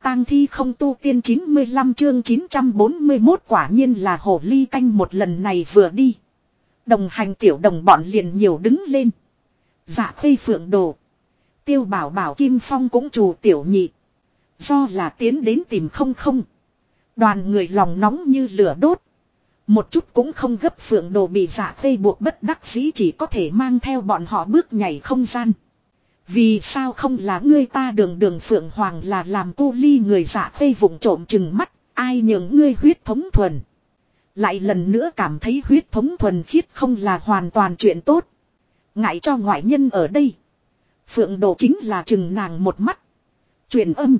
tang thi không tu tiên 95 chương 941 quả nhiên là hồ ly canh một lần này vừa đi. Đồng hành tiểu đồng bọn liền nhiều đứng lên. Dạ Khê Phượng Đồ. Tiêu Bảo Bảo Kim Phong cũng trù tiểu nhị. Do là tiến đến tìm không. Đoàn người lòng nóng như lửa đốt. Một chút cũng không gấp Phượng Đồ bị Dạ Khê buộc bất đắc dĩ chỉ có thể mang theo bọn họ bước nhảy không gian. Vì sao không là ngươi ta đường Phượng Hoàng là làm cô ly người Dạ Khê vụng trộm chừng mắt, ai nhường ngươi huyết thống thuần. Lại lần nữa cảm thấy huyết thống thuần khiết không là hoàn toàn chuyện tốt. Ngại cho ngoại nhân ở đây. Phượng Đồ chính là chừng nàng một mắt. Truyền âm.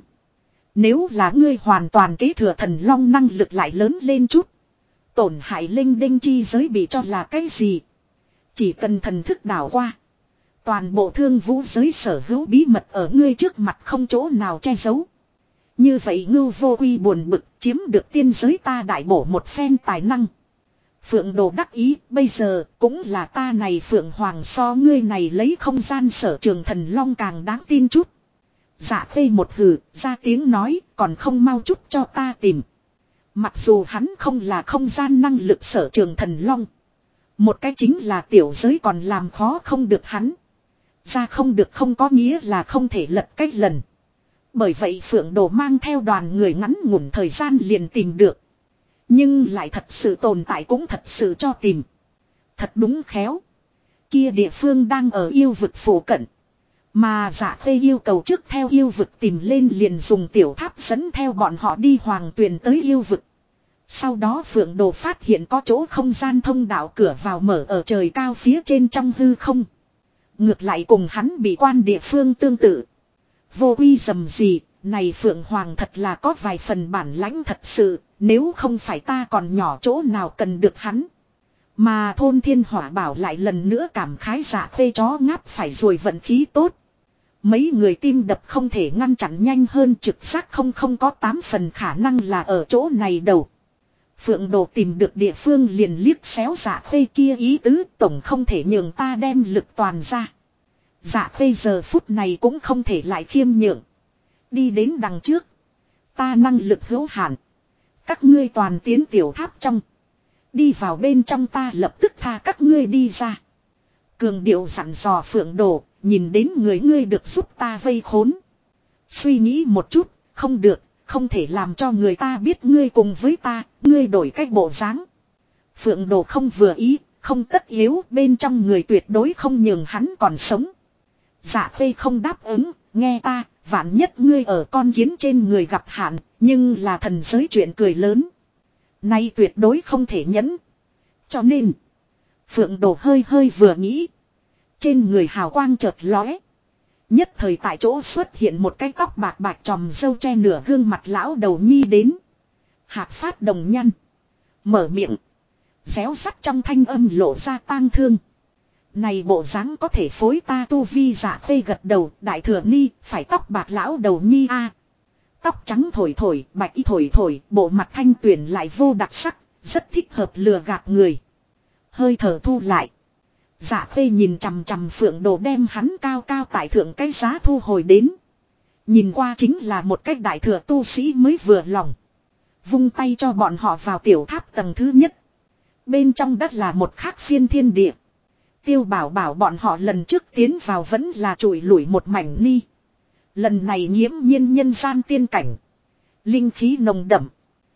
Nếu là ngươi hoàn toàn kế thừa thần long năng lực lại lớn lên chút. Tổn hại linh đinh chi giới bị cho là cái gì. Chỉ cần thần thức đảo qua. Toàn bộ thương vũ giới sở hữu bí mật ở ngươi trước mặt không chỗ nào che giấu. Như vậy Ngưu Vô Quy buồn bực chiếm được tiên giới ta đại bổ một phen tài năng. Phượng Đồ đắc ý bây giờ cũng là ta này Phượng Hoàng so ngươi này lấy không gian sở trường thần long càng đáng tin chút. Dạ Khê một hừ ra tiếng nói còn không mau chút cho ta tìm. Mặc dù hắn không là không gian năng lực sở trường thần long. Một cái chính là tiểu giới còn làm khó không được hắn. Ra không được không có nghĩa là không thể lật cách lần. Bởi vậy Phượng Đồ mang theo đoàn người ngắn ngủn thời gian liền tìm được. Nhưng lại thật sự tồn tại cũng thật sự cho tìm. Thật đúng khéo. Kia địa phương đang ở yêu vực phủ cận. Mà Dạ Khê yêu cầu trước theo yêu vực tìm lên liền dùng tiểu tháp dẫn theo bọn họ đi hoàng tuyền tới yêu vực. Sau đó Phượng Đồ phát hiện có chỗ không gian thông đạo cửa vào mở ở trời cao phía trên trong hư không. Ngược lại cùng hắn bị quan địa phương tương tự. Vô Quy rầm gì, này Phượng Hoàng thật là có vài phần bản lãnh thật sự, nếu không phải ta còn nhỏ chỗ nào cần được hắn. Mà thôn Thiên Hỏa Bảo lại lần nữa cảm khái Dạ Khê chó ngáp phải rồi vận khí tốt. Mấy người tim đập không thể ngăn chặn nhanh hơn trực giác không có 8 phần khả năng là ở chỗ này đâu. Phượng Đồ tìm được địa phương liền liếc xéo Dạ Khê kia ý tứ tổng không thể nhường ta đem lực toàn ra. Dạ Khê giờ phút này cũng không thể lại khiêm nhượng. Đi đến đằng trước. Ta năng lực hữu hạn. Các ngươi toàn tiến tiểu tháp trong. Đi vào bên trong ta lập tức tha các ngươi đi ra. Cường điệu dặn dò Phượng Đồ, nhìn đến người ngươi được giúp ta vây khốn. Suy nghĩ một chút, không được, không thể làm cho người ta biết ngươi cùng với ta, ngươi đổi cách bộ dáng. Phượng Đồ không vừa ý, không tất yếu, bên trong người tuyệt đối không nhường hắn còn sống. Dạ Khê không đáp ứng, nghe ta, vạn nhất ngươi ở con kiến trên người gặp hạn, nhưng là thần giới chuyện cười lớn. Nay tuyệt đối không thể nhẫn. Cho nên, Phượng Đồ hơi vừa nghĩ. Trên người hào quang chợt lóe. Nhất thời tại chỗ xuất hiện một cái tóc bạc bạc tròm râu che nửa gương mặt lão đầu nhi đến. Hạc phát đồng nhăn. Mở miệng. Réo sắt trong thanh âm lộ ra tang thương. Này bộ dáng có thể phối ta tu vi Dạ Khê gật đầu, đại thừa ni, phải tóc bạc lão đầu nhi a. Tóc trắng thổi, bạch y thổi, bộ mặt thanh tuyển lại vô đặc sắc, rất thích hợp lừa gạt người. Hơi thở thu lại. Dạ Khê nhìn chằm chằm Phượng Đồ đem hắn cao tại thượng cái giá thu hồi đến. Nhìn qua chính là một cách đại thừa tu sĩ mới vừa lòng. Vung tay cho bọn họ vào tiểu tháp tầng thứ nhất. Bên trong đất là một khác phiên thiên địa. Tiêu Bảo Bảo bọn họ lần trước tiến vào vẫn là trụi lủi một mảnh ni. Lần này nghiễm nhiên nhân gian tiên cảnh. Linh khí nồng đậm.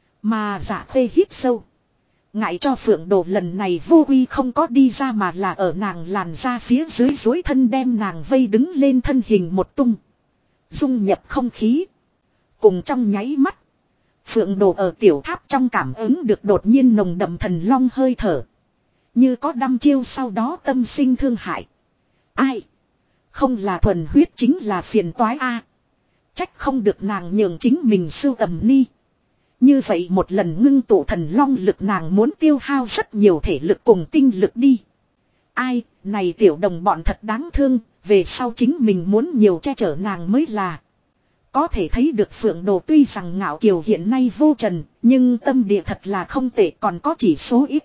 Mà Dạ Khê hít sâu. Ngại cho Phượng Đồ lần này Vô Quy không có đi ra mà là ở nàng làn ra phía dưới dối thân đem nàng vây đứng lên thân hình một tung. Dung nhập không khí. Cùng trong nháy mắt. Phượng Đồ ở tiểu tháp trong cảm ứng được đột nhiên nồng đậm thần long hơi thở. Như có đăm chiêu sau đó tâm sinh thương hại. Ai? Không là thuần huyết chính là phiền toái a. Trách không được nàng nhường chính mình sưu tầm ni. Như vậy một lần ngưng tụ thần long lực nàng muốn tiêu hao rất nhiều thể lực cùng tinh lực đi. Ai, này tiểu đồng bọn thật đáng thương, về sau chính mình muốn nhiều che chở nàng mới là. Có thể thấy được Phượng Đồ tuy rằng ngạo kiều hiện nay vô trần, nhưng tâm địa thật là không tệ còn có chỉ số ít.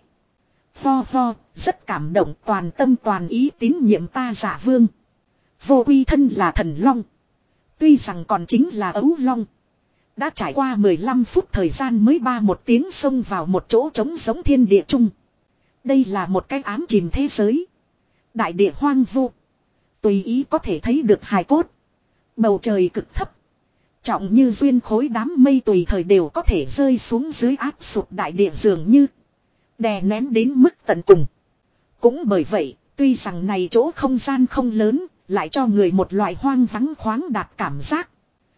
Ho, rất cảm động toàn tâm toàn ý tín nhiệm ta Dạ Vương. Vô Quy thân là thần long. Tuy rằng còn chính là ấu long. Đã trải qua 15 phút thời gian mới ba một tiếng xông vào một chỗ trống giống thiên địa chung. Đây là một cái ám chìm thế giới. Đại địa hoang vu. Tùy ý có thể thấy được hài cốt. Bầu trời cực thấp. Trọng như duyên khối đám mây tùy thời đều có thể rơi xuống dưới áp sụp đại địa dường như. Đè nén đến mức tận cùng. Cũng bởi vậy, tuy rằng này chỗ không gian không lớn, lại cho người một loại hoang vắng khoáng đạt cảm giác.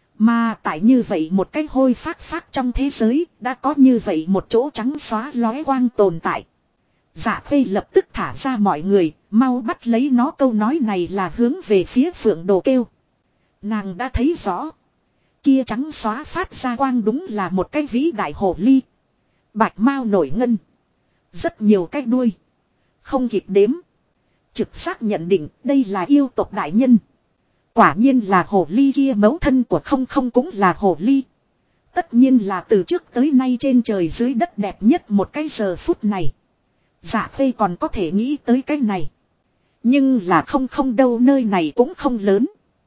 Mà tại như vậy một cái hôi phác trong thế giới, đã có như vậy một chỗ trắng xóa lóe quang tồn tại. Dạ Khê lập tức thả ra mọi người, mau bắt lấy nó, câu nói này là hướng về phía Phượng Đồ kêu. Nàng đã thấy rõ. Kia trắng xóa phát ra quang đúng là một cái vĩ đại hồ ly. Bạch mao nổi ngân. Rất nhiều cái đuôi. Không kịp đếm. Trực giác nhận định đây là yêu tộc đại nhân. Quả nhiên là hồ ly kia, mẫu thân của không không cũng là hồ ly. Tất nhiên là từ trước tới nay trên trời dưới đất đẹp nhất một cái giờ phút này. Dạ Khê còn có thể nghĩ tới cái này. Nhưng là không không đâu, nơi này cũng không lớn.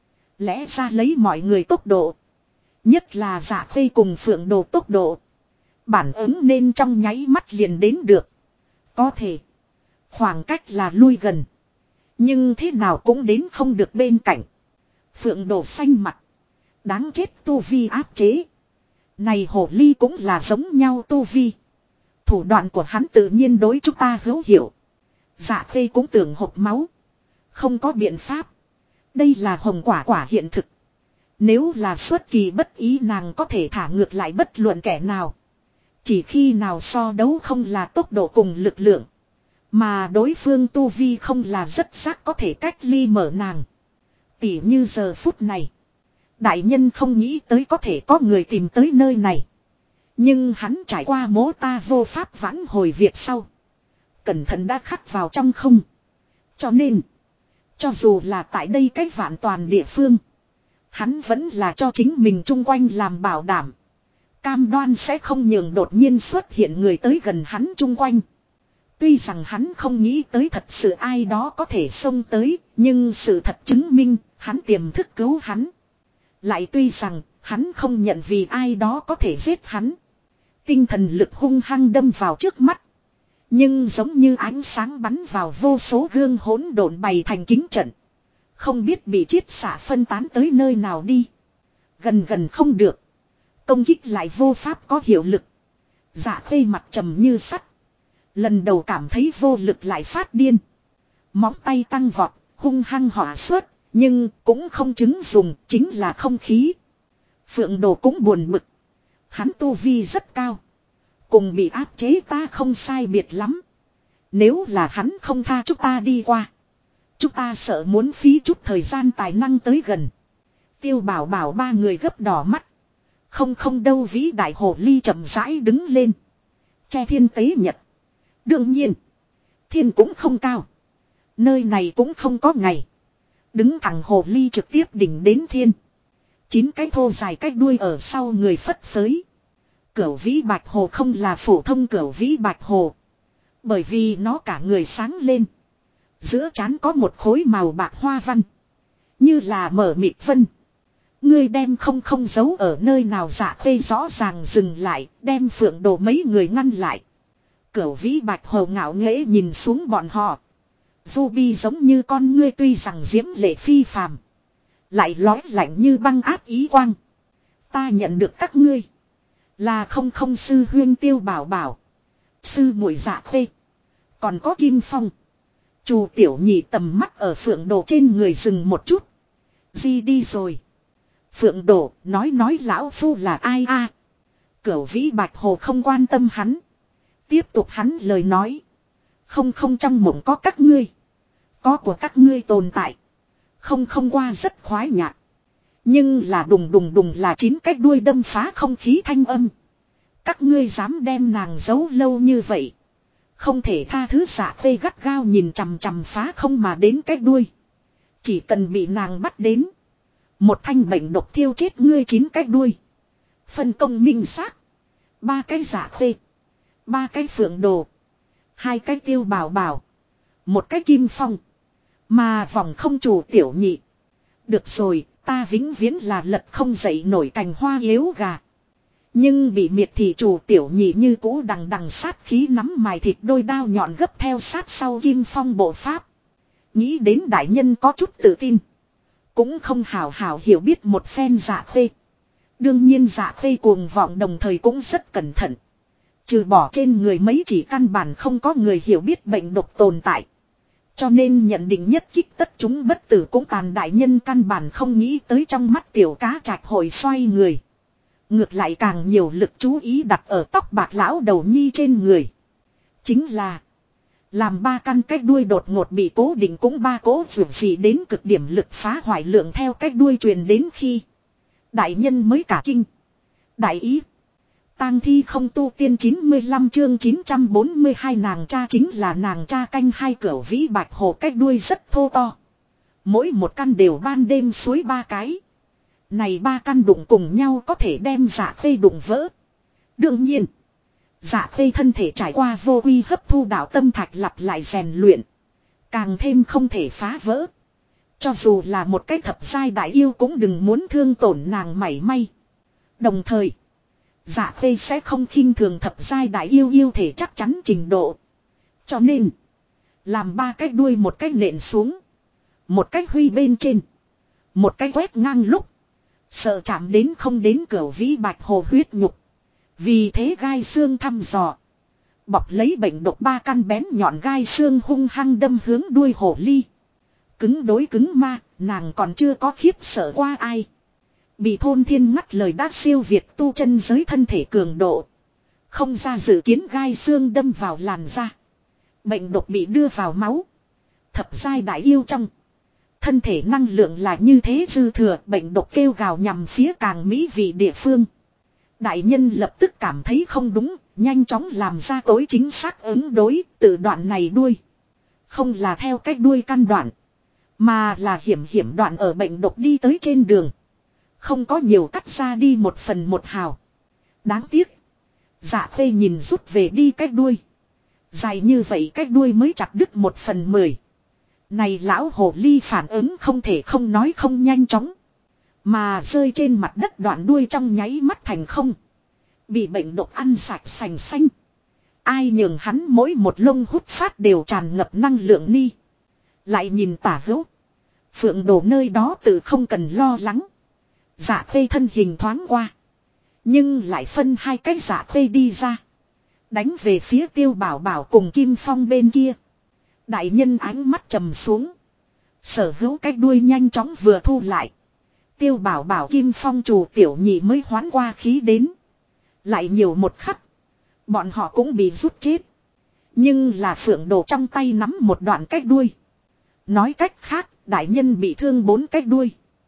Lẽ ra lấy mọi người tốc độ. Nhất là Dạ Khê cùng Phượng Đồ tốc độ. Bản ứng nên trong nháy mắt liền đến được. Có thể. Khoảng cách là lui gần. Nhưng thế nào cũng đến không được bên cạnh. Phượng Đồ xanh mặt. Đáng chết, tu vi áp chế. Này hồ ly cũng là giống nhau tu vi. Thủ đoạn của hắn tự nhiên đối chúng ta hữu hiệu. Dạ Khê cũng tưởng hộc máu. Không có biện pháp. Đây là hồng quả hiện thực. Nếu là xuất kỳ bất ý, nàng có thể thả ngược lại bất luận kẻ nào. Chỉ khi nào so đấu không là tốc độ cùng lực lượng. Mà đối phương tu vi không là rất xác có thể cách ly mở nàng. Tỉ như giờ phút này. Đại nhân không nghĩ tới có thể có người tìm tới nơi này. Nhưng hắn trải qua mố ta vô pháp vãn hồi việc sau. Cẩn thận đã khắc vào trong không. Cho nên. Cho dù là tại đây cách vạn toàn địa phương. Hắn vẫn là cho chính mình chung quanh làm bảo đảm. Cam đoan sẽ không nhường đột nhiên xuất hiện người tới gần hắn chung quanh. Tuy rằng hắn không nghĩ tới thật sự ai đó có thể xông tới. Nhưng sự thật chứng minh hắn tiềm thức cứu hắn. Lại tuy rằng hắn không nhận vì ai đó có thể giết hắn. Tinh thần lực hung hăng đâm vào trước mắt. Nhưng giống như ánh sáng bắn vào vô số gương hỗn độn bày thành kính trận. Không biết bị chiết xạ phân tán tới nơi nào đi. Gần không được. Công kích lại vô pháp có hiệu lực. Dạ Khê mặt trầm như sắt. Lần đầu cảm thấy vô lực lại phát điên. Móng tay tăng vọt, hung hăng hỏa xuất. Nhưng cũng không chứng dùng, chính là không khí. Phượng Đồ cũng buồn bực. Hắn tu vi rất cao. Cùng bị áp chế ta không sai biệt lắm. Nếu là hắn không tha chúng ta đi qua. Chúng ta sợ muốn phí chút thời gian tài năng tới gần. Tiêu Bảo Bảo ba người gấp đỏ mắt. Không đâu, vĩ đại hồ ly chậm rãi đứng lên. Che thiên tế nhật. Đương nhiên. Thiên cũng không cao. Nơi này cũng không có ngày. Đứng thẳng hồ ly trực tiếp đỉnh đến thiên. 9 cái thô dài cái đuôi ở sau người phất phới. Cửu vĩ bạch hồ không là phổ thông cửu vĩ bạch hồ. Bởi vì nó cả người sáng lên. Giữa trán có một khối màu bạc hoa văn. Như là mở mịt vân. Ngươi đem không giấu ở nơi nào. Dạ Khê rõ ràng dừng lại. Đem Phượng Đồ mấy người ngăn lại. Cửu vĩ bạch hồ ngạo nghễ nhìn xuống bọn họ. Ruby giống như con ngươi, tuy rằng diễm lệ phi phàm. Lại lói lạnh như băng áp ý quang. Ta nhận được các ngươi. Là không sư huyên Tiêu Bảo Bảo. Sư muội Dạ Khê. Còn có Kim Phong. Chu Tiểu Nhị tầm mắt ở Phượng Đồ trên người dừng một chút. Di đi rồi. Phượng Đồ nói lão phu là ai a? Cửu vĩ bạch hồ không quan tâm hắn. Tiếp tục hắn lời nói. Không trong mộng có các ngươi. Có của các ngươi tồn tại. Không qua rất khoái nhạc. Nhưng là đùng là 9 cái đuôi đâm phá không khí thanh âm. Các ngươi dám đem nàng giấu lâu như vậy. Không thể tha thứ. Dạ Khê gắt gao nhìn chằm phá không mà đến cái đuôi. Chỉ cần bị nàng bắt đến. Một thanh bệnh độc thiêu chết ngươi 9 cái đuôi. Phân công minh xác. 3 cái Dạ Khê. 3 cái Phượng Đồ. 2 cái Tiêu Bảo Bảo. 1 cái Kim Phong. Mà vòng không Chủ Tiểu Nhị. Được rồi, ta vĩnh viễn là lật không dậy nổi cành hoa yếu gà. Nhưng bị miệt thị chủ tiểu nhị như cũ đằng đằng sát khí nắm mài thịt đôi đao nhọn gấp theo sát sau Kim Phong bộ pháp. Nghĩ đến đại nhân có chút tự tin. Cũng không hào hào hiểu biết một phen Dạ Khê. Đương nhiên Dạ Khê cuồng vọng đồng thời cũng rất cẩn thận. Trừ bỏ trên người mấy chỉ căn bản không có người hiểu biết bệnh độc tồn tại. Cho nên nhận định nhất kích tất chúng bất tử cũng tàn đại nhân căn bản không nghĩ tới trong mắt tiểu cá trạch hội xoay người. Ngược lại càng nhiều lực chú ý đặt ở tóc bạc lão đầu nhi trên người. Chính là làm ba căn cách đuôi đột ngột bị cố định cũng ba cố vượt dị đến cực điểm lực phá hoại lượng theo cách đuôi truyền đến khi đại nhân mới cả kinh. Đại ý. Tang thi không tu tiên 95 chương 942 nàng cha chính là nàng cha canh hai cửu vĩ bạch hồ cách đuôi rất thô to. Mỗi một căn đều ban đêm suối ba cái. Này ba căn đụng cùng nhau có thể đem Dạ Khê đụng vỡ. Đương nhiên. Dạ Khê thân thể trải qua vô uy hấp thu đạo tâm thạch lặp lại rèn luyện. Càng thêm không thể phá vỡ. Cho dù là một cái thập giai đại yêu cũng đừng muốn thương tổn nàng mảy may. Đồng thời. Dạ Khê sẽ không khinh thường thập giai đại yêu thể chắc chắn trình độ. Cho nên. Làm ba cái đuôi một cái nện xuống. Một cái huy bên trên. Một cái quét ngang lúc. Sợ chạm đến không đến cửu vĩ bạch hồ huyết nhục. Vì thế gai xương thăm dò. Bọc lấy bệnh độc ba căn bén nhọn gai xương hung hăng đâm hướng đuôi hồ ly. Cứng đối cứng ma, nàng còn chưa có khiếp sợ qua ai. Bị thôn thiên ngắt lời đã siêu việt tu chân giới thân thể cường độ. Không ra dự kiến gai xương đâm vào làn da. Bệnh độc bị đưa vào máu. Thập giai đại yêu trong. Thân thể năng lượng là như thế dư thừa, bệnh độc kêu gào nhằm phía càng mỹ vị địa phương. Đại nhân lập tức cảm thấy không đúng, nhanh chóng làm ra tối chính xác ứng đối, từ đoạn này đuôi. Không là theo cách đuôi căn đoạn, mà là hiểm đoạn ở bệnh độc đi tới trên đường. Không có nhiều cắt ra đi một phần một hào. Đáng tiếc. Dạ Khê nhìn rút về đi cách đuôi. Dài như vậy cách đuôi mới chặt đứt 1/10. Này lão hồ ly phản ứng không thể không nói không nhanh chóng. Mà rơi trên mặt đất đoạn đuôi trong nháy mắt thành không. Bị bệnh độc ăn sạch sành xanh. Ai nhường hắn mỗi một lông hút phát đều tràn ngập năng lượng ni. Lại nhìn tả hữu. Phượng Đồ nơi đó tự không cần lo lắng. Dạ Khê thân hình thoáng qua. Nhưng lại phân hai cách Dạ Khê đi ra. Đánh về phía Tiêu Bảo Bảo cùng Kim Phong bên kia. Đại nhân ánh mắt trầm xuống. Sở hữu cách đuôi nhanh chóng vừa thu lại. Tiêu Bảo Bảo Kim Phong chủ tiểu nhị mới hoán qua khí đến. Lại nhiều một khắc. Bọn họ cũng bị rút chết. Nhưng là Phượng Đồ trong tay nắm một đoạn cách đuôi. Nói cách khác, đại nhân bị thương 4 cách đuôi.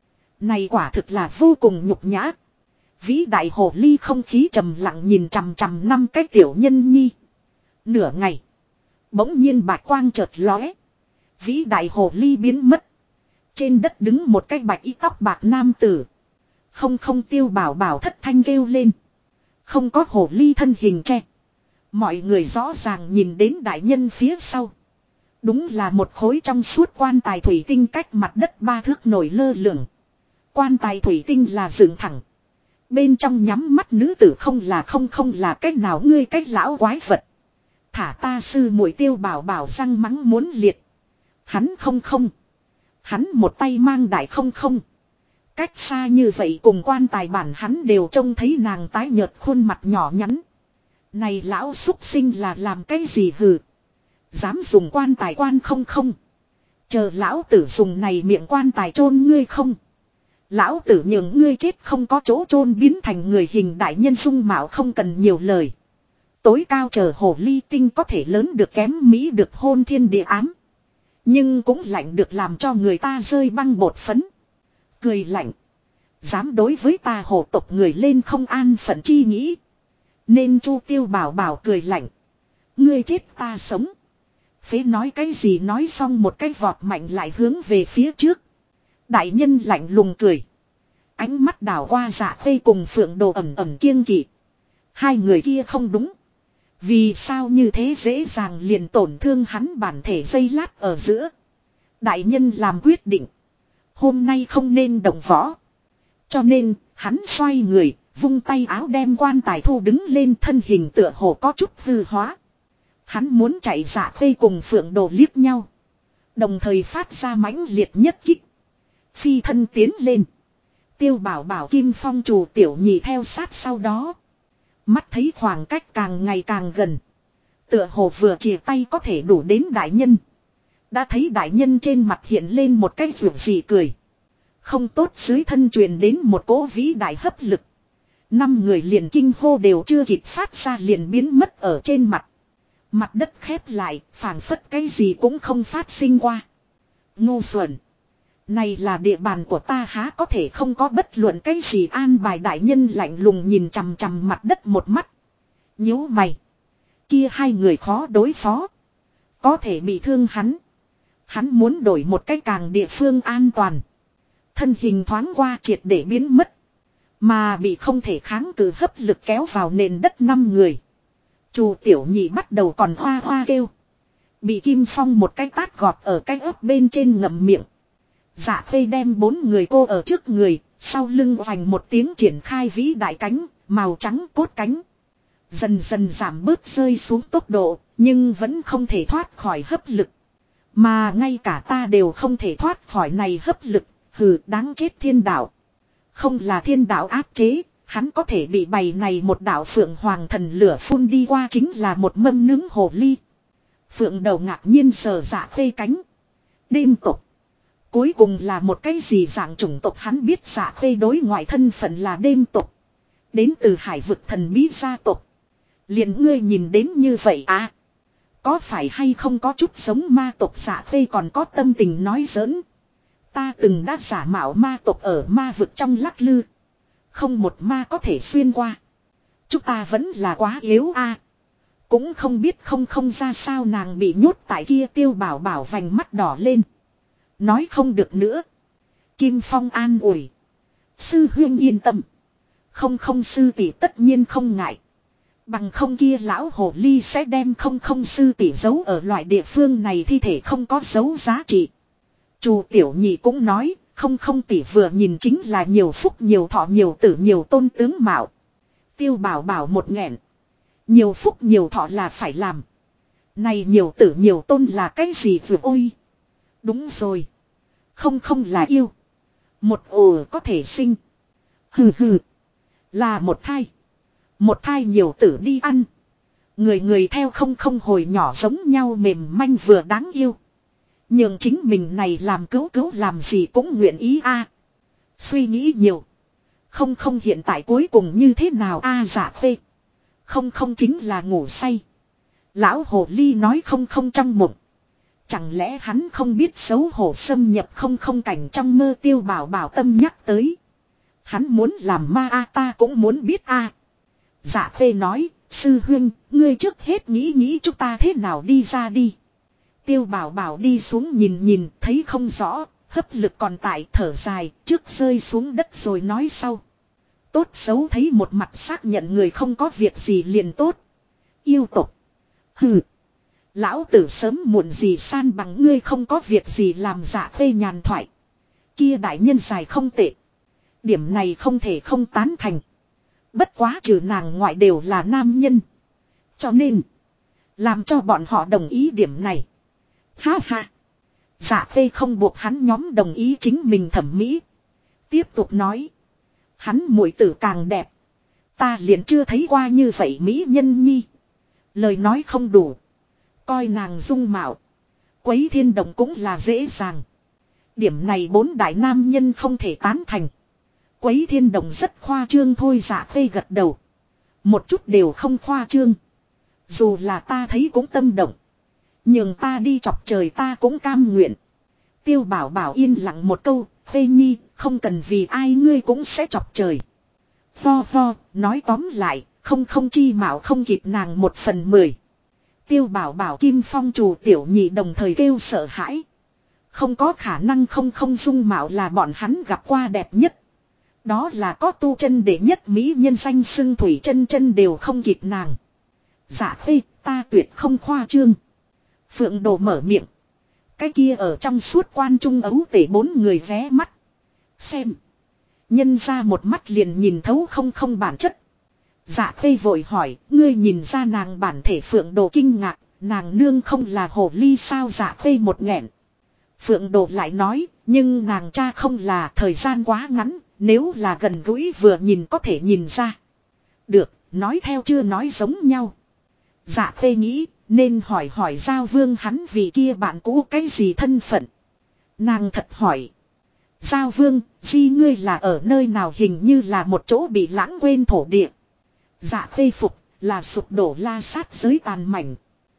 Này quả thực là vô cùng nhục nhã. Vĩ đại hồ ly không khí trầm lặng nhìn chằm chằm 5 cái tiểu nhân nhi. Nửa ngày. Bỗng nhiên bạch quang chợt lóe. Vĩ đại hồ ly biến mất. Trên đất đứng một cái bạch y tóc bạc nam tử. Không Tiêu Bảo Bảo thất thanh kêu lên. Không có hồ ly thân hình che. Mọi người rõ ràng nhìn đến đại nhân phía sau. Đúng là một khối trong suốt quan tài thủy tinh cách mặt đất 3 thước nổi lơ lửng. Quan tài thủy tinh là dựng thẳng. Bên trong nhắm mắt nữ tử không là cách nào ngươi cách lão quái vật. Thả ta sư muội Tiêu Bảo Bảo răng mắng muốn liệt. Hắn không. Hắn một tay mang đại không. Cách xa như vậy cùng quan tài bản hắn đều trông thấy nàng tái nhợt khuôn mặt nhỏ nhắn. Này lão xúc sinh là làm cái gì hừ. Dám dùng quan tài quan không. Chờ lão tử dùng này miệng quan tài chôn ngươi không. Lão tử nhường ngươi chết không có chỗ chôn biến thành người hình đại nhân dung mạo không cần nhiều lời. Tối cao chờ hồ ly tinh có thể lớn được kém mỹ được hôn thiên địa ám. Nhưng cũng lạnh được làm cho người ta rơi băng bột phấn. Cười lạnh. Dám đối với ta hồ tộc người lên không an phận chi nghĩ. Nên Chu Tiêu Bảo Bảo cười lạnh. Ngươi chết ta sống. Phế nói cái gì nói xong một cái vọt mạnh lại hướng về phía trước. Đại nhân lạnh lùng cười. Ánh mắt đảo qua Dạ Khê cùng Phượng Đồ ẩm kiêng kỵ. Hai người kia không đúng. Vì sao như thế dễ dàng liền tổn thương hắn bản thể giây lát ở giữa. Đại nhân làm quyết định. Hôm nay không nên động võ. Cho nên hắn xoay người Vung tay áo đem quan tài thu đứng lên, thân hình tựa hồ có chút hư hóa. Hắn muốn chạy, Dạ Khê cùng Phượng Đồ liếc nhau. Đồng thời phát ra mãnh liệt nhất kích. Phi thân tiến lên. Tiêu Bảo Bảo Kim Phong Trù Tiểu Nhị theo sát sau đó. Mắt thấy khoảng cách càng ngày càng gần. Tựa hồ vừa chìa tay có thể đủ đến đại nhân. Đã thấy đại nhân trên mặt hiện lên một cái vượt dị cười. Không tốt, dưới thân truyền đến một cỗ vĩ đại hấp lực. 5 người liền kinh hô đều chưa kịp phát ra liền biến mất ở trên mặt. Mặt đất khép lại, phảng phất cái gì cũng không phát sinh qua. Ngu xuẩn. Này là địa bàn của ta, há có thể không có bất luận cái gì an bài. Đại nhân lạnh lùng nhìn chằm chằm mặt đất một mắt. Nhíu mày. Kia 2 người khó đối phó. Có thể bị thương hắn. Hắn muốn đổi một cái càng địa phương an toàn. Thân hình thoáng qua triệt để biến mất. Mà bị không thể kháng cự hấp lực kéo vào nền đất 5 người. Trù Tiểu Nhị bắt đầu còn hoa hoa kêu. Bị Kim Phong một cái tát gọt ở cái ớt bên trên ngậm miệng. Dạ Khê đem 4 người cô ở trước người, sau lưng vành một tiếng triển khai vĩ đại cánh, màu trắng cốt cánh. Dần dần giảm bớt rơi xuống tốc độ, nhưng vẫn không thể thoát khỏi hấp lực. Mà ngay cả ta đều không thể thoát khỏi này hấp lực, hừ, đáng chết thiên đạo. Không là thiên đạo áp chế, hắn có thể bị bày này một đạo Phượng Hoàng thần lửa phun đi qua chính là một mâm nướng hồ ly. Phượng Đầu ngạc nhiên sờ Dạ Khê cánh. Đêm tộc. Cuối cùng là một cái gì dạng chủng tộc, hắn biết Dạ Khê đối ngoại thân phận là đêm tộc. Đến từ hải vực thần bí gia tộc. Liền ngươi nhìn đến như vậy à? Có phải hay không có chút giống ma tộc? Dạ Khê còn có tâm tình nói giỡn. Ta từng đã giả mạo ma tộc ở ma vực trong lắc lư. Không một ma có thể xuyên qua. Chúng ta vẫn là quá yếu a. Cũng không biết không ra sao nàng bị nhốt tại kia. Tiêu Bảo Bảo vành mắt đỏ lên. Nói không được nữa. Kim Phong an ủi. Sư huynh yên tâm. Không sư tỷ tất nhiên không ngại. Bằng không kia lão hồ ly sẽ đem không sư tỷ giấu ở loại địa phương này, thi thể không có dấu giá trị. Trù Tiểu Nhị cũng nói, không tỷ vừa nhìn chính là nhiều phúc nhiều thọ nhiều tử nhiều tôn tướng mạo. Tiêu Bảo Bảo một nghẹn. Nhiều phúc nhiều thọ là phải làm. Này nhiều tử nhiều tôn là cái gì vừa ôi. Đúng rồi. Không là yêu. Một ồ có thể sinh. Hừ. Là một thai. Một thai nhiều tử đi ăn. Người theo không hồi nhỏ giống nhau mềm manh vừa đáng yêu. Nhưng chính mình này làm cứu làm gì cũng nguyện ý a. Suy nghĩ nhiều. Không hiện tại cuối cùng như thế nào a? Dạ Khê. Không chính là ngủ say. Lão hồ ly nói không trong mộng. Chẳng lẽ hắn không biết xấu hổ xâm nhập không cảnh trong mơ? Tiêu Bảo Bảo tâm nhắc tới. Hắn muốn làm ma a, ta cũng muốn biết a. Dạ Khê nói, sư huynh, ngươi trước hết nghĩ chúng ta thế nào đi ra đi. Tiêu Bảo Bảo đi xuống nhìn thấy không rõ, hấp lực còn tại, thở dài, trước rơi xuống đất rồi nói sau. Tốt xấu thấy một mặt xác nhận người không có việc gì liền tốt. Yêu tộc. Hừ. Lão tử sớm muộn gì san bằng ngươi không có việc gì làm. Dạ Khê nhàn thoại. Kia đại nhân dài không tệ. Điểm này không thể không tán thành. Bất quá trừ nàng ngoại đều là nam nhân. Cho nên. Làm cho bọn họ đồng ý điểm này. Ha ha. Dạ Khê không buộc hắn nhóm đồng ý chính mình thẩm mỹ. Tiếp tục nói. Hắn muội tử càng đẹp. Ta liền chưa thấy qua như vậy mỹ nhân nhi. Lời nói không đủ. Coi nàng dung mạo. Quấy thiên động cũng là dễ dàng. Điểm này 4 đại nam nhân không thể tán thành. Quấy thiên động rất khoa trương thôi. Dạ Khê gật đầu. Một chút đều không khoa trương. Dù là ta thấy cũng tâm động. Nhưng ta đi chọc trời ta cũng cam nguyện. Tiêu Bảo Bảo yên lặng một câu. Khê nhi, không cần vì ai ngươi cũng sẽ chọc trời. Ho, nói tóm lại, không chi mạo không kịp nàng 1/10. Tiêu Bảo Bảo Kim Phong Trù Tiểu Nhị đồng thời kêu sợ hãi. Không có khả năng không dung mạo là bọn hắn gặp qua đẹp nhất. Đó là có tu chân đệ nhất mỹ nhân danh xưng Thủy chân đều không kịp nàng. Dạ Khê, ta tuyệt không khoa trương. Phượng Đồ mở miệng. Cái kia ở trong suốt quan trung ấu tể 4 người vé mắt. Xem. Nhân ra một mắt liền nhìn thấu không bản chất. Dạ khê vội hỏi, ngươi nhìn ra nàng bản thể Phượng Đồ kinh ngạc, nàng nương không là hồ ly sao? Dạ khê một nghẹn. Phượng Đồ lại nói, nhưng nàng cha không là, thời gian quá ngắn, nếu là gần gũi vừa nhìn có thể nhìn ra. Được, nói theo chưa nói giống nhau. Dạ khê nghĩ, nên hỏi Giao Vương hắn vì kia bạn cũ cái gì thân phận. Nàng thật hỏi. Giao Vương, di ngươi là ở nơi nào? Hình như là một chỗ bị lãng quên thổ địa. Dạ khê phục, là sụp đổ la sát giới tàn mảnh.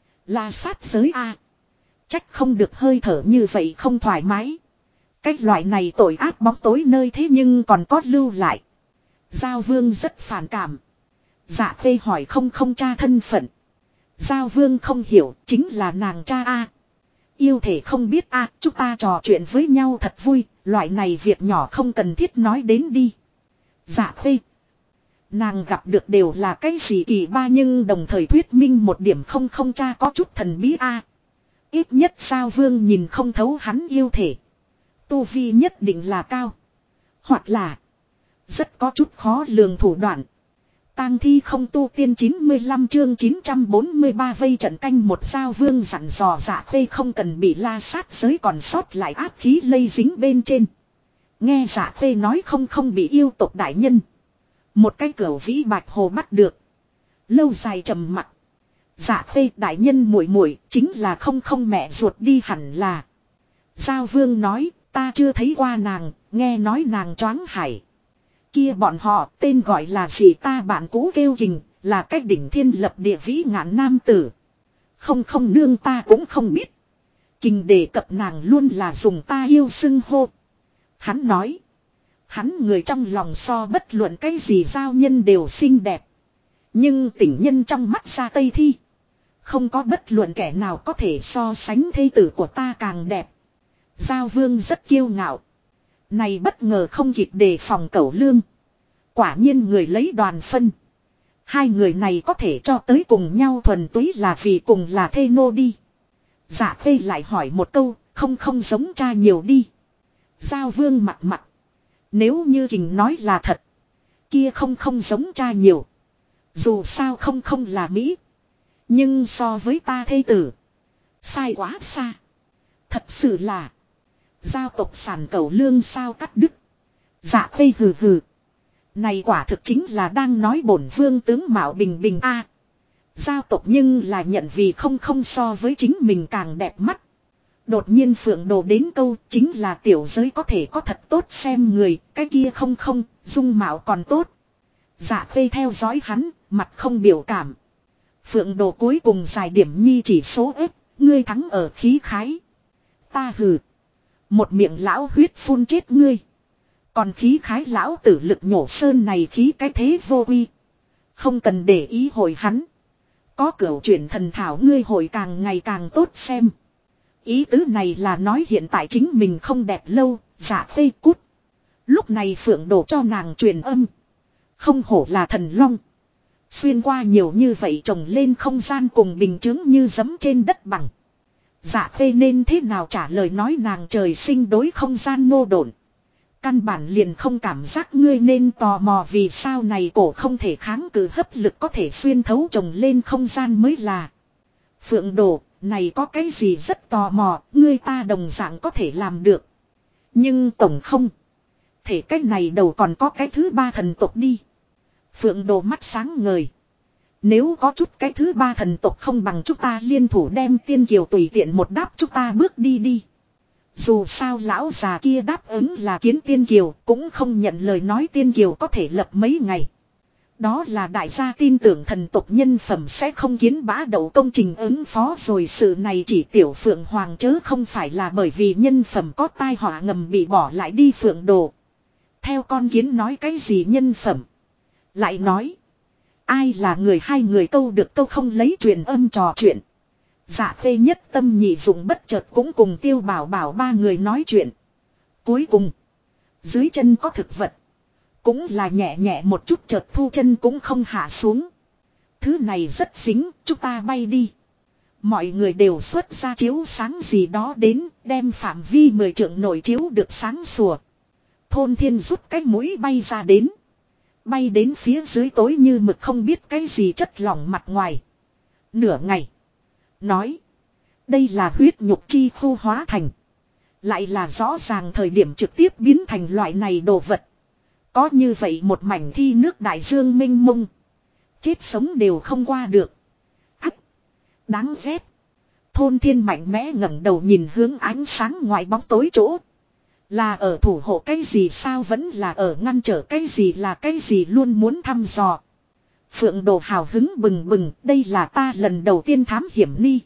La sát giới a, trách không được hơi thở như vậy không thoải mái. Cái loại này tội ác bóng tối nơi thế nhưng còn có lưu lại. Giao Vương rất phản cảm. Dạ khê hỏi không cha thân phận. Giao Vương không hiểu, chính là nàng cha a. Yêu thể không biết a, chúng ta trò chuyện với nhau thật vui, loại này việc nhỏ không cần thiết nói đến đi. Dạ khê. Nàng gặp được đều là cái gì kỳ ba, nhưng đồng thời thuyết minh một điểm không cha có chút thần bí a. Ít nhất Giao Vương nhìn không thấu hắn yêu thể. Tu vi nhất định là cao. Hoặc là rất có chút khó lường thủ đoạn. Tang thi không tu tiên 95 chương 943 vây trận canh một. Giao Vương dặn dò Dạ khê không cần bị la sát giới còn sót lại áp khí lây dính bên trên. Nghe Dạ khê nói không bị yêu tộc đại nhân. Một cái cửu vĩ bạch hồ bắt được. Lâu dài trầm mặc. Dạ khê đại nhân muội chính là không mẹ ruột đi hẳn là. Giao Vương nói, ta chưa thấy qua nàng, nghe nói nàng choáng hải. Kia bọn họ tên gọi là gì ta? Bạn cũ kêu Kình, là cách đỉnh thiên lập địa vĩ ngạn nam tử. Không nương ta cũng không biết. Kình đề cập nàng luôn là dùng ta yêu xưng hô. Hắn nói, hắn người trong lòng so bất luận cái gì giao nhân đều xinh đẹp. Nhưng tình nhân trong mắt ra Tây Thi, không có bất luận kẻ nào có thể so sánh thê tử của ta càng đẹp. Giao Vương rất kiêu ngạo. Này bất ngờ không kịp đề phòng Cẩu Lương. Quả nhiên người lấy đoàn phân. Hai người này có thể cho tới cùng nhau thuần túy là vì cùng là thê nô đi. Dạ khê lại hỏi một câu, không giống cha nhiều đi. Giao Vương mặt. Nếu như Kình nói là thật, kia không giống cha nhiều. Dù sao không là Mỹ. Nhưng so với ta thê tử, sai quá xa. Thật sự là giao tộc sản Cẩu Lương sao cắt đứt. Dạ khê hừ. Này quả thực chính là đang nói bổn vương tướng mạo bình a. Giao tộc nhưng là nhận vì không so với chính mình càng đẹp mắt. Đột nhiên Phượng Đồ đến câu, chính là tiểu giới có thể có thật tốt xem người, cái kia không dung mạo còn tốt. Dạ khê theo dõi hắn, mặt không biểu cảm. Phượng Đồ cuối cùng giải điểm nhi chỉ số ếp, ngươi thắng ở khí khái. Ta hừ. Một miệng lão huyết phun chết ngươi. Còn khí khái lão tử lực nhổ sơn này khí cái thế vô uy. Không cần để ý hồi hắn. Có cửu chuyển thần thảo ngươi hồi càng ngày càng tốt xem. Ý tứ này là nói hiện tại chính mình không đẹp lâu, dạ khê cút. Lúc này Phượng Đồ cho nàng truyền âm. Không hổ là thần long. Xuyên qua nhiều như vậy trồng lên không gian cùng bình chứng như giấm trên đất bằng. Dạ khê nên thế nào trả lời nói nàng trời sinh đối không gian nô độn. Căn bản liền không cảm giác ngươi nên tò mò vì sao này cổ không thể kháng cự hấp lực có thể xuyên thấu trồng lên không gian mới là. Phượng Đồ, này có cái gì rất tò mò, ngươi ta đồng dạng có thể làm được. Nhưng tổng không thể cách này đầu còn có cái thứ ba thần tộc đi. Phượng Đồ mắt sáng ngời. Nếu có chút cái thứ ba thần tộc không bằng chúng ta liên thủ đem tiên kiều tùy tiện một đáp chúng ta bước đi. Dù sao lão già kia đáp ứng là kiến tiên kiều cũng không nhận lời nói tiên kiều có thể lập mấy ngày. Đó là đại gia tin tưởng thần tộc nhân phẩm sẽ không kiến bá đậu công trình ứng phó rồi sự này chỉ tiểu Phượng Hoàng chớ không phải là bởi vì nhân phẩm có tai họa ngầm bị bỏ lại đi Phượng Đồ. Theo con kiến nói cái gì nhân phẩm. Lại nói. Ai là người hai người câu được câu không lấy truyền âm trò chuyện. Dạ khê nhất tâm nhị dụng bất chợt cũng cùng Tiêu Bảo Bảo ba người nói chuyện. Cuối cùng. Dưới chân có thực vật. Cũng là nhẹ một chút chợt thu chân cũng không hạ xuống. Thứ này rất dính, chúng ta bay đi. Mọi người đều xuất ra chiếu sáng gì đó đến, đem phạm vi 10 trượng nổi chiếu được sáng sủa. Thôn Thiên rút cái mũi bay ra đến. Bay đến phía dưới tối như mực không biết cái gì chất lỏng mặt ngoài. Nửa ngày. Nói. Đây là huyết nhục chi khu hóa thành. Lại là rõ ràng thời điểm trực tiếp biến thành loại này đồ vật. Có như vậy một mảnh thi nước đại dương mênh mông. Chết sống đều không qua được. Ách. Đáng ghét. Thôn Thiên mạnh mẽ ngẩng đầu nhìn hướng ánh sáng ngoài bóng tối chỗ. Là ở thủ hộ cái gì sao vẫn là ở ngăn trở cái gì là cái gì luôn muốn thăm dò. Phượng Đồ hào hứng bừng bừng, đây là ta lần đầu tiên thám hiểm ni.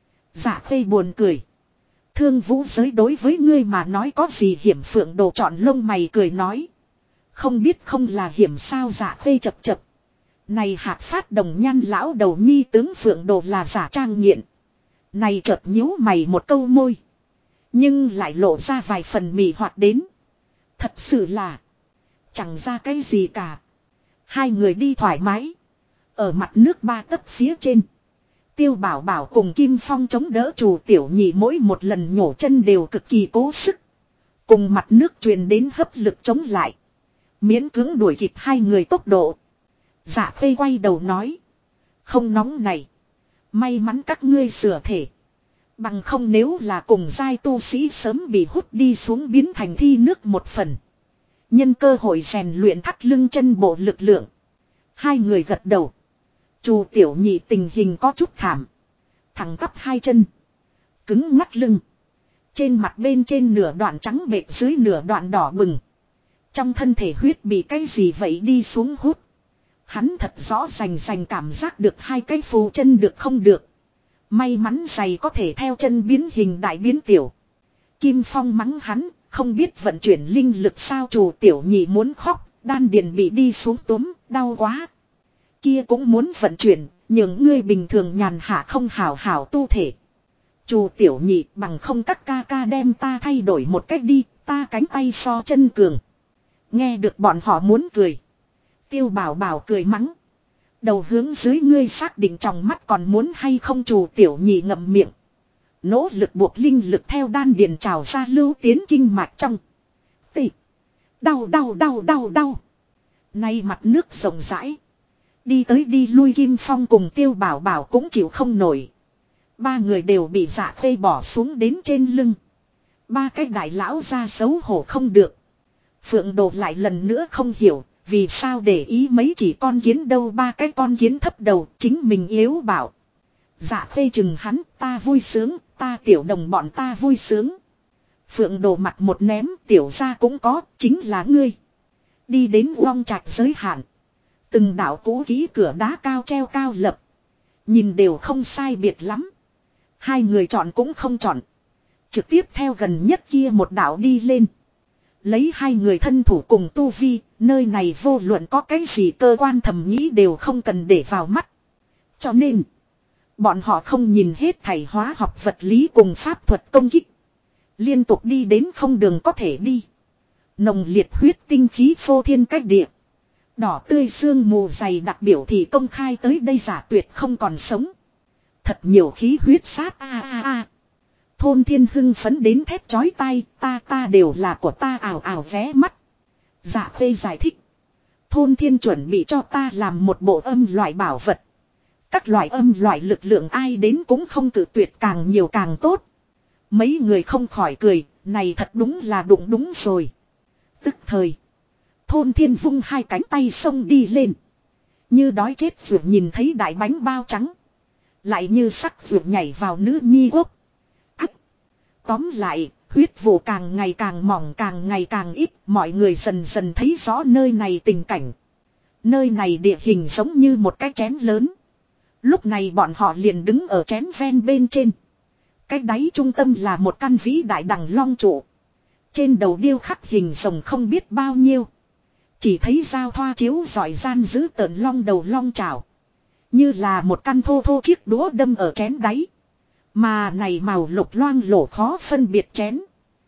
Dạ Khê buồn cười. Thương vũ giới đối với ngươi mà nói có gì hiểm. Phượng Đồ chọn lông mày cười nói. Không biết không là hiểm sao. Dạ Khê chập chập. Này hạt phát đồng nhan lão đầu nhi tướng Phượng Đồ là giả trang nghiện. Này chợt nhíu mày một câu môi. Nhưng lại lộ ra vài phần mỉ hoạt đến. Thật sự là. Chẳng ra cái gì cả. Hai người đi thoải mái. Ở mặt nước ba tấc phía trên. Tiêu Bảo Bảo cùng Kim Phong chống đỡ Trù Tiểu Nhị mỗi một lần nhổ chân đều cực kỳ cố sức. Cùng mặt nước truyền đến hấp lực chống lại. Miễn cưỡng đuổi kịp hai người tốc độ. Dạ Khê quay đầu nói. Không nóng này. May mắn các ngươi sửa thể. Bằng không nếu là cùng giai tu sĩ sớm bị hút đi xuống biến thành thi nước một phần. Nhân cơ hội rèn luyện thắt lưng chân bộ lực lượng. Hai người gật đầu. Trù Tiểu Nhị tình hình có chút thảm. Thẳng tắp hai chân. Cứng ngắt lưng. Trên mặt bên trên nửa đoạn trắng bệch dưới nửa đoạn đỏ bừng. Trong thân thể huyết bị cái gì vậy đi xuống hút. Hắn thật rõ rành cảm giác được hai cái phù chân được không được. May mắn giày có thể theo chân biến hình đại biến tiểu. Kim Phong mắng hắn, không biết vận chuyển linh lực sao. Trù Tiểu Nhị muốn khóc, đan điền bị đi xuống túm, đau quá. Kia cũng muốn vận chuyển, những ngươi bình thường nhàn hạ không hảo hảo tu thể. Trù Tiểu Nhị bằng không các ca ca đem ta thay đổi một cách đi, ta cánh tay so chân cường. Nghe được bọn họ muốn cười. Tiêu Bảo Bảo cười mắng. Đầu hướng dưới ngươi xác định trong mắt còn muốn hay không. Trù Tiểu Nhị ngậm miệng. Nỗ lực buộc linh lực theo đan điền trào ra lưu tiến kinh mạch trong. Tị. Đau. Nay mặt nước rộng rãi. Đi tới đi lui Kim Phong cùng Tiêu Bảo Bảo cũng chịu không nổi. Ba người đều bị Dạ Khê bỏ xuống đến trên lưng. Ba cái đại lão ra xấu hổ không được. Phượng Đồ lại lần nữa không hiểu. Vì sao để ý mấy chỉ con kiến đâu. Ba cái con kiến thấp đầu chính mình yếu bảo. Dạ Khê chừng hắn ta vui sướng. Ta tiểu đồng bọn ta vui sướng. Phượng Đồ mặt một ném tiểu ra cũng có chính là ngươi. Đi đến Long Trạch giới hạn. Từng đạo cũ kỹ cửa đá cao treo cao lập. Nhìn đều không sai biệt lắm. Hai người chọn cũng không chọn. Trực tiếp theo gần nhất kia một đạo đi lên. Lấy hai người thân thủ cùng tu vi, nơi này vô luận có cái gì cơ quan thẩm nghĩ đều không cần để vào mắt. Cho nên, bọn họ không nhìn hết thầy hóa học vật lý cùng pháp thuật công kích. Liên tục đi đến không đường có thể đi. Nồng liệt huyết tinh khí phô thiên cách địa. Đỏ tươi sương mù dày đặc biểu thì công khai tới đây giả tuyệt không còn sống. Thật nhiều khí huyết sát a. Thôn Thiên hưng phấn đến thét chói tai, ta đều là của ta ảo ảo vé mắt. Dạ Khê giải thích. Thôn Thiên chuẩn bị cho ta làm một bộ âm loại bảo vật. Các loại âm loại lực lượng ai đến cũng không cự tuyệt càng nhiều càng tốt. Mấy người không khỏi cười, này thật đúng là đụng đúng rồi. Tức thời. Thôn Thiên vung hai cánh tay xông đi lên. Như đói chết vượt nhìn thấy đại bánh bao trắng. Lại như sắc vượt nhảy vào nữ nhi quốc. Ách. Tóm lại, huyết vụ càng ngày càng mỏng càng ngày càng ít. Mọi người dần dần thấy rõ nơi này tình cảnh. Nơi này địa hình giống như một cái chén lớn. Lúc này bọn họ liền đứng ở chén ven bên trên. Cái đáy trung tâm là một căn vĩ đại đằng long trụ. Trên đầu điêu khắc hình rồng không biết bao nhiêu. Chỉ thấy giao thoa chiếu giỏi gian giữ tợn long đầu long chảo. Như là một căn thô thô chiếc đũa đâm ở chén đáy. Mà này màu lục loang lổ khó phân biệt chén.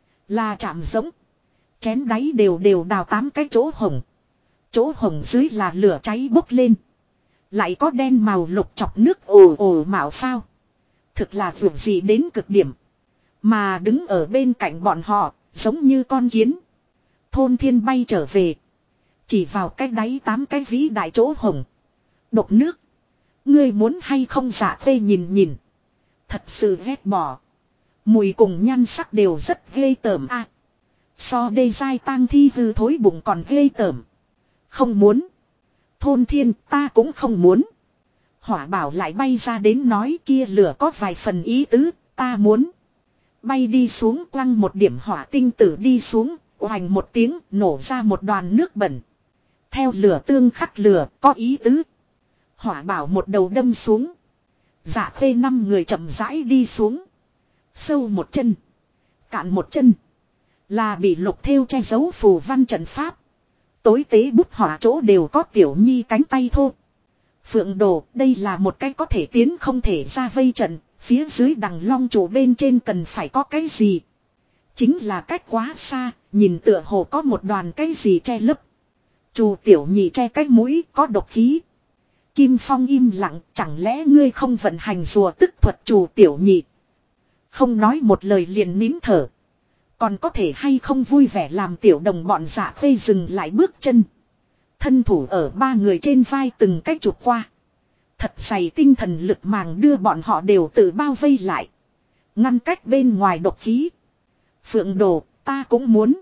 Là chạm giống. Chén đáy đều đào 8 cái chỗ hồng. Chỗ hồng dưới là lửa cháy bốc lên. Lại có đen màu lục chọc nước ồ ồ mạo phao. Thực là vượt gì đến cực điểm. Mà đứng ở bên cạnh bọn họ, giống như con kiến. Thôn Thiên bay trở về. Chỉ vào cái đáy 8 cái vĩ đại chỗ hồng. Độc nước. Ngươi muốn hay không Dạ Khê nhìn nhìn. Thật sự ghét bỏ. Mùi cùng nhan sắc đều rất ghê tởm a. So đê dai tang thi hư thối bụng còn ghê tởm. Không muốn. Thôn Thiên ta cũng không muốn. Hỏa Bảo lại bay ra đến nói kia lửa có vài phần ý tứ, ta muốn. Bay đi xuống quăng một điểm hỏa tinh tử đi xuống, oành một tiếng nổ ra một đoàn nước bẩn. Theo lửa tương khắc lửa có ý tứ. Hỏa Bảo một đầu đâm xuống. Dạ Khê 5 người chậm rãi đi xuống. Sâu một chân. Cạn một chân. Là bị lục thêu che giấu phù văn trận pháp. Tối tế bút hỏa chỗ đều có Tiểu Nhi cánh tay thô. Phượng Đồ, đây là một cái có thể tiến không thể ra vây trận, phía dưới đằng long trụ bên trên cần phải có cái gì. Chính là cách quá xa, nhìn tựa hồ có một đoàn cái gì che lấp. Chù Tiểu Nhị che cái mũi có độc khí. Kim Phong im lặng, chẳng lẽ ngươi không vận hành rùa tức thuật Chù Tiểu Nhị. Không nói một lời liền nín thở. Còn có thể hay không vui vẻ làm tiểu đồng bọn Dạ Khê dừng lại bước chân. Thân thủ ở 3 người trên vai từng cách chụp qua. Thật dày tinh thần lực màng đưa bọn họ đều tự bao vây lại. Ngăn cách bên ngoài độc khí. Phượng Đồ, ta cũng muốn.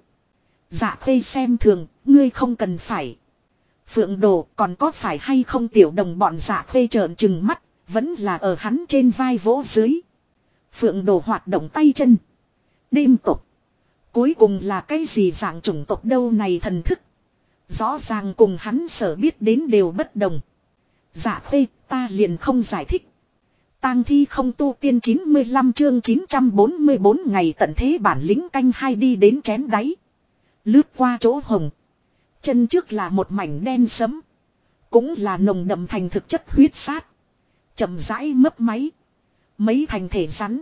Dạ Khê xem thường, ngươi không cần phải. Phượng Đồ, còn có phải hay không tiểu đồng bọn Dạ Khê trợn trừng mắt, vẫn là ở hắn trên vai vỗ dưới. Phượng Đồ hoạt động tay chân. Đêm tộc. Cuối cùng là cái gì dạng chủng tộc đâu này thần thức. Rõ ràng cùng hắn sở biết đến đều bất đồng. Dạ Khê, ta liền không giải thích. Tang thi không tu tiên 95 chương 944 ngày tận thế bản lĩnh canh 2 đi đến chén đáy. Lướt qua chỗ hồng. Chân trước là một mảnh đen sẫm. Cũng là nồng đậm thành thực chất huyết sát. Chậm rãi mấp máy. Mấy thành thể rắn.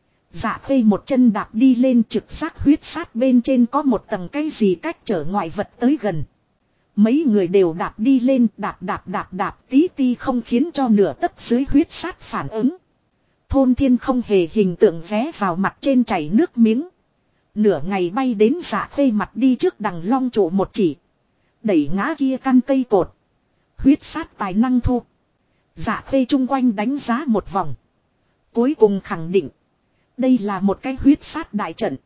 Dạ Khê một chân đạp đi lên trực giác huyết sát bên trên có một tầng cái gì cách trở ngoại vật tới gần. Mấy người đều đạp đi lên đạp tí ti không khiến cho nửa tấc dưới huyết sát phản ứng. Thôn Thiên không hề hình tượng vé vào mặt trên chảy nước miếng. Nửa ngày bay đến Dạ Khê mặt đi trước đằng long trụ một chỉ. Đẩy ngã kia căn cây cột. Huyết sát tài năng thu. Dạ Khê chung quanh đánh giá một vòng. Cuối cùng khẳng định. Đây là một cái huyết sát đại trận.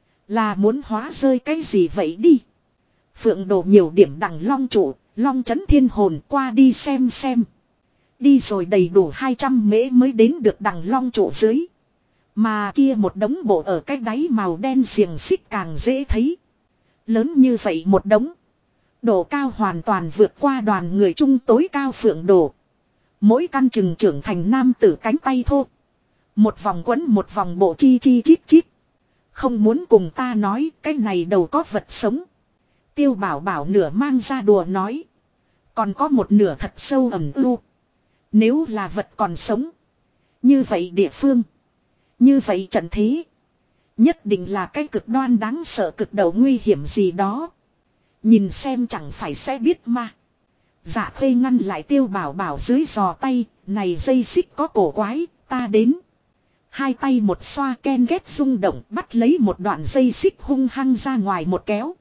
Là muốn hóa rơi cái gì vậy đi. Phượng Đồ nhiều điểm đằng long trụ, long chấn thiên hồn qua đi xem. Đi rồi đầy đủ 200 mễ mới đến được đằng long trụ dưới. Mà kia một đống bộ ở cái đáy màu đen xiềng xích càng dễ thấy. Lớn như vậy một đống. Độ cao hoàn toàn vượt qua đoàn người trung tối cao Phượng Đồ. Mỗi căn chừng trưởng thành nam tử cánh tay thô. Một vòng quấn một vòng bộ chi chít. Không muốn cùng ta nói cái này đầu có vật sống. Tiêu Bảo Bảo nửa mang ra đùa nói. Còn có một nửa thật sâu ẩm ưu. Nếu là vật còn sống. Như vậy địa phương. Như vậy trận thế. Nhất định là cái cực đoan đáng sợ cực đầu nguy hiểm gì đó. Nhìn xem chẳng phải sẽ biết mà. Dạ Khê ngăn lại Tiêu Bảo Bảo dưới giò tay. Này dây xích có cổ quái, ta đến. Hai tay một xoa ken ghét rung động bắt lấy một đoạn dây xích hung hăng ra ngoài một kéo.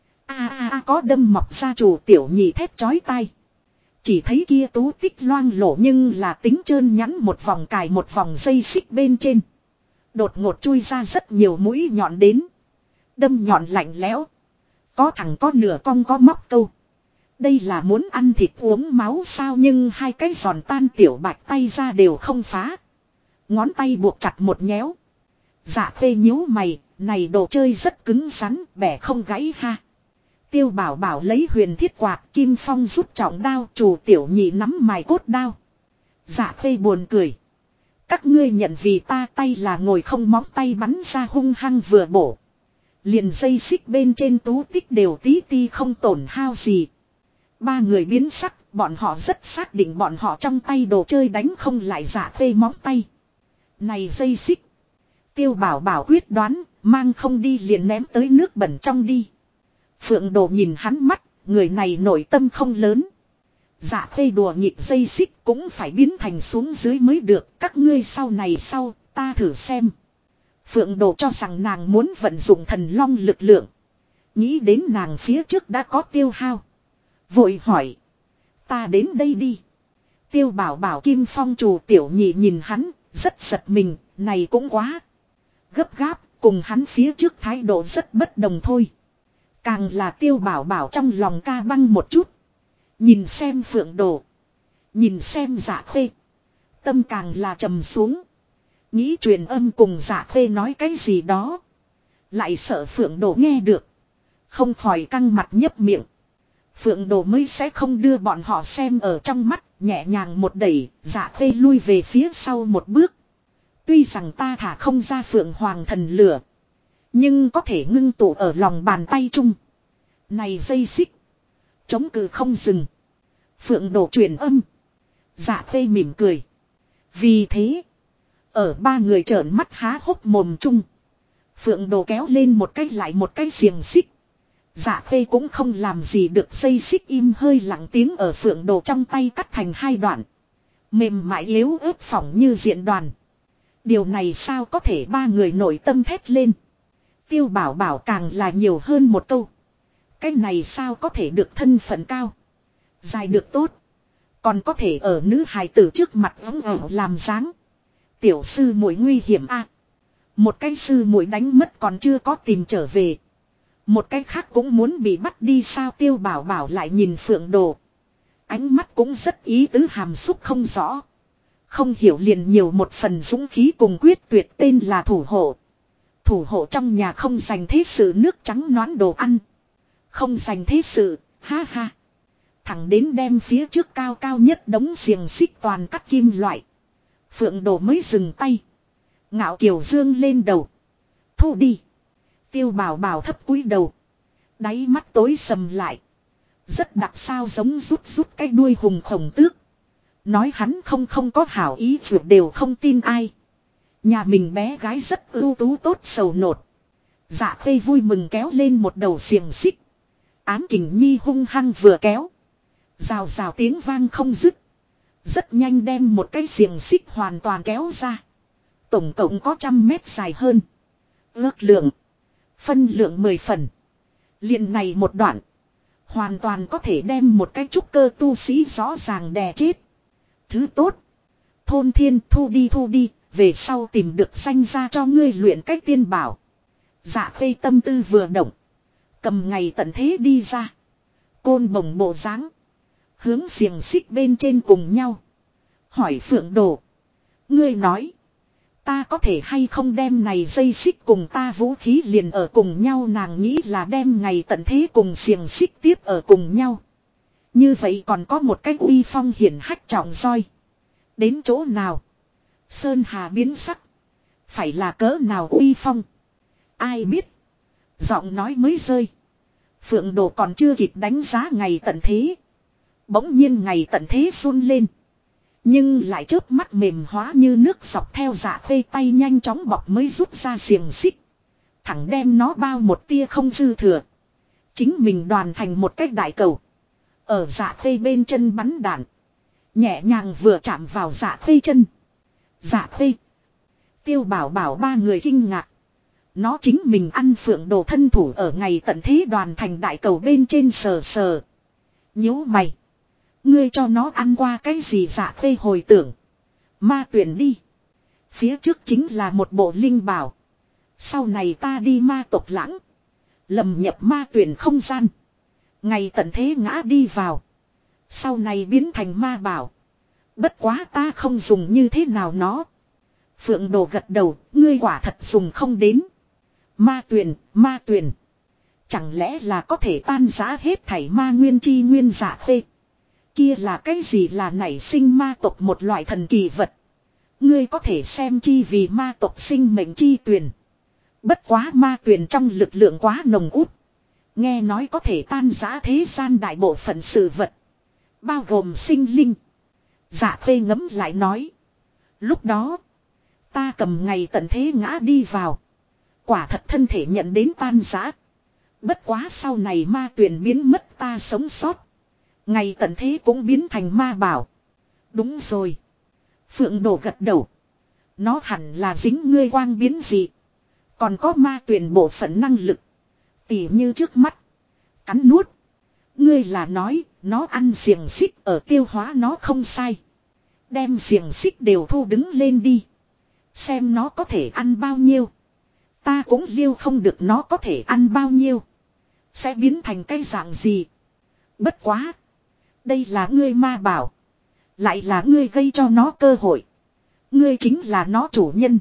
Có đâm mọc ra chủ Tiểu Nhị thét chói tai. Chỉ thấy kia tú tích loang lổ nhưng là tính trơn nhắn một vòng cài một vòng dây xích bên trên. Đột ngột chui ra rất nhiều mũi nhọn đến. Đâm nhọn lạnh lẽo. Có thẳng có nửa cong có móc câu. Đây là muốn ăn thịt uống máu sao nhưng hai cái giòn tan tiểu bạch tay ra đều không phá. Ngón tay buộc chặt một nhéo. Dạ Khê nhíu mày, này đồ chơi rất cứng rắn, bẻ không gãy ha. Tiêu Bảo Bảo lấy huyền thiết quạt, Kim Phong rút trọng đao, chủ Tiểu Nhị nắm mài cốt đao. Dạ Khê buồn cười. Các ngươi nhận vì ta tay là ngồi không móng tay bắn ra hung hăng vừa bổ. Liền dây xích bên trên tú tích đều tí ti không tổn hao gì. Ba người biến sắc, bọn họ rất xác định bọn họ trong tay đồ chơi đánh không lại Dạ Khê móng tay. Này dây xích. Tiêu Bảo Bảo quyết đoán, mang không đi liền ném tới nước bẩn trong đi. Phượng Đồ nhìn hắn mắt, người này nội tâm không lớn. Dạ Khê đùa nghịch dây xích cũng phải biến thành xuống dưới mới được, các ngươi sau này sau, ta thử xem. Phượng Đồ cho rằng nàng muốn vận dụng thần long lực lượng. Nghĩ đến nàng phía trước đã có tiêu hao. Vội hỏi. Ta đến đây đi. Tiêu bảo bảo Kim Phong chủ tiểu nhị nhìn hắn, rất giật mình, này cũng quá. Gấp gáp, cùng hắn phía trước thái độ rất bất đồng thôi. Càng là tiêu bảo bảo trong lòng ca băng một chút. Nhìn xem Phượng Đồ. Nhìn xem Dạ Khê. Tâm càng là trầm xuống. Nghĩ truyền âm cùng Dạ Khê nói cái gì đó. Lại sợ Phượng Đồ nghe được. Không khỏi căng mặt nhấp miệng. Phượng Đồ mới sẽ không đưa bọn họ xem ở trong mắt. Nhẹ nhàng một đẩy, Dạ Khê lui về phía sau một bước. Tuy rằng ta thả không ra Phượng Hoàng thần lửa. Nhưng có thể ngưng tụ ở lòng bàn tay chung. Này dây xích. Chống cự không dừng. Phượng Đồ truyền âm. Dạ Khê mỉm cười. Vì thế. Ở ba người trợn mắt há hốc mồm chung. Phượng Đồ kéo lên một cái lại một cái xiềng xích. Dạ Khê cũng không làm gì được, dây xích im hơi lặng tiếng ở Phượng Đồ trong tay cắt thành hai đoạn. Mềm mại yếu ớt phỏng như diện đoàn. Điều này sao có thể, ba người nội tâm thét lên. Tiêu bảo bảo càng là nhiều hơn một câu. Cái này sao có thể được, thân phận cao. Dài được tốt. Còn có thể ở nữ hài tử trước mặt làm dáng. Tiểu sư muội nguy hiểm a. Một cái sư muội đánh mất còn chưa có tìm trở về. Một cái khác cũng muốn bị bắt đi sao. Tiêu bảo bảo lại nhìn Phượng Đồ. Ánh mắt cũng rất ý tứ hàm xúc không rõ. Không hiểu liền nhiều một phần dũng khí cùng quyết tuyệt, tên là thủ hộ. Thủ hộ trong nhà không dành thế sự, nước trắng noãn đồ ăn. Không dành thế sự, ha ha. Thẳng đến đem phía trước cao cao nhất đống xiềng xích toàn cắt kim loại. Phượng Đồ mới dừng tay. Ngạo kiều dương lên đầu. Thu đi. Tiêu bảo bảo thấp cúi đầu. Đáy mắt tối sầm lại. Rất đặc sao, giống rút rút cái đuôi hùng khổng tước. Nói hắn không có hảo ý vượt đều không tin ai. Nhà mình bé gái rất ưu tú tốt sầu nột. Dạ Khê vui mừng kéo lên một đầu xiềng xích. Ám Kình Nhi hung hăng vừa kéo. Rào rào tiếng vang không dứt. Rất nhanh đem một cái xiềng xích hoàn toàn kéo ra. Tổng cộng có 100 mét dài hơn. Ước lượng. Phân lượng 10 phần. Liền này một đoạn. Hoàn toàn có thể đem một cái trúc cơ tu sĩ rõ ràng đè chết. Thứ tốt. Thôn Thiên, thu đi. Về sau tìm được danh ra cho ngươi luyện cách tiên bảo. Dạ Khê tâm tư vừa động. Cầm ngày tận thế đi ra. Côn bồng bộ dáng. Hướng xiềng xích bên trên cùng nhau. Hỏi Phượng Đồ. Ngươi nói. Ta có thể hay không đem này dây xích cùng ta vũ khí liền ở cùng nhau. Nàng nghĩ là đem ngày tận thế cùng xiềng xích tiếp ở cùng nhau. Như vậy còn có một cái uy phong hiển hách trọng roi. Đến chỗ nào. Sơn hà biến sắc. Phải là cỡ nào uy phong. Ai biết. Giọng nói mới rơi. Phượng Đồ còn chưa kịp đánh giá ngày tận thế. Bỗng nhiên ngày tận thế run lên. Nhưng lại chớp mắt mềm hóa như nước dọc theo Dạ Khê tay nhanh chóng bọc mới rút ra xiềng xích. Thẳng đem nó bao một tia không dư thừa. Chính mình đoàn thành một cái đại cầu. Ở Dạ Khê bên chân bắn đạn. Nhẹ nhàng vừa chạm vào Dạ Khê chân. Dạ Khê. Tiêu bảo bảo ba người kinh ngạc. Nó chính mình ăn Phượng Đồ thân thủ ở ngày tận thế đoàn thành đại cầu bên trên sờ sờ. Nhíu mày. Ngươi cho nó ăn qua cái gì? Dạ Khê hồi tưởng. Ma tuyển đi. Phía trước chính là một bộ linh bảo. Sau này ta đi ma tộc lãng. Lầm nhập ma tuyển không gian. Ngày tận thế ngã đi vào. Sau này biến thành ma bảo. Bất quá ta không dùng như thế nào nó. Phượng Đồ gật đầu. Ngươi quả thật dùng không đến. Ma tuyển. Chẳng lẽ là có thể tan rã hết thảy ma nguyên chi nguyên? Dạ Khê. Kia là cái gì? Là nảy sinh ma tộc một loại thần kỳ vật. Ngươi có thể xem chi vì ma tộc sinh mệnh chi tuyển. Bất quá ma tuyển trong lực lượng quá nồng út. Nghe nói có thể tan rã thế gian đại bộ phận sự vật. Bao gồm sinh linh. Dạ Khê ngấm lại nói. Lúc đó. Ta cầm ngày tận thế ngã đi vào. Quả thật thân thể nhận đến tan rã. Bất quá sau này ma tuyển biến mất ta sống sót. Ngày tận thế cũng biến thành ma bảo. Đúng rồi. Phượng Đồ gật đầu. Nó hẳn là dính ngươi quang biến dị. Còn có ma tuyển bộ phận năng lực. Tỉ như trước mắt. Cắn nuốt. Ngươi là nói, nó ăn xiềng xích ở tiêu hóa nó không sai. Đem xiềng xích đều thu đứng lên đi. Xem nó có thể ăn bao nhiêu. Ta cũng liêu không được nó có thể ăn bao nhiêu. Sẽ biến thành cái dạng gì. Bất quá. Đây là ngươi ma bảo. Lại là ngươi gây cho nó cơ hội. Ngươi chính là nó chủ nhân.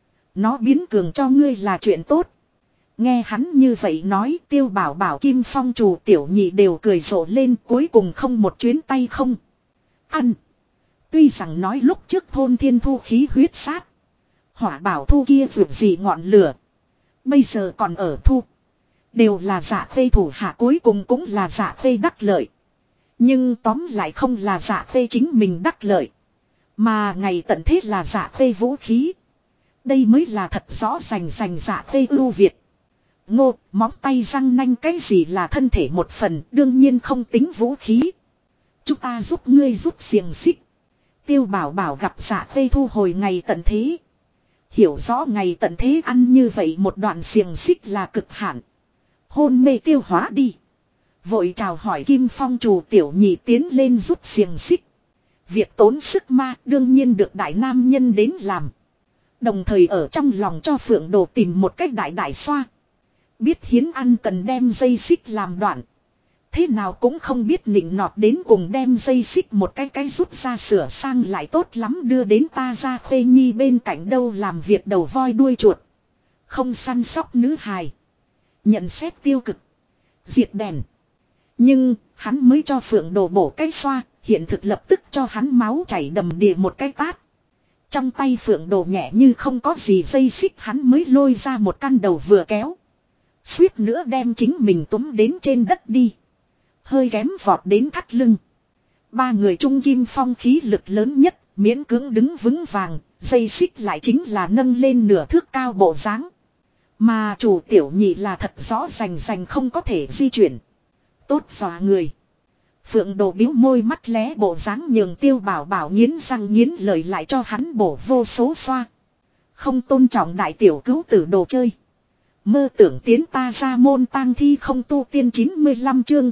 Nó biến cường cho ngươi là chuyện tốt. Nghe hắn như vậy nói Tiêu Bảo Bảo Kim Phong Trù Tiểu Nhị đều cười rộ lên cuối cùng không một chuyến tay không. Ăn. Tuy rằng nói lúc trước thôn thiên thu khí huyết sát. Hỏa bảo thu kia vượt gì ngọn lửa. Bây giờ còn ở thu. Đều là Dạ Khê thủ hạ cuối cùng cũng là Dạ Khê đắc lợi. Nhưng tóm lại không là Dạ Khê chính mình đắc lợi. Mà ngày tận thế là Dạ Khê vũ khí. Đây mới là thật rõ rành Dạ Khê ưu việt. Ngô, móng tay răng nanh cái gì là thân thể một phần đương nhiên không tính vũ khí. Chúng ta giúp ngươi rút xiềng xích. Tiêu Bảo Bảo gặp Dạ Khê thu hồi ngày tận thế. Hiểu rõ ngày tận thế ăn như vậy một đoạn xiềng xích là cực hạn. Hôn mê tiêu hóa đi. Vội chào hỏi Kim Phong Trù Tiểu Nhị tiến lên rút xiềng xích. Việc tốn sức ma đương nhiên được đại nam nhân đến làm. Đồng thời ở trong lòng cho Phượng Đồ tìm một cách đại xoa. Biết hiến ăn cần đem dây xích làm đoạn. Thế nào cũng không biết nịnh nọt đến cùng đem dây xích một cái rút ra sửa sang lại tốt lắm đưa đến ta ra Khuê Nhi bên cạnh đâu làm việc đầu voi đuôi chuột. Không săn sóc nữ hài. Nhận xét tiêu cực. Diệt đèn. Nhưng hắn mới cho Phượng Đồ bổ cái xoa, hiện thực lập tức cho hắn máu chảy đầm đìa một cái tát. Trong tay Phượng Đồ nhẹ như không có gì dây xích hắn mới lôi ra một căn đầu vừa kéo. Suýt nữa đem chính mình túm đến trên đất đi. Hơi kém vọt đến thắt lưng. Ba người trung Kim Phong khí lực lớn nhất, miễn cưỡng đứng vững vàng, dây xích lại chính là nâng lên nửa thước cao bộ dáng. Mà chủ Tiểu Nhị là thật rõ rành không có thể di chuyển. Tốt dọa người. Phượng Đồ biếu môi mắt lé bộ dáng nhường Tiêu Bảo Bảo nghiến răng nghiến lợi lại cho hắn bổ vô số xoa. Không tôn trọng đại tiểu cứu tử đồ chơi. Mơ tưởng tiến ta ra môn tang thi không tu tiên 95 chương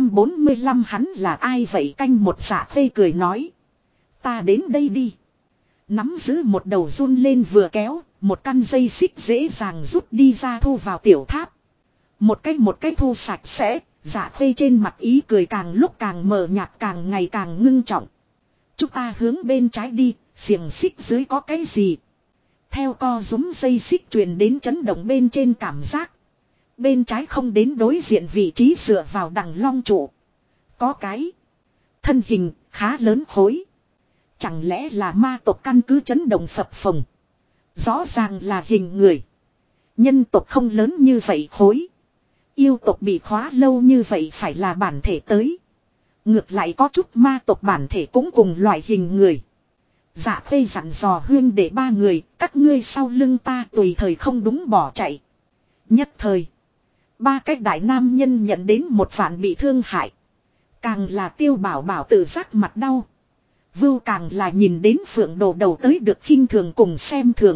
945 hắn là ai vậy canh một Dạ Khê cười nói. Ta đến đây đi. Nắm giữ một đầu run lên vừa kéo, một căn dây xích dễ dàng rút đi ra thu vào tiểu tháp. Một cái thu sạch sẽ, Dạ Khê trên mặt ý cười càng lúc càng mờ nhạt càng ngày càng ngưng trọng. Chúng ta hướng bên trái đi, xiềng xích dưới có cái gì? Theo co rúm dây xích truyền đến chấn động bên trên cảm giác. Bên trái không đến đối diện vị trí dựa vào đằng long trụ. Có cái thân hình khá lớn khối. Chẳng lẽ là ma tộc căn cứ chấn động phập phồng. Rõ ràng là hình người. Nhân tộc không lớn như vậy khối. Yêu tộc bị khóa lâu như vậy phải là bản thể tới. Ngược lại có chút ma tộc bản thể cũng cùng loại hình người. Dạ Khê dặn dò huyên để ba người, các ngươi sau lưng ta tùy thời không đúng bỏ chạy. Nhất thời, ba cái đại nam nhân nhận đến một vạn bị thương hại. Càng là Tiêu Bảo Bảo tự giác mặt đau. Vưu càng là nhìn đến Phượng Đồ đầu tới được khinh thường cùng xem thường.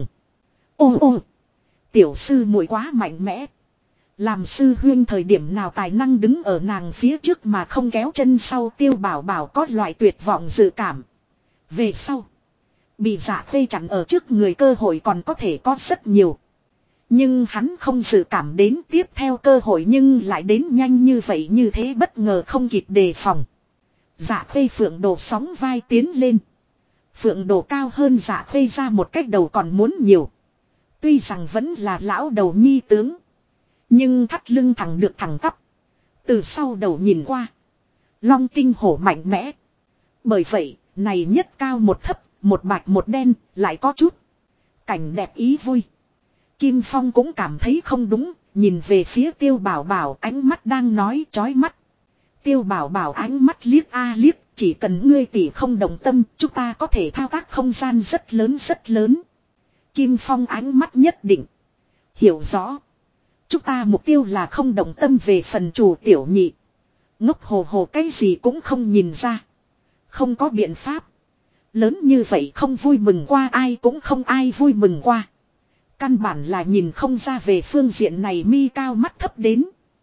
Ô, tiểu sư muội quá mạnh mẽ. Làm sư huyên thời điểm nào tài năng đứng ở nàng phía trước mà không kéo chân sau Tiêu Bảo Bảo có loại tuyệt vọng dự cảm. Về sau. Bị Dạ Khê chặn ở trước người cơ hội còn có thể có rất nhiều. Nhưng hắn không dự cảm đến tiếp theo cơ hội nhưng lại đến nhanh như vậy như thế bất ngờ không kịp đề phòng. Dạ Khê Phượng Đồ sóng vai tiến lên. Phượng Đồ cao hơn Dạ Khê ra một cách đầu còn muốn nhiều. Tuy rằng vẫn là lão đầu nhi tướng. Nhưng thắt lưng thẳng được thẳng tắp. Từ sau đầu nhìn qua. Long tinh hổ mạnh mẽ. Bởi vậy, này nhất cao một thấp. Một bạch một đen, lại có chút cảnh đẹp ý vui. Kim Phong cũng cảm thấy không đúng, nhìn về phía Tiêu Bảo Bảo ánh mắt đang nói chói mắt. Tiêu Bảo Bảo ánh mắt liếc a liếc, chỉ cần ngươi tỷ không đồng tâm, chúng ta có thể thao tác không gian rất lớn rất lớn. Kim Phong ánh mắt nhất định. Hiểu rõ. Chúng ta mục tiêu là không đồng tâm về phần chủ Tiểu Nhị. Ngốc hồ hồ cái gì cũng không nhìn ra. Không có biện pháp. Lớn như vậy không vui mừng qua ai cũng không ai vui mừng qua. Căn bản là nhìn không ra về phương diện này mi cao mắt thấp đến.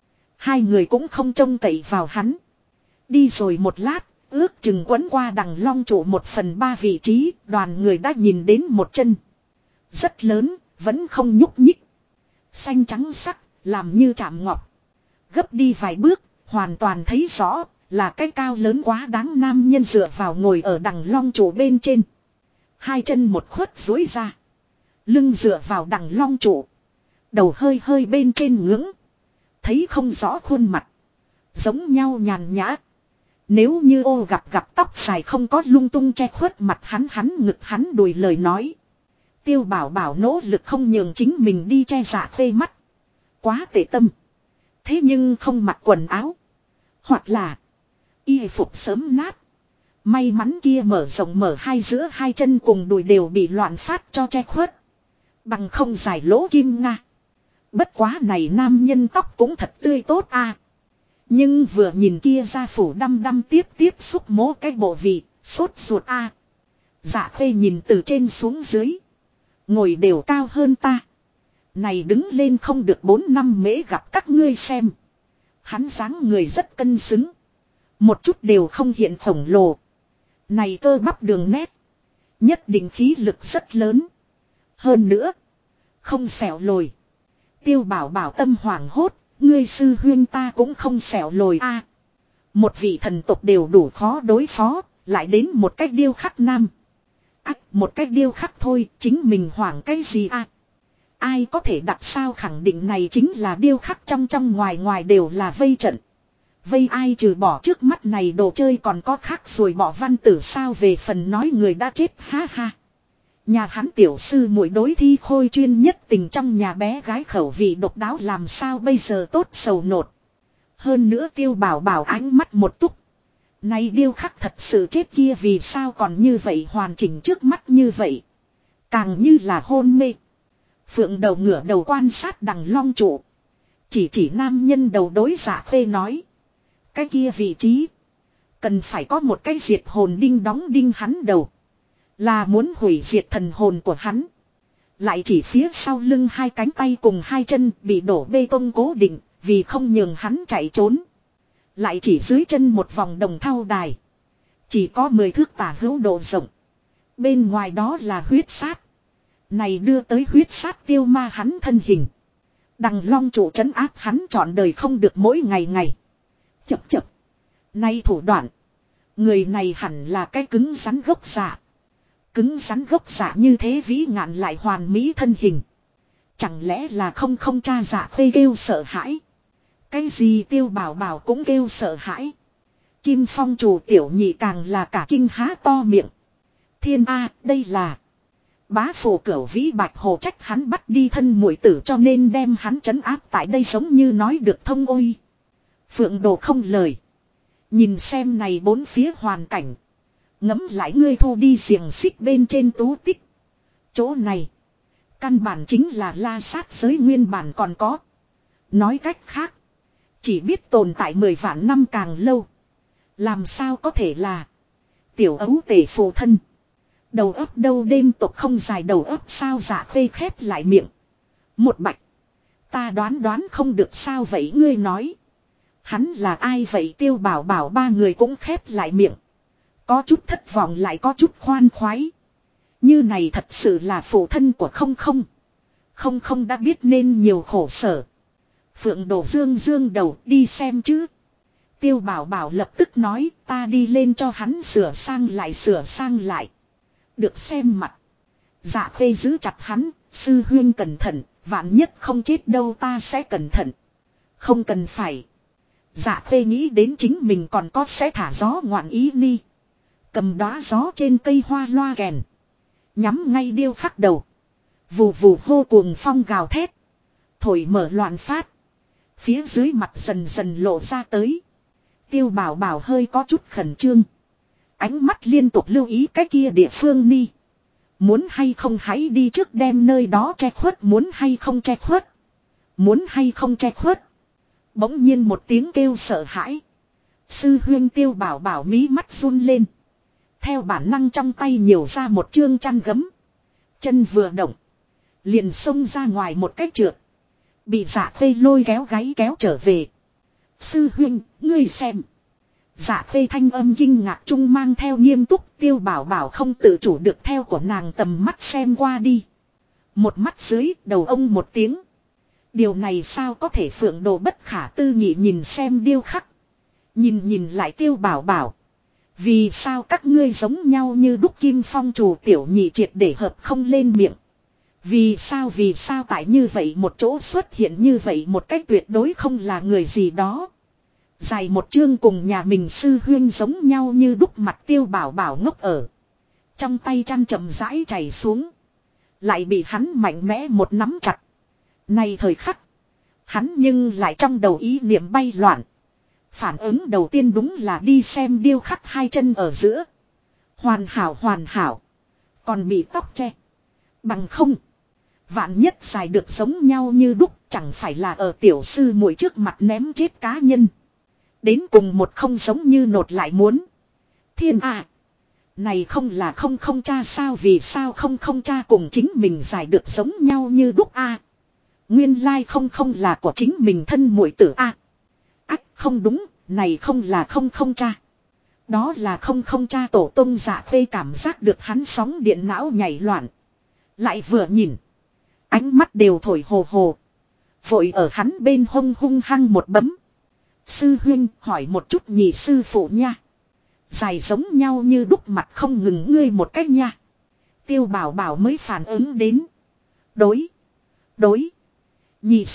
Hai người cũng không trông cậy vào hắn. Đi rồi một lát, ước chừng quấn qua đằng long trụ 1/3 vị trí, đoàn người đã nhìn đến một chân. Rất lớn, vẫn không nhúc nhích. Xanh trắng sắc, làm như chạm ngọc. Gấp đi vài bước, hoàn toàn thấy rõ, là cái cao lớn quá đáng nam nhân dựa vào ngồi ở đằng long trụ bên trên. Hai chân một khuất duỗi ra. Lưng dựa vào đằng long trụ. Đầu hơi hơi bên trên ngưỡng. Thấy không rõ khuôn mặt. Giống nhau nhàn nhã. Nếu như ô gặp tóc dài không có lung tung che khuất mặt hắn ngực hắn đùi lời nói. Tiêu bảo bảo nỗ lực không nhường chính mình đi che dạ phê mắt. Quá tệ tâm. Thế nhưng không mặc quần áo. Hoặc là y phục sớm nát. May mắn kia mở rộng mở hai giữa hai chân cùng đùi đều bị loạn phát cho che khuất. Bằng không dài lỗ kim nga. Bất quá này nam nhân tóc cũng thật tươi tốt a. Nhưng vừa nhìn kia ra phủ đăm tiếp xúc mố cái bộ vị, sốt ruột a. Dạ khê nhìn từ trên xuống dưới. Ngồi đều cao hơn ta. Này đứng lên không được 4 năm mễ gặp các ngươi xem. Hắn dáng người rất cân xứng. Một chút đều không hiện khổng lồ. Này cơ bắp đường nét. Nhất định khí lực rất lớn. Hơn nữa. Không xẻo lồi. Tiêu bảo bảo tâm hoảng hốt. Ngươi sư huyên ta cũng không xẻo lồi a. Một vị thần tộc đều đủ khó đối phó. Lại đến một cách điêu khắc nam. Một cách điêu khắc thôi. Chính mình hoảng cái gì a? Ai có thể đặt sao khẳng định này chính là điêu khắc trong ngoài đều là vây trận. Vây ai trừ bỏ trước mắt này đồ chơi còn có khác rồi bỏ văn tử sao về phần nói người đã chết ha ha. Nhà hắn tiểu sư muội đối thi khôi chuyên nhất tình trong nhà bé gái khẩu vị độc đáo làm sao bây giờ tốt sầu nột. Hơn nữa tiêu bảo bảo ánh mắt một túc. Này điêu khắc thật sự chết kia vì sao còn như vậy hoàn chỉnh trước mắt như vậy. Càng như là hôn mê. Phượng đầu ngửa đầu quan sát đằng long trụ. Chỉ nam nhân đầu đối giả phê nói. Cái kia vị trí. Cần phải có một cái diệt hồn đinh đóng đinh hắn đầu. Là muốn hủy diệt thần hồn của hắn. Lại chỉ phía sau lưng hai cánh tay cùng hai chân bị đổ bê tông cố định. Vì không nhường hắn chạy trốn. Lại chỉ dưới chân một vòng đồng thau đài. Chỉ có 10 thước tả hữu độ rộng. Bên ngoài đó là huyết sát. Này đưa tới huyết sát tiêu ma hắn thân hình. Đằng long trụ trấn áp hắn trọn đời không được mỗi ngày. Chập. Nay thủ đoạn. Người này hẳn là cái cứng rắn gốc dạ. Cứng rắn gốc dạ như thế vĩ ngạn lại hoàn mỹ thân hình. Chẳng lẽ là không cha dạ phê kêu sợ hãi. Cái gì tiêu bảo bảo cũng kêu sợ hãi. Kim phong chủ tiểu nhị càng là cả kinh há to miệng. Thiên A đây là. Bá phủ cửu vĩ bạch hồ trách hắn bắt đi thân muội tử cho nên đem hắn trấn áp tại đây giống như nói được thông ôi. Phượng đồ không lời. Nhìn xem này bốn phía hoàn cảnh. Ngấm lại ngươi thu đi xiềng xích bên trên tú tích. Chỗ này. Căn bản chính là la sát giới nguyên bản còn có. Nói cách khác. Chỉ biết tồn tại 10 vạn năm càng lâu. Làm sao có thể là. Tiểu ấu tể phụ thân. Đầu óc đâu đêm tộc không dài đầu óc sao dạ khê khép lại miệng. Một bạch. Ta đoán không được sao vậy ngươi nói. Hắn là ai vậy tiêu bảo bảo ba người cũng khép lại miệng. Có chút thất vọng lại có chút khoan khoái. Như này thật sự là phụ thân của không. Không đã biết nên nhiều khổ sở. Phượng đổ dương đầu đi xem chứ. Tiêu bảo bảo lập tức nói ta đi lên cho hắn sửa sang lại. Được xem mặt. Dạ khê giữ chặt hắn. Sư huyên cẩn thận. Vạn nhất không chết đâu ta sẽ cẩn thận. Không cần phải. Dạ khê nghĩ đến chính mình còn có sẽ thả gió ngoạn ý ni. Cầm đóa gió trên cây hoa loa kèn. Nhắm ngay điêu khắc đầu. Vù vù hô cuồng phong gào thét. Thổi mở loạn phát. Phía dưới mặt dần lộ ra tới. Tiêu bảo bảo hơi có chút khẩn trương. Ánh mắt liên tục lưu ý cái kia địa phương ni. Muốn hay không hãy đi trước đem nơi đó che khuất. Muốn hay không che khuất. Muốn hay không che khuất. Bỗng nhiên một tiếng kêu sợ hãi. Sư huyên tiêu bảo bảo mí mắt run lên. Theo bản năng trong tay nhiều ra một chương chăn gấm. Chân vừa động. Liền xông ra ngoài một cách trượt. Bị dạ khê lôi kéo gáy kéo trở về. Sư huynh, ngươi xem. Dạ khê thanh âm kinh ngạc chung mang theo nghiêm túc, Tiêu Bảo Bảo không tự chủ được theo của nàng tầm mắt xem qua đi. Một mắt dưới, đầu ông một tiếng. Điều này sao có thể, Phượng Đồ bất khả tư nghị nhìn xem điêu khắc. Nhìn lại Tiêu Bảo Bảo. Vì sao các ngươi giống nhau như đúc kim phong trù tiểu nhị triệt để hợp không lên miệng. Vì sao tại như vậy một chỗ xuất hiện như vậy một cách tuyệt đối không là người gì đó. Dài một chương cùng nhà mình sư huyên giống nhau như đúc, mặt Tiêu Bảo Bảo ngốc ở. Trong tay chăn chậm rãi chảy xuống. Lại bị hắn mạnh mẽ một nắm chặt. Này thời khắc. Hắn nhưng lại trong đầu ý niệm bay loạn. Phản ứng đầu tiên đúng là đi xem điêu khắc hai chân ở giữa. Hoàn hảo. Còn bị tóc che. Bằng không. Vạn nhất dài được giống nhau như đúc, chẳng phải là ở tiểu sư muội trước mặt ném chết cá nhân. Đến cùng một không giống như nột lại muốn. Thiên à. Này không là không cha sao, vì sao không cha cùng chính mình dài được giống nhau như đúc a? Nguyên lai không là của chính mình thân muội tử a. Ách không đúng, này không là không cha. Đó là không cha. Tổ tông Dạ Khê cảm giác được hắn sóng điện não nhảy loạn. Lại vừa nhìn. Ánh mắt đều thổi hồ hồ. Vội ở hắn bên hông hung hăng một bấm. Sư huynh hỏi một chút nhị sư phụ nha. Dài giống nhau như đúc, mặt không ngừng ngươi một cách nha. Tiêu Bảo Bảo mới phản ứng đến. Đối. Nhị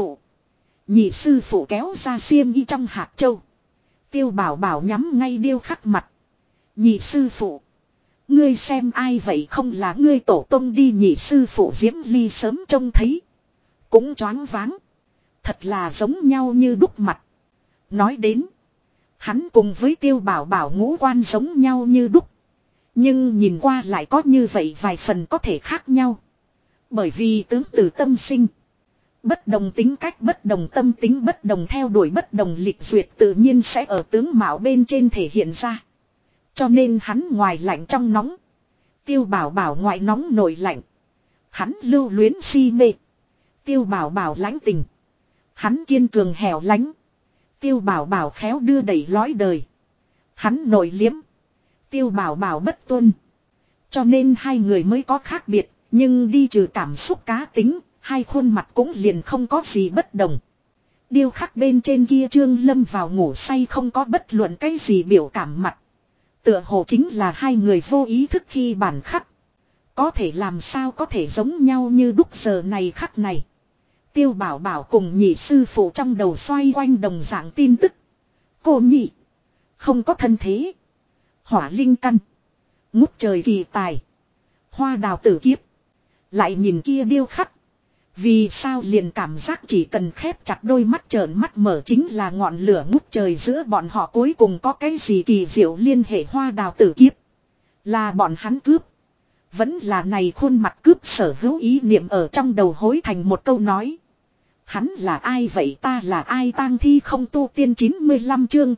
sư phụ kéo ra xiêm y trong hạt châu. Tiêu Bảo Bảo nhắm ngay điêu khắc mặt. Nhị sư phụ. Ngươi xem ai vậy, không là ngươi tổ tông đi. Nhị sư phụ Diễm Ly sớm trông thấy. Cũng choáng váng. Thật là giống nhau như đúc mặt. Nói đến. Hắn cùng với Tiêu Bảo Bảo ngũ quan giống nhau như đúc. Nhưng nhìn qua lại có như vậy vài phần có thể khác nhau. Bởi vì tướng từ tâm sinh. Bất đồng tính cách, bất đồng tâm tính, bất đồng theo đuổi, bất đồng lịch duyệt tự nhiên sẽ ở tướng mạo bên trên thể hiện ra. Cho nên hắn ngoài lạnh trong nóng. Tiêu Bảo Bảo ngoài nóng nổi lạnh. Hắn lưu luyến si mê. Tiêu Bảo Bảo lãnh tình. Hắn kiên cường hẻo lánh. Tiêu Bảo Bảo khéo đưa đẩy lối đời. Hắn nội liếm. Tiêu Bảo Bảo bất tuân. Cho nên hai người mới có khác biệt. Nhưng đi trừ cảm xúc cá tính, hai khuôn mặt cũng liền không có gì bất đồng. Điêu khắc bên trên kia Trương Lâm vào ngủ say không có bất luận cái gì biểu cảm mặt. Tựa hồ chính là hai người vô ý thức khi bản khắc. Có thể làm sao có thể giống nhau như đúc giờ này khắc này. Tiêu Bảo Bảo cùng nhị sư phụ trong đầu xoay quanh đồng dạng tin tức. Cô nhị. Không có thân thế. Hỏa linh căn. Ngút trời kỳ tài. Hoa đào tử kiếp. Lại nhìn kia điêu khắc. Vì sao liền cảm giác chỉ cần khép chặt đôi mắt trợn mắt mở chính là ngọn lửa ngút trời giữa bọn họ, cuối cùng có cái gì kỳ diệu liên hệ hoa đào tử kiếp. Là bọn hắn cướp. Vẫn là này khuôn mặt cướp sở hữu ý niệm ở trong đầu hối thành một câu nói. Hắn là ai vậy, ta là ai? Tang thi không tu tiên 95 chương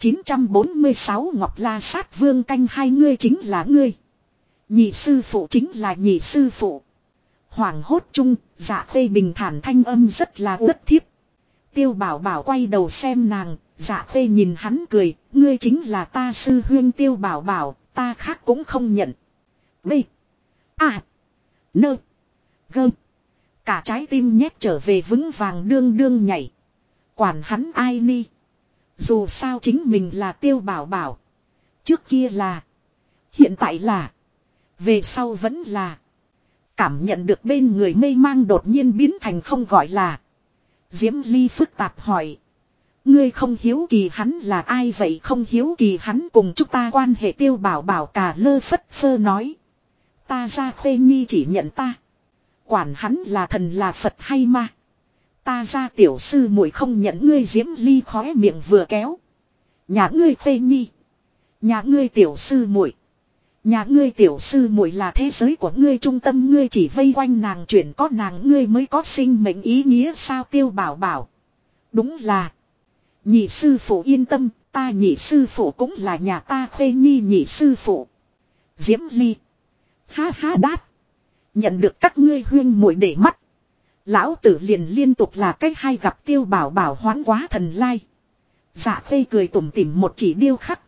946 Ngọc La Sát Vương canh hai, ngươi chính là ngươi. Nhị sư phụ chính là nhị sư phụ. Hoảng hốt chung, Dạ Khê bình thản thanh âm rất là uất thiếp. Tiêu Bảo Bảo quay đầu xem nàng, Dạ Khê nhìn hắn cười, ngươi chính là ta sư huyên. Tiêu Bảo Bảo, ta khác cũng không nhận. B. A. Nơ. Gơ. Cả trái tim nhét trở về vững vàng đương nhảy. Quản hắn ai ni. Dù sao chính mình là Tiêu Bảo Bảo. Trước kia là. Hiện tại là. Về sau vẫn là. Cảm nhận được bên người mê mang đột nhiên biến thành không gọi là. Diễm Ly phức tạp hỏi. Ngươi không hiếu kỳ hắn là ai vậy? Không hiếu kỳ hắn cùng chúng ta quan hệ. Tiêu Bảo Bảo cà lơ phất phơ nói. Ta ra Khê Nhi chỉ nhận ta. Quản hắn là thần là Phật hay ma. Ta ra tiểu sư muội không nhận ngươi. Diễm Ly khóe miệng vừa kéo. Nhà ngươi Khê Nhi. Nhà ngươi tiểu sư muội. Nhà ngươi tiểu sư muội là thế giới của ngươi, trung tâm ngươi chỉ vây quanh nàng chuyển, có nàng ngươi mới có sinh mệnh ý nghĩa sao? Tiêu Bảo Bảo. Đúng là. Nhị sư phụ yên tâm, ta nhị sư phụ cũng là nhà ta Khê Nhi nhị sư phụ. Diễm Ly. Ha ha đát. Nhận được các ngươi huyên muội để mắt. Lão tử liền liên tục là cách hay gặp. Tiêu Bảo Bảo hoán quá thần lai. Dạ Khê cười tủm tỉm một chỉ điêu khắc.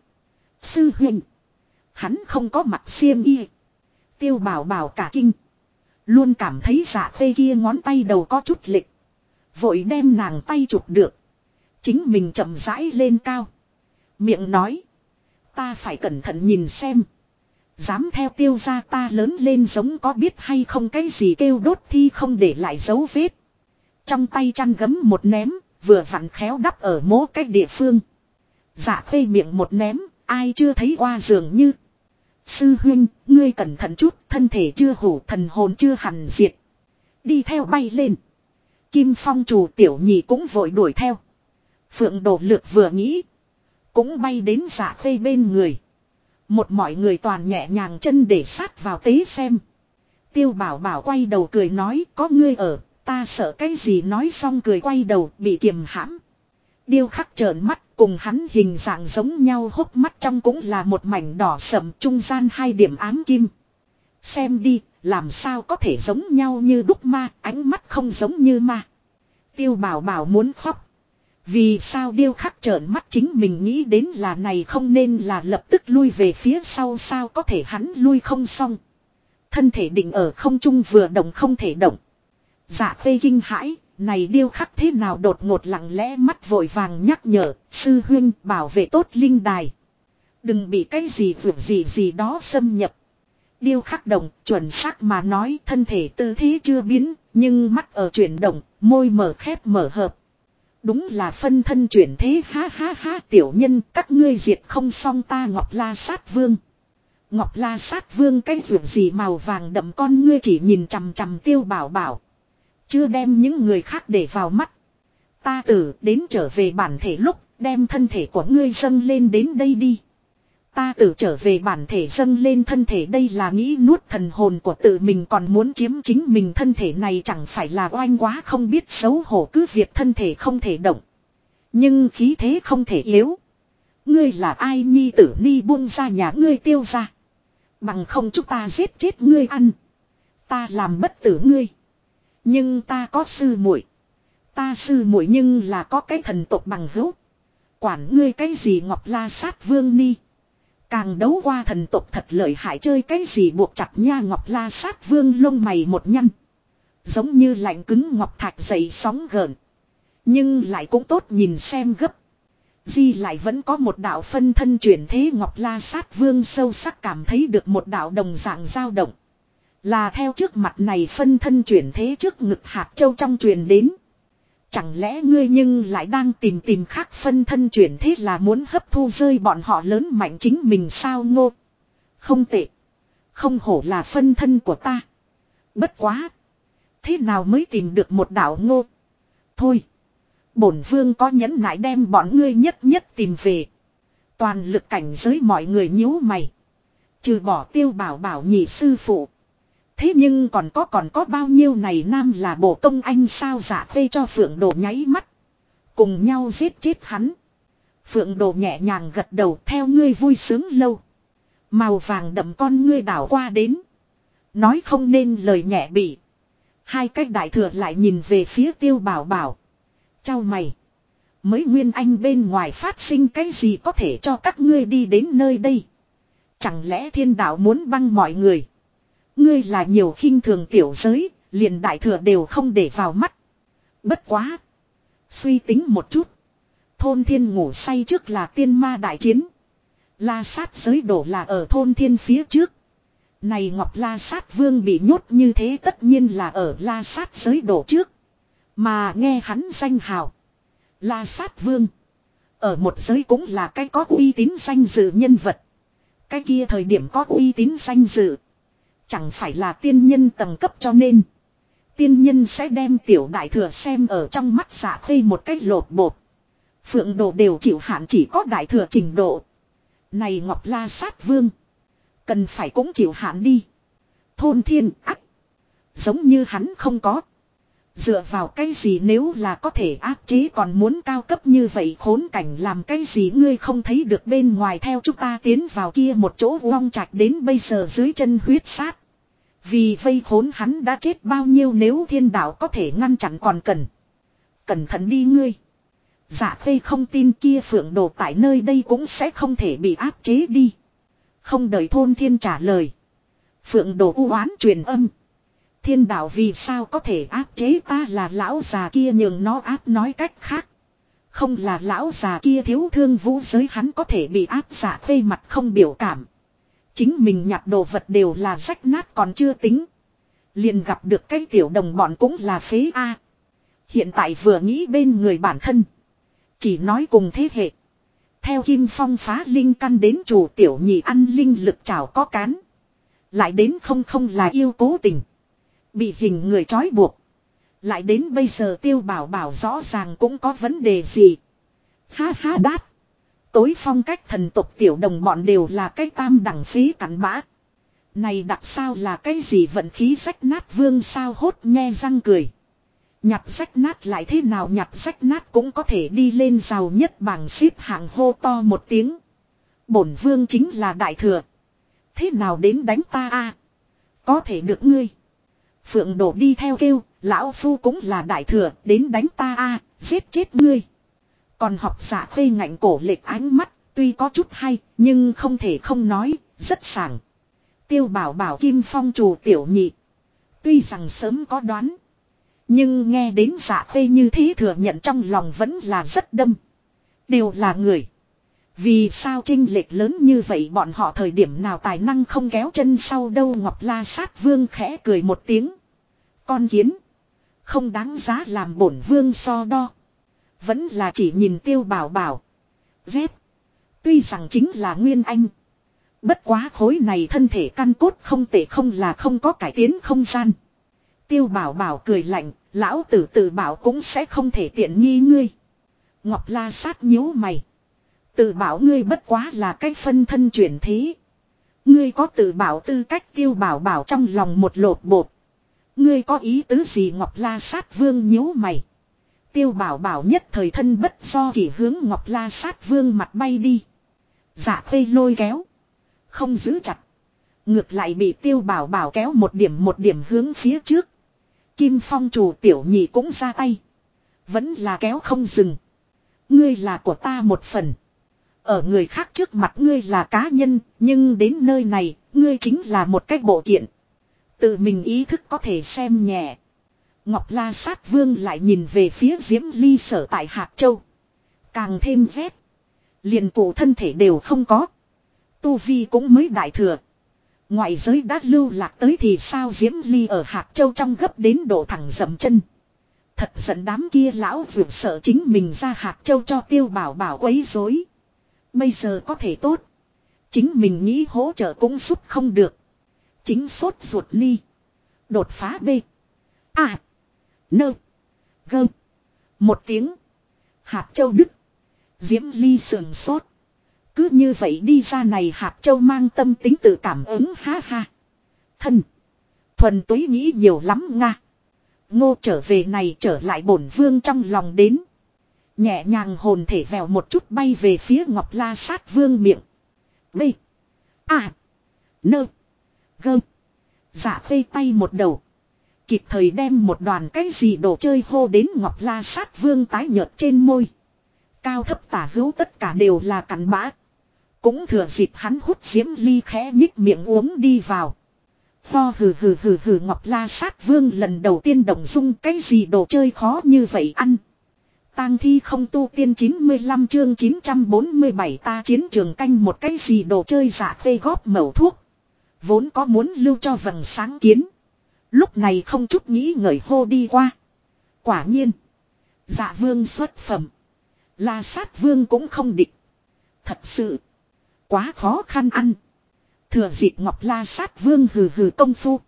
Sư huynh. Hắn không có mặc xiêm y. Tiêu Bảo Bảo cả kinh. Luôn cảm thấy Dạ Khê kia ngón tay đầu có chút lịch. Vội đem nàng tay chụp được. Chính mình chậm rãi lên cao. Miệng nói. Ta phải cẩn thận nhìn xem. Dám theo Tiêu gia ta lớn lên giống có biết hay không cái gì kêu đốt thi không để lại dấu vết. Trong tay chăn gấm một ném. Vừa vặn khéo đắp ở mố cách địa phương. Dạ Khê miệng một ném. Ai chưa thấy qua dường như. Sư huynh, ngươi cẩn thận chút. Thân thể chưa hủ, thần hồn chưa hẳn diệt. Đi theo bay lên. Kim Phong Trù tiểu nhị cũng vội đuổi theo. Phượng Đồ Lược vừa nghĩ. Cũng bay đến Dạ Khê bên người. Một mọi người toàn nhẹ nhàng chân để sát vào tế xem. Tiêu Bảo Bảo quay đầu cười nói có ngươi ở. Ta sợ cái gì nói xong cười quay đầu bị kiềm hãm. Điêu khắc trợn mắt cùng hắn hình dạng giống nhau, hốc mắt trong cũng là một mảnh đỏ sậm, trung gian hai điểm ám kim. Xem đi, làm sao có thể giống nhau như đúc ma, ánh mắt không giống như ma. Tiêu Bảo Bảo muốn khóc. Vì sao điêu khắc trợn mắt chính mình nghĩ đến là này không nên là lập tức lui về phía sau, sao có thể hắn lui không xong. Thân thể định ở không trung vừa động không thể động. Dạ Khê kinh hãi, này điêu khắc thế nào đột ngột lặng lẽ mắt vội vàng nhắc nhở, sư huynh bảo vệ tốt linh đài. Đừng bị cái gì vượt gì đó xâm nhập. Điêu khắc động, chuẩn xác mà nói thân thể tư thế chưa biến, nhưng mắt ở chuyển động, môi mở khép mở hợp. Đúng là phân thân chuyển thế, ha ha ha, tiểu nhân các ngươi diệt không xong ta Ngọc La Sát Vương. Ngọc La Sát Vương cái vượt gì màu vàng đậm con ngươi chỉ nhìn chằm chằm Tiêu Bảo Bảo. Chưa đem những người khác để vào mắt. Ta tử đến trở về bản thể lúc đem thân thể của ngươi dâng lên đến đây đi. Ta tử trở về bản thể dâng lên thân thể đây là nghĩ nuốt thần hồn của tự mình còn muốn chiếm chính mình thân thể này chẳng phải là oanh quá không biết xấu hổ cứ việc thân thể không thể động. Nhưng khí thế không thể yếu. Ngươi là ai nhi tử ni buông ra nhà ngươi Tiêu ra. Bằng không chúng ta giết chết ngươi ăn. Ta làm bất tử ngươi. Nhưng ta có sư muội. Ta sư muội nhưng là có cái thần tộc bằng hữu. Quản ngươi cái gì Ngọc La Sát Vương ni. Càng đấu qua thần tộc thật lợi hại chơi cái gì buộc chặt nha Ngọc La Sát Vương lông mày một nhăn. Giống như lạnh cứng ngọc thạch dậy sóng gợn. Nhưng lại cũng tốt nhìn xem gấp. Di lại vẫn có một đạo phân thân chuyển thế Ngọc La Sát Vương sâu sắc cảm thấy được một đạo đồng dạng dao động. Là theo trước mặt này phân thân chuyển thế trước ngực hạt châu trong truyền đến. Chẳng lẽ ngươi nhưng lại đang tìm khác phân thân chuyển thế là muốn hấp thu rơi bọn họ lớn mạnh chính mình sao ngô. Không tệ. Không hổ là phân thân của ta. Bất quá. Thế nào mới tìm được một đạo ngô. Thôi. Bổn vương có nhẫn nại đem bọn ngươi nhất nhất tìm về. Toàn lực cảnh giới mọi người nhíu mày. Trừ bỏ Tiêu Bảo Bảo nhị sư phụ. Thế nhưng còn có bao nhiêu này nam là bổ công anh sao Dạ Khê cho Phượng Đồ nháy mắt. Cùng nhau giết chết hắn. Phượng Đồ nhẹ nhàng gật đầu theo ngươi vui sướng lâu. Màu vàng đậm con ngươi đảo qua đến. Nói không nên lời nhẹ bị. Hai cách đại thừa lại nhìn về phía Tiêu Bảo Bảo. Chau mày. Mới Nguyên Anh bên ngoài phát sinh cái gì có thể cho các ngươi đi đến nơi đây. Chẳng lẽ thiên đạo muốn băng mọi người. Ngươi là nhiều khinh thường tiểu giới, liền đại thừa đều không để vào mắt. Bất quá. Suy tính một chút. Thôn thiên ngủ say trước là tiên ma đại chiến. La Sát giới đổ là ở thôn thiên phía trước. Này Ngọc La Sát Vương bị nhốt như thế tất nhiên là ở La Sát giới đổ trước. Mà nghe hắn danh hào. La Sát Vương. Ở một giới cũng là cái có uy tín danh dự nhân vật. Cái kia thời điểm có uy tín danh dự. Chẳng phải là tiên nhân tầng cấp cho nên. Tiên nhân sẽ đem tiểu đại thừa xem ở trong mắt Dạ Khê một cách lột bột. Phượng Đồ đều chịu hạn chỉ có đại thừa trình độ. Này Ngọc La Sát Vương. Cần phải cũng chịu hạn đi. Thôn thiên ác. Giống như hắn không có. Dựa vào cái gì nếu là có thể áp chế còn muốn cao cấp như vậy khốn cảnh làm cái gì ngươi không thấy được bên ngoài theo chúng ta tiến vào kia một chỗ long trạch đến bây giờ dưới chân huyết sát. Vì vây khốn hắn đã chết bao nhiêu nếu thiên đạo có thể ngăn chặn còn cần. Cẩn thận đi ngươi. Dạ Khê không tin kia phượng đồ tại nơi đây cũng sẽ không thể bị áp chế đi. Không đợi thôn thiên trả lời. Phượng đồ u oán truyền âm. Thiên đạo vì sao có thể áp chế ta, là lão già kia nhường nó áp, nói cách khác. Không là lão già kia thiếu thương vũ giới hắn có thể bị áp. Dạ Khê mặt không biểu cảm. Chính mình nhặt đồ vật đều là rách nát còn chưa tính. Liền gặp được cái tiểu đồng bọn cũng là phế A. Hiện tại vừa nghĩ bên người bản thân. Chỉ nói cùng thế hệ. Theo Kim Phong phá linh căn đến chủ tiểu nhị ăn linh lực chảo có cán. Lại đến không là yêu cố tình. Bị hình người trói buộc. Lại đến bây giờ Tiêu Bảo Bảo rõ ràng cũng có vấn đề gì. Ha ha đát. Tối phong cách thần tộc tiểu đồng bọn đều là cái tam đẳng phí cắn bã. Này đặc sao là cái gì vận khí rách nát vương sao hốt nhe răng cười. Nhặt rách nát lại thế nào, nhặt rách nát cũng có thể đi lên giàu nhất bảng xếp hạng, hô to một tiếng. Bổn vương chính là đại thừa. Thế nào đến đánh ta a? Có thể được ngươi. Phượng Đổ đi theo kêu, lão phu cũng là đại thừa, đến đánh ta a, giết chết ngươi. Còn học giả Khê ngạnh cổ lệch ánh mắt, tuy có chút hay, nhưng không thể không nói, rất sảng. Tiêu Bảo Bảo Kim Phong chủ tiểu nhị. Tuy rằng sớm có đoán, nhưng nghe đến Dạ Khê như thế thừa nhận trong lòng vẫn là rất đâm. Đều là người. Vì sao chênh lệch lớn như vậy, bọn họ thời điểm nào tài năng không kéo chân sau đâu. Ngọc La Sát Vương khẽ cười một tiếng. Con kiến. Không đáng giá làm bổn vương so đo. Vẫn là chỉ nhìn Tiêu Bảo Bảo. Dép. Tuy rằng chính là Nguyên Anh. Bất quá khối này thân thể căn cốt không tệ, không là không có cải tiến không gian. Tiêu Bảo Bảo cười lạnh, lão tử tự bảo cũng sẽ không thể tiện nghi ngươi. Ngọc La Sát nhíu mày. Tự bảo ngươi bất quá là cách phân thân chuyển thế. Ngươi có tự bảo tư cách. Tiêu Bảo Bảo trong lòng một lột bột. Ngươi có ý tứ gì? Ngọc La Sát Vương nhíu mày. Tiêu Bảo Bảo nhất thời thân bất do kỷ hướng Ngọc La Sát Vương mặt bay đi. Dạ Khê lôi kéo. Không giữ chặt. Ngược lại bị Tiêu Bảo Bảo kéo một điểm hướng phía trước. Kim Phong chủ tiểu nhị cũng ra tay. Vẫn là kéo không dừng. Ngươi là của ta một phần. Ở người khác trước mặt ngươi là cá nhân, nhưng đến nơi này, ngươi chính là một cái bộ kiện. Tự mình ý thức có thể xem nhẹ. Ngọc La Sát Vương lại nhìn về phía Diễm Ly sở tại Hạc Châu. Càng thêm rét. Liền cụ thân thể đều không có. Tu Vi cũng mới đại thừa. Ngoại giới đã lưu lạc tới thì sao? Diễm Ly ở Hạc Châu trong gấp đến độ thẳng dậm chân. Thật giận đám kia lão vượt sợ chính mình ra Hạc Châu cho Tiêu Bảo Bảo quấy rối. Bây giờ có thể tốt. Chính mình nghĩ hỗ trợ cũng giúp không được. Chính sốt ruột ly. Đột phá B. A. Nơ. Gơ. Một tiếng. Hạc Châu đứt. Diễm Ly sườn sốt. Cứ như vậy đi ra này. Hạc Châu mang tâm tính tự cảm ứng, ha ha. Thân. Thuần túy nghĩ nhiều lắm nga. Ngô trở về này trở lại bổn vương trong lòng đến. Nhẹ nhàng hồn thể vèo một chút bay về phía Ngọc La Sát Vương miệng. B. A. Nơ. Gơ. Dạ Khê tay một đầu. Kịp thời đem một đoàn cái gì đồ chơi hô đến Ngọc La Sát Vương tái nhợt trên môi. Cao thấp tả hữu tất cả đều là cặn bã. Cũng thừa dịp hắn hút Diễm Ly khẽ nhích miệng uống đi vào. Ho hừ hừ hừ hừ. Ngọc La Sát Vương lần đầu tiên động dung, cái gì đồ chơi khó như vậy ăn. Tang thi không tu tiên 95 chương 947 ta chiến trường canh một cái gì đồ chơi. Dạ Khê góp mẩu thuốc. Vốn có muốn lưu cho vầng sáng kiến. Lúc này không chút nghĩ ngợi hô đi qua. Quả nhiên. Dạ Vương xuất phẩm. La Sát Vương cũng không địch. Thật sự. Quá khó khăn ăn. Thừa dịp Ngọc La Sát Vương hừ hừ công phu.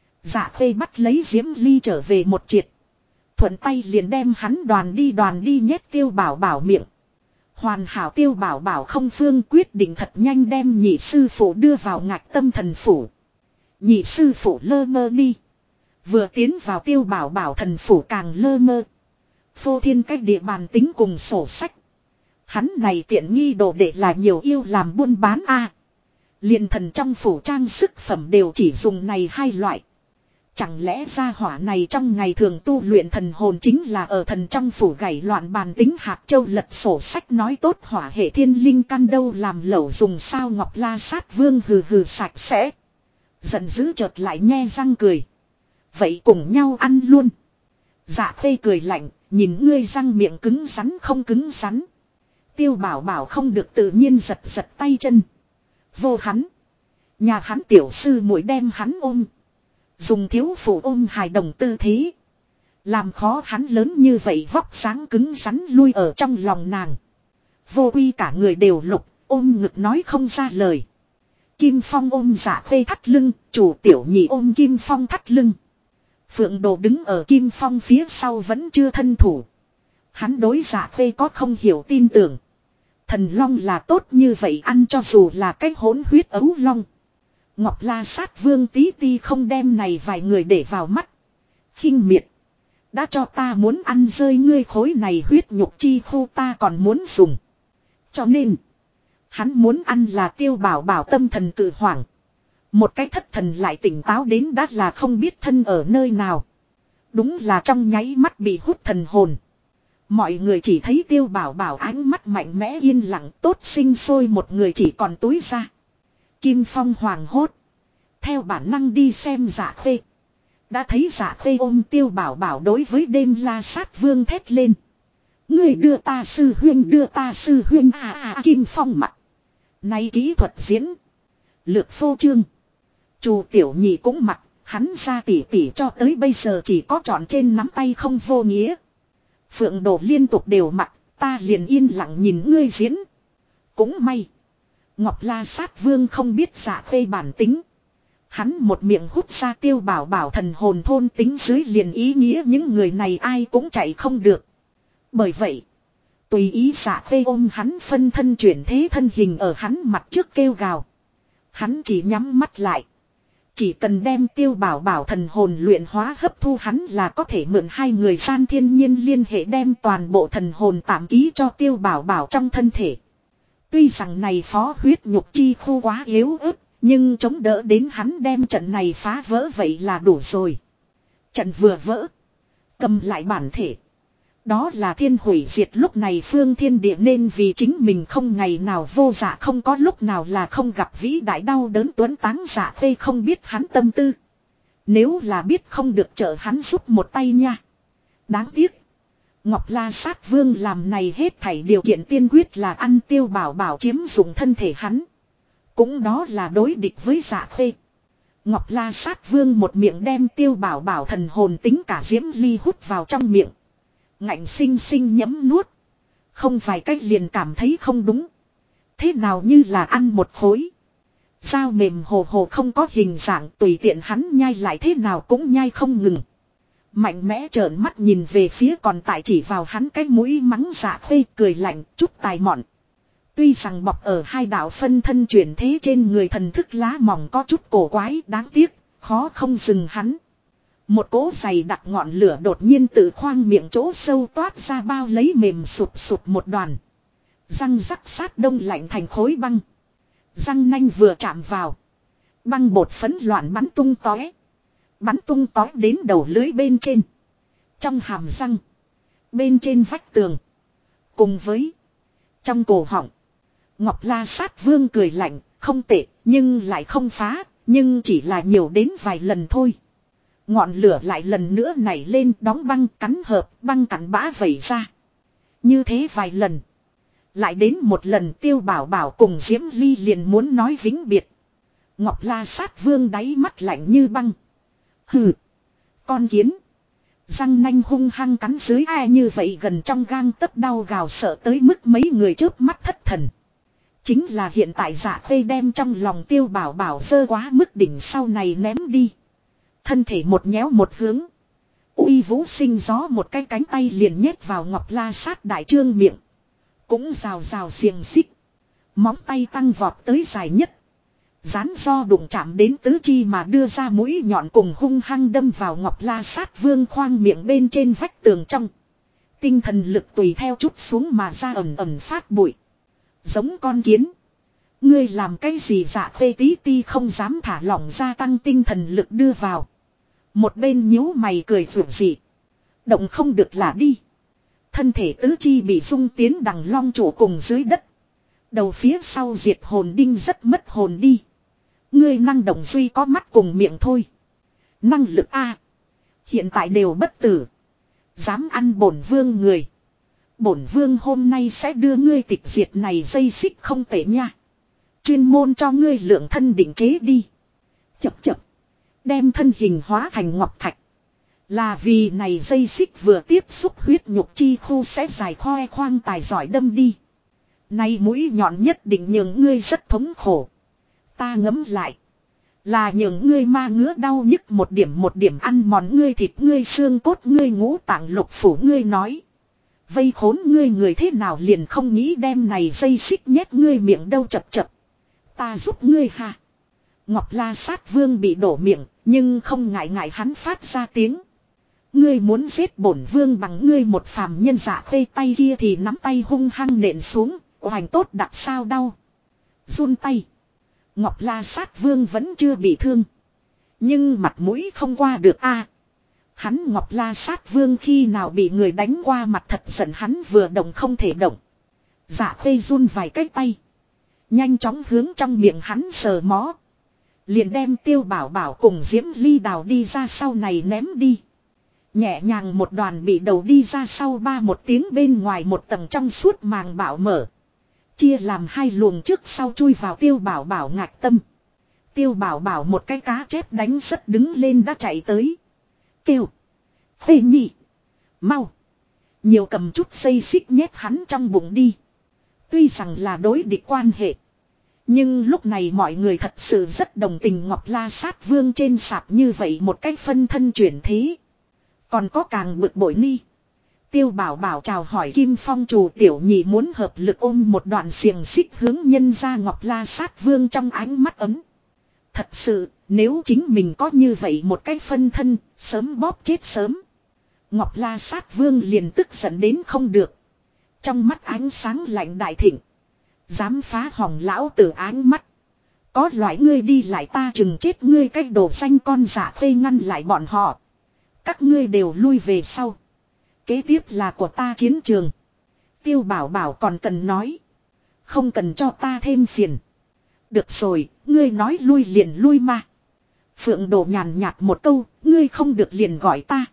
Dạ Khê bắt lấy Diễm Ly trở về một triệt. Thuận tay liền đem hắn đoàn đi nhét Tiêu Bảo Bảo miệng. Hoàn hảo. Tiêu Bảo Bảo không phương quyết định thật nhanh đem nhị sư phụ đưa vào Ngạc Tâm Thần Phủ. Nhị sư phụ lơ mơ đi. Vừa tiến vào Tiêu Bảo Bảo thần phủ càng lơ mơ. Phô thiên cách địa bàn tính cùng sổ sách. Hắn này tiện nghi đồ đệ là nhiều yêu làm buôn bán a. Liền thần trong phủ trang sức phẩm đều chỉ dùng này hai loại. Chẳng lẽ gia hỏa này trong ngày thường tu luyện thần hồn chính là ở thần trong phủ gảy loạn bàn tính hạt châu lật sổ sách nói tốt hỏa hệ thiên linh căn đâu làm lẩu dùng sao Ngọc La Sát Vương hừ hừ sạch sẽ. Giận dữ chợt lại nhe răng cười. Vậy cùng nhau ăn luôn. Dạ Khê cười lạnh, nhìn ngươi răng miệng cứng rắn không cứng rắn. Tiêu Bảo Bảo không được tự nhiên giật giật tay chân. Vô hắn. Nhà hắn tiểu sư muội đem hắn ôm. Dùng thiếu phụ ôm hài đồng tư thế. Làm khó hắn lớn như vậy vóc sáng cứng rắn lui ở trong lòng nàng. Vô Quy cả người đều lục, ôm ngực nói không ra lời. Kim Phong ôm Dạ Khê thắt lưng, chủ tiểu nhị ôm Kim Phong thắt lưng. Phượng Đồ đứng ở Kim Phong phía sau vẫn chưa thân thủ. Hắn đối Dạ Khê có không hiểu tin tưởng. Thần long là tốt như vậy ăn cho dù là cái hỗn huyết ấu long. Ngọc La Sát Vương tí ti không đem này vài người để vào mắt. Khinh miệt. Đã cho ta muốn ăn rơi ngươi khối này huyết nhục chi khu ta còn muốn dùng. Cho nên. Hắn muốn ăn là Tiêu Bảo Bảo tâm thần cự hoảng. Một cái thất thần lại tỉnh táo đến đã là không biết thân ở nơi nào. Đúng là trong nháy mắt bị hút thần hồn. Mọi người chỉ thấy Tiêu Bảo Bảo ánh mắt mạnh mẽ yên lặng tốt sinh sôi một người chỉ còn túi ra. Kim Phong hoàng hốt. Theo bản năng đi xem Dạ Khê. Đã thấy Dạ Khê ôm Tiêu Bảo Bảo đối với đêm La Sát Vương thét lên. Người đưa ta sư huynh Kim Phong mặt. Nay kỹ thuật diễn. Lược phô trương. Chu tiểu nhị cũng mặc. Hắn ra tỉ tỉ cho tới bây giờ chỉ có trọn trên nắm tay không vô nghĩa. Phượng Đồ liên tục đều mặc. Ta liền yên lặng nhìn ngươi diễn. Cũng may. Ngọc La Sát Vương không biết Dạ Khê bản tính. Hắn một miệng hút ra Tiêu Bảo Bảo thần hồn thôn tính dưới liền ý nghĩa những người này ai cũng chạy không được. Bởi vậy. Tùy ý Dạ Khê ôm hắn phân thân chuyển thế thân hình ở hắn mặt trước kêu gào. Hắn chỉ nhắm mắt lại. Chỉ cần đem Tiêu Bảo Bảo thần hồn luyện hóa hấp thu hắn là có thể mượn hai người gian thiên nhiên liên hệ đem toàn bộ thần hồn tạm ký cho Tiêu Bảo Bảo trong thân thể. Tuy rằng này phó huyết nhục chi khu quá yếu ớt, nhưng chống đỡ đến hắn đem trận này phá vỡ vậy là đủ rồi. Trận vừa vỡ, cầm lại bản thể. Đó là thiên hủy diệt lúc này phương thiên địa nên vì chính mình không ngày nào vô dạ không có lúc nào là không gặp vĩ đại đau đớn tuấn táng Dạ Khê không biết hắn tâm tư. Nếu là biết không được trợ hắn giúp một tay nha. Đáng tiếc. Ngọc La Sát Vương làm này hết thảy điều kiện tiên quyết là ăn Tiêu Bảo Bảo chiếm dụng thân thể hắn. Cũng đó là đối địch với Dạ Khê. Ngọc La Sát Vương một miệng đem Tiêu Bảo Bảo thần hồn tính cả diễm ly hút vào trong miệng. Ngạnh sinh sinh nhấm nuốt. Không vài cách liền cảm thấy không đúng. Thế nào như là ăn một khối. Dao mềm hồ hồ không có hình dạng tùy tiện hắn nhai lại thế nào cũng nhai không ngừng. Mạnh mẽ trợn mắt nhìn về phía còn tại chỉ vào hắn cái mũi mắng Dạ Khê cười lạnh chút tài mọn. Tuy rằng bọc ở hai đạo phân thân chuyển thế trên người thần thức lá mỏng có chút cổ quái đáng tiếc, khó không dừng hắn. Một cỗ dày đặc ngọn lửa đột nhiên từ khoang miệng chỗ sâu toát ra bao lấy mềm sụp sụp một đoàn. Răng rắc sát đông lạnh thành khối băng. Răng nanh vừa chạm vào. Băng bột phấn loạn bắn tung tóe. Bắn tung tóe đến đầu lưới bên trên. Trong hàm răng. Bên trên vách tường. Cùng với. Trong cổ họng. Ngọc La Sát Vương cười lạnh. Không tệ nhưng lại không phá. Nhưng chỉ là nhiều đến vài lần thôi. Ngọn lửa lại lần nữa nảy lên đóng băng cắn hợp băng cắn bã vẩy ra. Như thế vài lần. Lại đến một lần Tiêu Bảo Bảo cùng Diễm Ly liền muốn nói vĩnh biệt. Ngọc La Sát Vương đáy mắt lạnh như băng. Hừ. Con kiến. Răng nanh hung hăng cắn dưới ai như vậy gần trong gang tấc đau gào sợ tới mức mấy người chớp mắt thất thần. Chính là hiện tại Dạ Khê đem trong lòng Tiêu Bảo Bảo dơ quá mức đỉnh sau này ném đi. Thân thể một nhéo một hướng. Uy vũ sinh gió một cái cánh tay liền nhét vào Ngọc La Sát đại trương miệng. Cũng rào rào xiềng xích. Móng tay tăng vọt tới dài nhất. Rán do đụng chạm đến tứ chi mà đưa ra mũi nhọn cùng hung hăng đâm vào Ngọc La Sát Vương khoang miệng bên trên vách tường trong. Tinh thần lực tùy theo chút xuống mà ra ẩm ẩm phát bụi. Giống con kiến. Ngươi làm cái gì Dạ Khê tí ti không dám thả lỏng gia tăng tinh thần lực đưa vào. Một bên nhíu mày cười rủi dị. Động không được là đi. Thân thể tứ chi bị dung tiến đằng long trụ cùng dưới đất. Đầu phía sau diệt hồn đinh rất mất hồn đi. Ngươi năng động duy có mắt cùng miệng thôi. Năng lực A. Hiện tại đều bất tử. Dám ăn bổn vương người. Bổn vương hôm nay sẽ đưa ngươi tịch diệt này dây xích không tệ nha. Chuyên môn cho ngươi lượng thân định chế đi. Chập chập. Đem thân hình hóa thành ngọc thạch. Là vì này dây xích vừa tiếp xúc huyết nhục chi khu sẽ dài khoe khoang tài giỏi đâm đi. Này mũi nhọn nhất định nhường ngươi rất thống khổ. Ta ngấm lại. Là nhường ngươi ma ngứa đau nhức một điểm ăn mòn ngươi thịt ngươi xương cốt ngươi ngũ tạng lục phủ ngươi nói. Vây khốn ngươi người thế nào liền không nghĩ đem này dây xích nhét ngươi miệng đâu chập chập. Ta giúp ngươi ha. Ngọc La Sát Vương bị đổ miệng, nhưng không ngại ngại hắn phát ra tiếng. Ngươi muốn giết bổn vương bằng ngươi một phàm nhân dạ khê tay kia thì nắm tay hung hăng nện xuống, hoành tốt đặc sao đau. Run tay. Ngọc La Sát Vương vẫn chưa bị thương. Nhưng mặt mũi không qua được a. Hắn Ngọc La Sát Vương khi nào bị người đánh qua mặt thật giận hắn vừa động không thể động. Dạ khê run vài cái tay. Nhanh chóng hướng trong miệng hắn sờ mó. Liền đem Tiêu Bảo Bảo cùng Diễm Ly đào đi ra sau này ném đi. Nhẹ nhàng một đoàn bị đầu đi ra sau ba một tiếng bên ngoài một tầng trong suốt màng bảo mở. Chia làm hai luồng trước sau chui vào Tiêu Bảo Bảo ngạc tâm. Tiêu Bảo Bảo một cái cá chép đánh rất đứng lên đã chạy tới. Kêu. Phê nhị. Mau. Nhiều cầm chút dây xích nhét hắn trong bụng đi. Tuy rằng là đối địch quan hệ. Nhưng lúc này mọi người thật sự rất đồng tình Ngọc La Sát Vương trên sạp như vậy một cách phân thân chuyển thế. Còn có càng bực bội ni. Tiêu Bảo Bảo chào hỏi Kim Phong chủ tiểu nhị muốn hợp lực ôm một đoạn xiềng xích hướng nhân ra Ngọc La Sát Vương trong ánh mắt ấm. Thật sự, nếu chính mình có như vậy một cái phân thân, sớm bóp chết sớm. Ngọc La Sát Vương liền tức giận đến không được. Trong mắt ánh sáng lạnh đại thịnh. Dám phá hỏng lão tử ánh mắt. Có loại ngươi đi lại ta chừng chết ngươi cách đồ xanh con giả phê ngăn lại bọn họ. Các ngươi đều lui về sau. Kế tiếp là của ta chiến trường. Tiêu Bảo Bảo còn cần nói. Không cần cho ta thêm phiền. Được rồi, ngươi nói lui liền lui mà. Phượng Đồ nhàn nhạt một câu, ngươi không được liền gọi ta.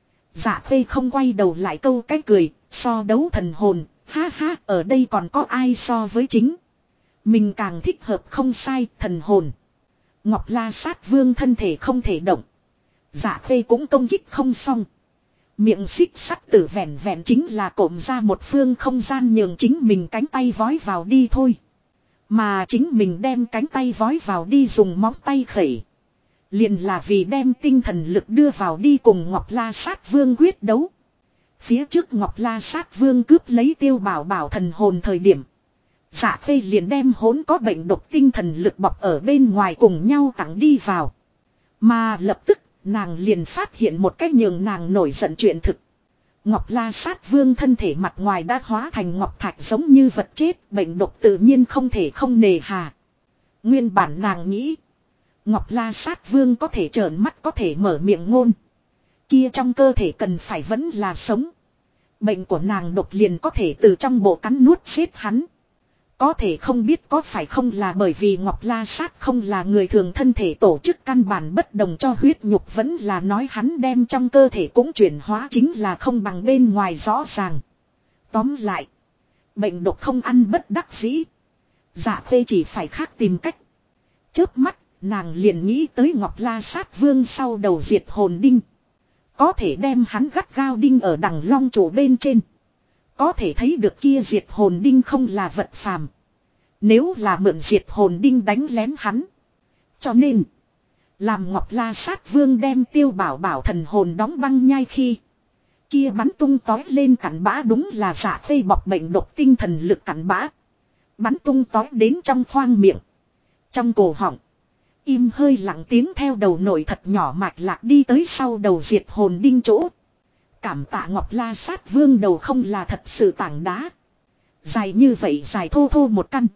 Dạ phê không quay đầu lại câu cái cười, so đấu thần hồn, ha ha, ở đây còn có ai so với chính. Mình càng thích hợp không sai, thần hồn. Ngọc La Sát Vương thân thể không thể động. Dạ phê cũng công kích không xong. Miệng xích sắt tử vẹn vẹn chính là cộm ra một phương không gian nhường chính mình cánh tay vói vào đi thôi. Mà chính mình đem cánh tay vói vào đi dùng móng tay khẩy. Liền là vì đem tinh thần lực đưa vào đi cùng Ngọc La Sát Vương quyết đấu. Phía trước Ngọc La Sát Vương cướp lấy Tiêu Bảo Bảo thần hồn thời điểm. Dạ phê liền đem hỗn có bệnh độc tinh thần lực bọc ở bên ngoài cùng nhau tặng đi vào. Mà lập tức nàng liền phát hiện một cách nhường nàng nổi giận chuyện thực. Ngọc La Sát Vương thân thể mặt ngoài đã hóa thành ngọc thạch giống như vật chết, bệnh độc tự nhiên không thể không nề hà. Nguyên bản nàng nghĩ, Ngọc La Sát Vương có thể trợn mắt có thể mở miệng ngôn. Kia trong cơ thể cần phải vẫn là sống. Bệnh của nàng độc liền có thể từ trong bộ cắn nuốt xếp hắn. Có thể không biết có phải không là bởi vì Ngọc La Sát không là người thường thân thể tổ chức căn bản bất đồng cho huyết nhục vẫn là nói hắn đem trong cơ thể cũng chuyển hóa chính là không bằng bên ngoài rõ ràng. Tóm lại, bệnh độc không ăn bất đắc dĩ. Dạ phê chỉ phải khác tìm cách. Chớp mắt, nàng liền nghĩ tới Ngọc La Sát Vương sau đầu diệt hồn đinh. Có thể đem hắn gắt gao đinh ở đằng long trụ bên trên. Có thể thấy được kia diệt hồn đinh không là vật phàm. Nếu là mượn diệt hồn đinh đánh lén hắn. Cho nên, làm Ngọc La Sát Vương đem Tiêu Bảo Bảo thần hồn đóng băng nhai khi. Kia bắn tung tói lên cặn bã đúng là giả phê bọc bệnh độc tinh thần lực cặn bã. Bắn tung tói đến trong khoang miệng. Trong cổ họng. Im hơi lặng tiếng theo đầu nổi thật nhỏ mạch lạc đi tới sau đầu diệt hồn đinh chỗ. Cảm tạ Ngọc La Sát Vương đầu không là thật sự tảng đá. Dài như vậy dài thô thô một căn.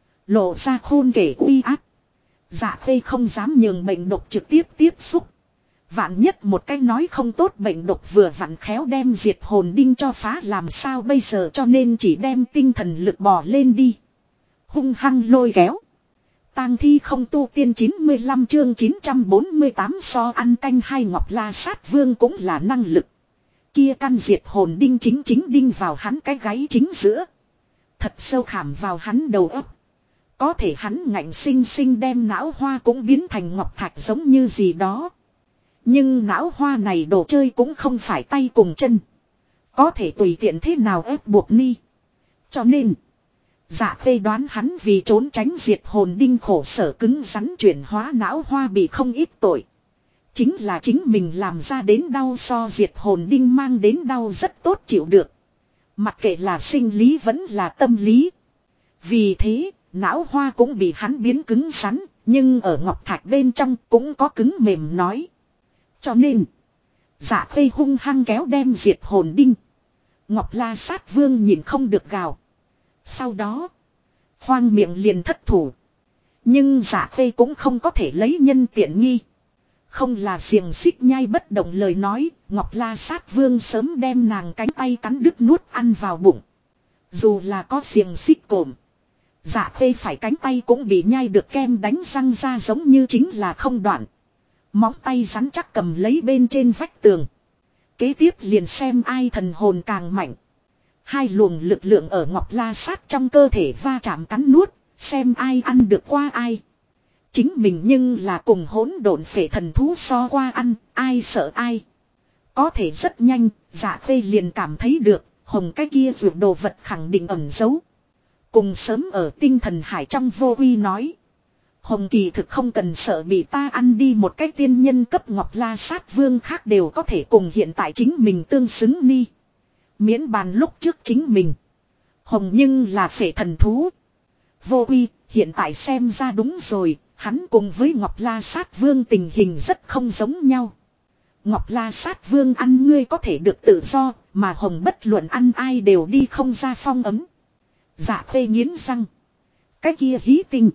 Lộ ra khôn kể uy áp. Dạ phê không dám nhường bệnh độc trực tiếp tiếp xúc. Vạn nhất một cái nói không tốt bệnh độc vừa vặn khéo đem diệt hồn đinh cho phá làm sao bây giờ, cho nên chỉ đem tinh thần lực bò lên đi. Hung hăng lôi kéo. Tang thi không tu tiên 95 chương 948 so ăn canh hay Ngọc La Sát Vương cũng là năng lực. Kia căn diệt hồn đinh chính đinh vào hắn cái gáy chính giữa. Thật sâu khảm vào hắn đầu óc. Có thể hắn ngạnh sinh sinh đem não hoa cũng biến thành ngọc thạch giống như gì đó. Nhưng não hoa này đồ chơi cũng không phải tay cùng chân. Có thể tùy tiện thế nào ép buộc ni. Cho nên Dạ Khê đoán hắn vì trốn tránh diệt hồn đinh khổ sở cứng rắn chuyển hóa não hoa bị không ít tội. Chính là chính mình làm ra đến đau so diệt hồn đinh mang đến đau rất tốt chịu được. Mặc kệ là sinh lý vẫn là tâm lý. Vì thế, não hoa cũng bị hắn biến cứng rắn, nhưng ở ngọc thạch bên trong cũng có cứng mềm nói. Cho nên, Dạ Khê hung hăng kéo đem diệt hồn đinh. Ngọc La Sát Vương nhìn không được gào. Sau đó, khoang miệng liền thất thủ. Nhưng Dạ Khê cũng không có thể lấy nhân tiện nghi. Không là xiềng xích nhai bất động lời nói, Ngọc La Sát Vương sớm đem nàng cánh tay cắn đứt nuốt ăn vào bụng. Dù là có xiềng xích cổm, Dạ Khê phải cánh tay cũng bị nhai được kem đánh răng ra giống như chính là không đoạn. Móng tay rắn chắc cầm lấy bên trên vách tường. Kế tiếp liền xem ai thần hồn càng mạnh. Hai luồng lực lượng ở Ngọc La Sát trong cơ thể va chạm cắn nuốt, xem ai ăn được qua ai. Chính mình nhưng là cùng hỗn độn phệ thần thú so qua ăn, ai sợ ai. Có thể rất nhanh, Dạ Khê liền cảm thấy được, hồng cái kia vượt đồ vật khẳng định ẩn giấu. Cùng sớm ở tinh thần hải trong vô uy nói. Hồng kỳ thực không cần sợ bị ta ăn đi, một cái tiên nhân cấp Ngọc La Sát Vương khác đều có thể cùng hiện tại chính mình tương xứng ni. Miễn bàn lúc trước chính mình. Hồng nhưng là phệ thần thú. Vô uy, hiện tại xem ra đúng rồi, hắn cùng với Ngọc La Sát Vương tình hình rất không giống nhau. Ngọc La Sát Vương ăn ngươi có thể được tự do, mà Hồng bất luận ăn ai đều đi không ra phong ấm. Dạ Khê nghiến răng. Cái kia hí tinh.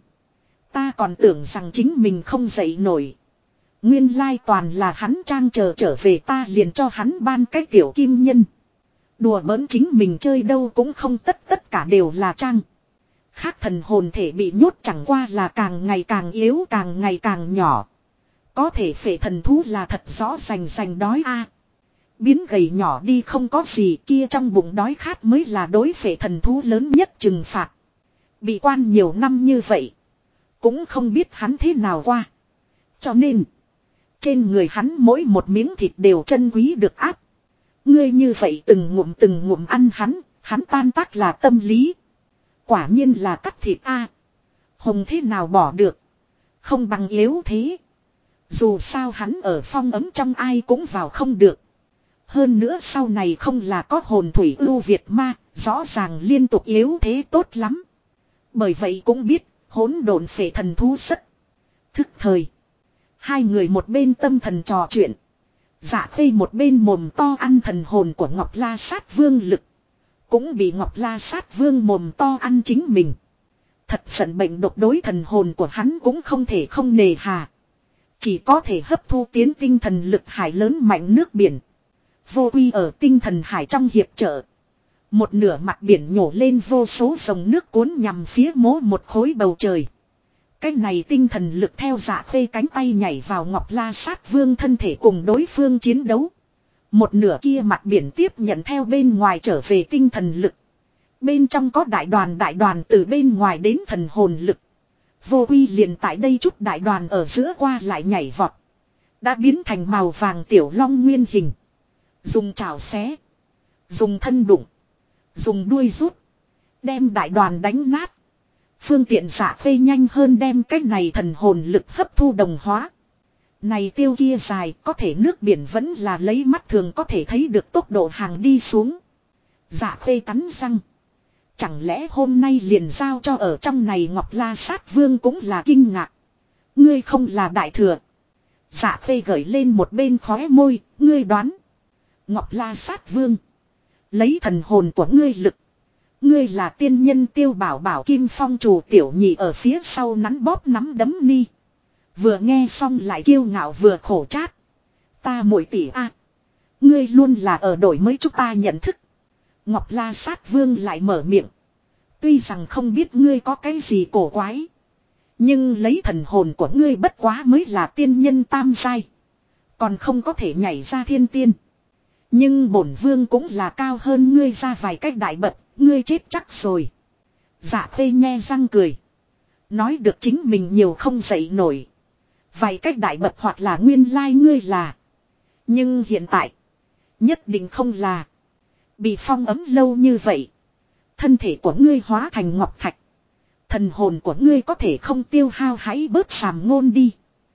Ta còn tưởng rằng chính mình không dậy nổi. Nguyên lai toàn là hắn trang chờ trở về, ta liền cho hắn ban cái tiểu kim nhân. Đùa bỡn chính mình chơi đâu cũng không tất cả đều là trang. Khác thần hồn thể bị nhốt chẳng qua là càng ngày càng yếu, càng ngày càng nhỏ. Có thể phệ thần thú là thật rõ rành đói a. Biến gầy nhỏ đi không có gì, kia trong bụng đói khát mới là đối phệ thần thú lớn nhất trừng phạt. Bị quan nhiều năm như vậy, cũng không biết hắn thế nào qua. Cho nên, trên người hắn mỗi một miếng thịt đều chân quý được áp. Ngươi như vậy từng ngụm ăn hắn tan tác là tâm lý. Quả nhiên là cắt thịt a. Hồng thế nào bỏ được. Không bằng yếu thế. Dù sao hắn ở phong ấm trong ai cũng vào không được. Hơn nữa sau này không là có hồn thủy ưu việt ma, rõ ràng liên tục yếu thế tốt lắm. Bởi vậy cũng biết, hỗn độn phệ thần thú rất thức thời. Hai người một bên tâm thần trò chuyện. Dạ Khê một bên mồm to ăn thần hồn của Ngọc La Sát Vương lực. Cũng bị Ngọc La Sát Vương mồm to ăn chính mình. Thật giận bệnh độc đối thần hồn của hắn cũng không thể không nề hà. Chỉ có thể hấp thu tiến tinh thần lực hải lớn mạnh nước biển. Vô uy ở tinh thần hải trong hiệp trợ. Một nửa mặt biển nhổ lên vô số dòng nước cuốn nhằm phía một khối bầu trời. Cái này tinh thần lực theo Dạ Khê cánh tay nhảy vào Ngọc La Sát Vương thân thể cùng đối phương chiến đấu. Một nửa kia mặt biển tiếp nhận theo bên ngoài trở về tinh thần lực. Bên trong có đại đoàn từ bên ngoài đến thần hồn lực. Vô uy liền tại đây chút đại đoàn ở giữa qua lại nhảy vọt. Đã biến thành màu vàng tiểu long nguyên hình. Dùng chảo xé. Dùng thân đụng. Dùng đuôi rút. Đem đại đoàn đánh nát. Phương tiện Dạ Khê nhanh hơn đem cái này thần hồn lực hấp thu đồng hóa. Này tiêu kia dài, có thể nước biển vẫn là lấy mắt thường có thể thấy được tốc độ hàng đi xuống. Dạ Khê cắn răng. Chẳng lẽ hôm nay liền giao cho ở trong này Ngọc La Sát Vương cũng là kinh ngạc. Ngươi không là đại thừa. Dạ Khê gởi lên một bên khóe môi, ngươi đoán. Ngọc La Sát Vương. Lấy thần hồn của ngươi lực. Ngươi là tiên nhân Tiêu Bảo Bảo Kim Phong Trù tiểu nhị ở phía sau nắn bóp nắm đấm ni. Vừa nghe xong lại kiêu ngạo vừa khổ chát. Ta muội tỷ a, ngươi luôn là ở đổi mới chúng ta nhận thức. Ngọc La Sát Vương lại mở miệng. Tuy rằng không biết ngươi có cái gì cổ quái, nhưng lấy thần hồn của ngươi bất quá mới là tiên nhân tam giai, còn không có thể nhảy ra thiên tiên. Nhưng bổn vương cũng là cao hơn ngươi ra vài cách đại bậc, ngươi chết chắc rồi. Dạ Khê nhe răng cười. Nói được chính mình nhiều không dậy nổi. Vài cách đại bậc hoặc là nguyên lai ngươi là. Nhưng hiện tại, nhất định không là. Bị phong ấm lâu như vậy, thân thể của ngươi hóa thành ngọc thạch. Thần hồn của ngươi có thể không tiêu hao, hãy bớt sàm ngôn đi.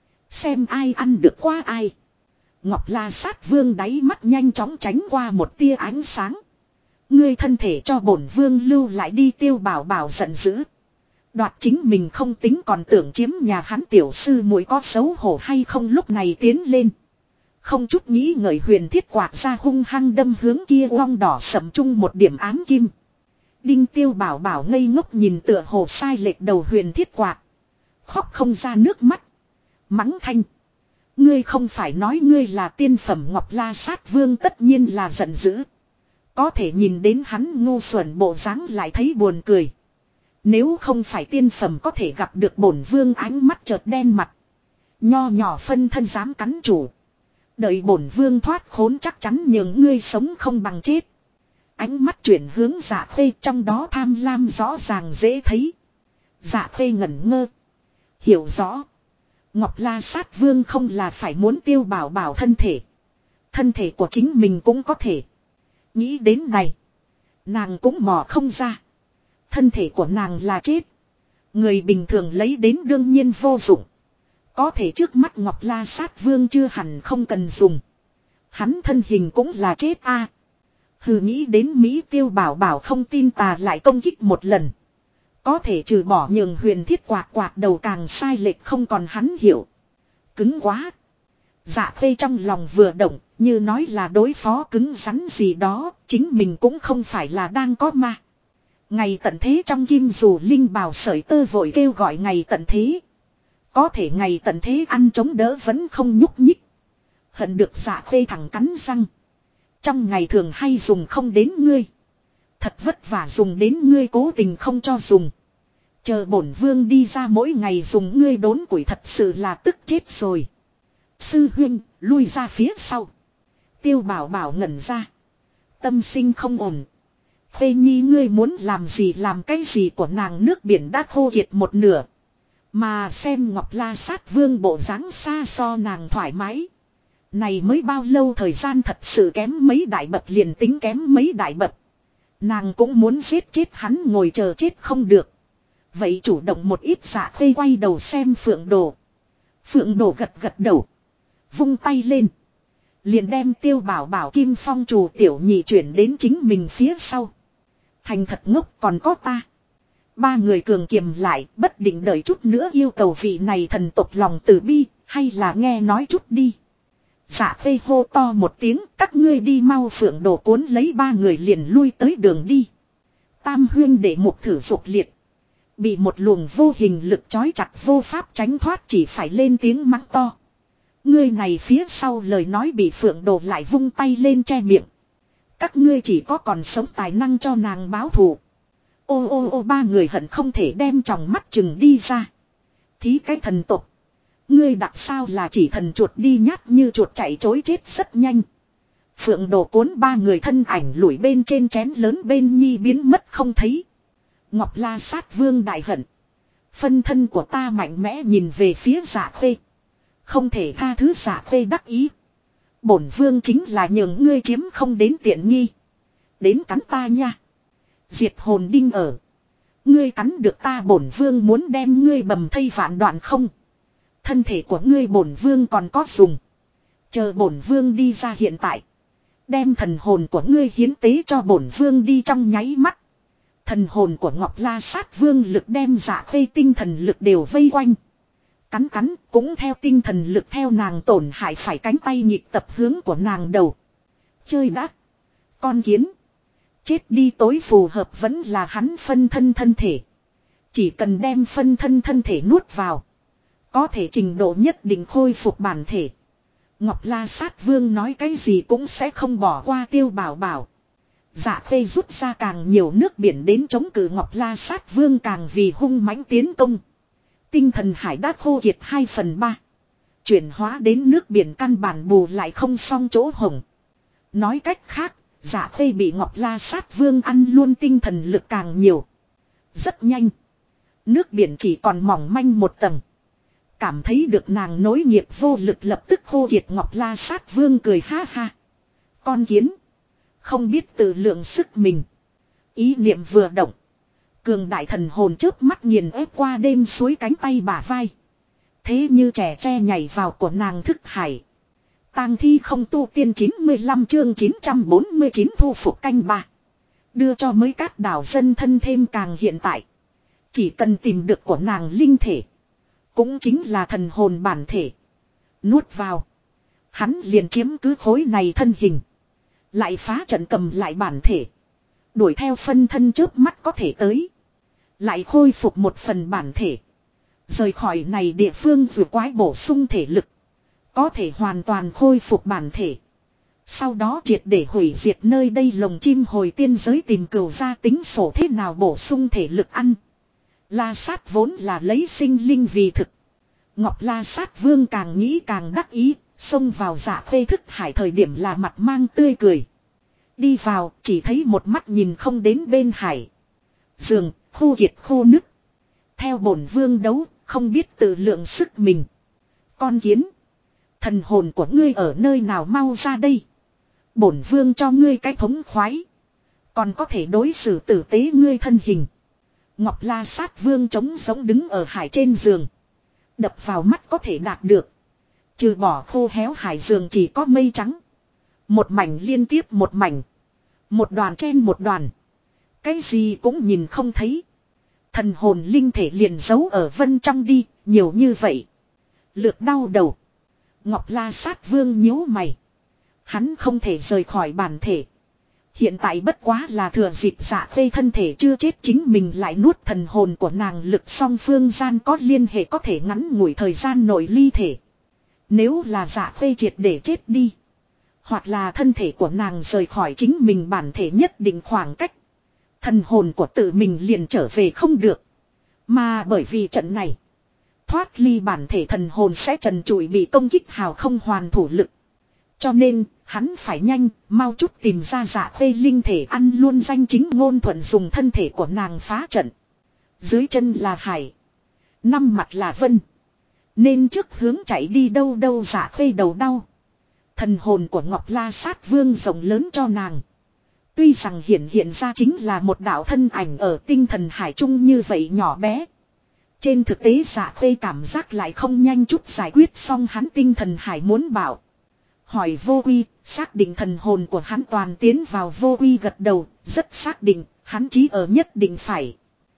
Xem ai ăn được qua ai. Ngọc La Sát Vương đáy mắt nhanh chóng tránh qua một tia ánh sáng. Ngươi thân thể cho bổn vương lưu lại đi. Tiêu Bảo Bảo giận dữ. Đoạt chính mình không tính còn tưởng chiếm nhà hắn tiểu sư muội có xấu hổ hay không, lúc này tiến lên. Không chút nghĩ ngợi huyền thiết quạt ra hung hăng đâm hướng kia long đỏ sẫm chung một điểm ám kim. Đinh. Tiêu Bảo Bảo ngây ngốc nhìn tựa hồ sai lệch đầu huyền thiết quạt. Khóc không ra nước mắt. Mắng thanh. Ngươi không phải nói ngươi là tiên phẩm. Ngọc La Sát Vương tất nhiên là giận dữ. Có thể nhìn đến hắn ngu xuẩn bộ dáng lại thấy buồn cười. Nếu không phải tiên phẩm có thể gặp được bổn vương, ánh mắt chợt đen mặt. Nho nhỏ phân thân dám cắn chủ. Đợi bổn vương thoát khốn chắc chắn nhường ngươi sống không bằng chết. Ánh mắt chuyển hướng Dạ Khê, trong đó tham lam rõ ràng dễ thấy. Dạ Khê ngẩn ngơ. Hiểu rõ. Ngọc La Sát Vương không là phải muốn Tiêu Bảo Bảo thân thể. Thân thể của chính mình cũng có thể. Nghĩ đến này, nàng cũng mò không ra. Thân thể của nàng là chết. Người bình thường lấy đến đương nhiên vô dụng. Có thể trước mắt Ngọc La Sát Vương chưa hẳn không cần dùng. Hắn thân hình cũng là chết a. Hừ, nghĩ đến Mỹ Tiêu Bảo Bảo không tin tà lại công kích một lần. Có thể trừ bỏ nhường huyền thiết quạt quạt đầu càng sai lệch không còn hắn hiểu. Cứng quá. Dạ Khê trong lòng vừa động, như nói là đối phó cứng rắn gì đó, chính mình cũng không phải là đang có ma. Ngày tận thế trong kim dù linh bào sợi tơ vội kêu gọi ngày tận thế. Có thể ngày tận thế ăn chống đỡ vẫn không nhúc nhích. Hận được Dạ Khê thẳng cắn răng. Trong ngày thường hay dùng không đến ngươi. Thật vất vả dùng đến ngươi cố tình không cho dùng. Chờ bổn vương đi ra mỗi ngày dùng ngươi đốn củi thật sự là tức chết rồi. Sư huynh, lui ra phía sau. Tiêu Bảo Bảo ngẩn ra. Tâm sinh không ổn. Khê Nhi ngươi muốn làm gì làm cái gì của nàng, nước biển đã khô kiệt một nửa. Mà xem Ngọc La Sát Vương bộ dáng xa so nàng thoải mái. Này mới bao lâu thời gian, thật sự kém mấy đại bậc, liền tính kém mấy đại bậc. Nàng cũng muốn giết chết hắn, ngồi chờ chết không được. Vậy chủ động một ít. Dạ Khê quay đầu xem Phượng Đồ. Phượng Đồ gật gật đầu. Vung tay lên. Liền đem Tiêu Bảo Bảo Kim Phong Trù tiểu nhị chuyển đến chính mình phía sau. Thành thật ngốc, còn có ta. Ba người cường kiềm lại, bất định đợi chút nữa yêu cầu vị này thần tộc lòng từ bi, hay là nghe nói chút đi. Dạ Khê hô to một tiếng, các ngươi đi mau. Phượng Đồ cuốn lấy ba người liền lui tới đường đi. Tam huyên để mục thử dục liệt. Bị một luồng vô hình lực trói chặt, vô pháp tránh thoát, chỉ phải lên tiếng mắng to. Ngươi này phía sau lời nói bị Phượng Đồ lại vung tay lên che miệng. Các ngươi chỉ có còn sống tài năng cho nàng báo thù. Ô ô ô, ba người hận không thể đem tròng mắt chừng đi ra. Thí cái thần tộc. Ngươi đặt sao là chỉ thần chuột đi, nhát như chuột chạy chối chết rất nhanh. Phượng Đồ cuốn ba người thân ảnh lủi bên trên chén lớn bên nhi biến mất không thấy. Ngọc La Sát Vương đại hận. Phân thân của ta mạnh mẽ nhìn về phía Dạ Khê. Không thể tha thứ. Dạ Khê đắc ý. Bổn vương chính là nhường ngươi chiếm không đến tiện nghi. Đến cắn ta nha. Diệt hồn đinh ở. Ngươi cắn được ta, bổn vương muốn đem ngươi bầm thây vạn đoạn không. Thân thể của ngươi bổn vương còn có dùng. Chờ bổn vương đi ra hiện tại. Đem thần hồn của ngươi hiến tế cho bổn vương đi. Trong nháy mắt. Thần hồn của Ngọc La Sát Vương lực đem Dạ Khê tinh thần lực đều vây quanh. Cắn cắn cũng theo tinh thần lực theo nàng tổn hại phải cánh tay nhịp tập hướng của nàng đầu. Chơi đã. Con kiến. Chết đi, tối phù hợp vẫn là hắn phân thân thân thể. Chỉ cần đem phân thân thân thể nuốt vào. Có thể trình độ nhất định khôi phục bản thể. Ngọc La Sát Vương nói cái gì cũng sẽ không bỏ qua Tiêu Bảo Bảo. Dạ Khê rút ra càng nhiều nước biển đến chống cự Ngọc La Sát Vương càng vì hung mãnh tiến công. Tinh thần hải đã khô kiệt 2/3. Chuyển hóa đến nước biển căn bản bù lại không xong chỗ hổng. Nói cách khác, Dạ Khê bị Ngọc La Sát Vương ăn luôn tinh thần lực càng nhiều. Rất nhanh. Nước biển chỉ còn mỏng manh một tầng. Cảm thấy được nàng nối nghiệp vô lực lập tức khô kiệt. Ngọc La Sát Vương cười ha ha. Con kiến. Không biết tự lượng sức mình. Ý niệm vừa động. Cường đại thần hồn chớp mắt nghiền ép qua đêm suối cánh tay bả vai. Thế như trẻ tre nhảy vào của nàng thức hải. Tang thi không tu tiên 95 chương 949 thu phục canh 3. Đưa cho mới cát đảo dân thân thêm càng hiện tại. Chỉ cần tìm được của nàng linh thể. Cũng chính là thần hồn bản thể. Nuốt vào. Hắn liền chiếm cứ khối này thân hình. Lại phá trận cầm lại bản thể. Đuổi theo phân thân chớp mắt có thể tới. Lại khôi phục một phần bản thể. Rời khỏi này địa phương vừa quái bổ sung thể lực. Có thể hoàn toàn khôi phục bản thể. Sau đó triệt để hủy diệt nơi đây. Lồng chim hồi tiên giới tìm cửu ra tính sổ thế nào bổ sung thể lực ăn. La Sát vốn là lấy sinh linh vì thực. Ngọc La Sát Vương càng nghĩ càng đắc ý. Xông vào Dạ Khê thức hải thời điểm là mặt mang tươi cười. Đi vào chỉ thấy một mắt nhìn không đến bên hải. Giường khô kiệt khô nứt. Theo bổn vương đấu không biết tự lượng sức mình. Con kiến. Thần hồn của ngươi ở nơi nào mau ra đây. Bổn vương cho ngươi cái thống khoái. Còn có thể đối xử tử tế ngươi thân hình. Ngọc La Sát Vương trống giống đứng ở hải trên giường. Đập vào mắt có thể đạt được. Trừ bỏ khô héo hải giường chỉ có mây trắng. Một mảnh liên tiếp một mảnh. Một đoàn chen một đoàn. Cái gì cũng nhìn không thấy. Thần hồn linh thể liền giấu ở vân trong đi. Nhiều như vậy. Lược đau đầu. Ngọc La Sát Vương nhíu mày. Hắn không thể rời khỏi bản thể. Hiện tại bất quá là thừa dịp Dạ Khê thân thể chưa chết chính mình lại nuốt thần hồn của nàng lực song phương gian có liên hệ có thể ngắn ngủi thời gian nội ly thể. Nếu là Dạ Khê triệt để chết đi. Hoặc là thân thể của nàng rời khỏi chính mình bản thể nhất định khoảng cách. Thần hồn của tự mình liền trở về không được. Mà bởi vì trận này. Thoát ly bản thể thần hồn sẽ trần trụi bị công kích hào không hoàn thủ lực. Cho nên, hắn phải nhanh, mau chút tìm ra Dạ Khê linh thể ăn luôn danh chính ngôn thuận dùng thân thể của nàng phá trận. Dưới chân là hải. Năm mặt là vân. Nên trước hướng chạy đi đâu đâu Dạ Khê đầu đau. Thần hồn của Ngọc La Sát Vương rộng lớn cho nàng. Tuy rằng hiện ra chính là một đạo thân ảnh ở tinh thần hải trung như vậy nhỏ bé. Trên thực tế Dạ Khê cảm giác lại không nhanh chút giải quyết xong hắn tinh thần hải muốn bảo. Hỏi Vô Quy, xác định thần hồn của hắn toàn tiến vào Vô Quy gật đầu, rất xác định, hắn chí ở nhất định phải.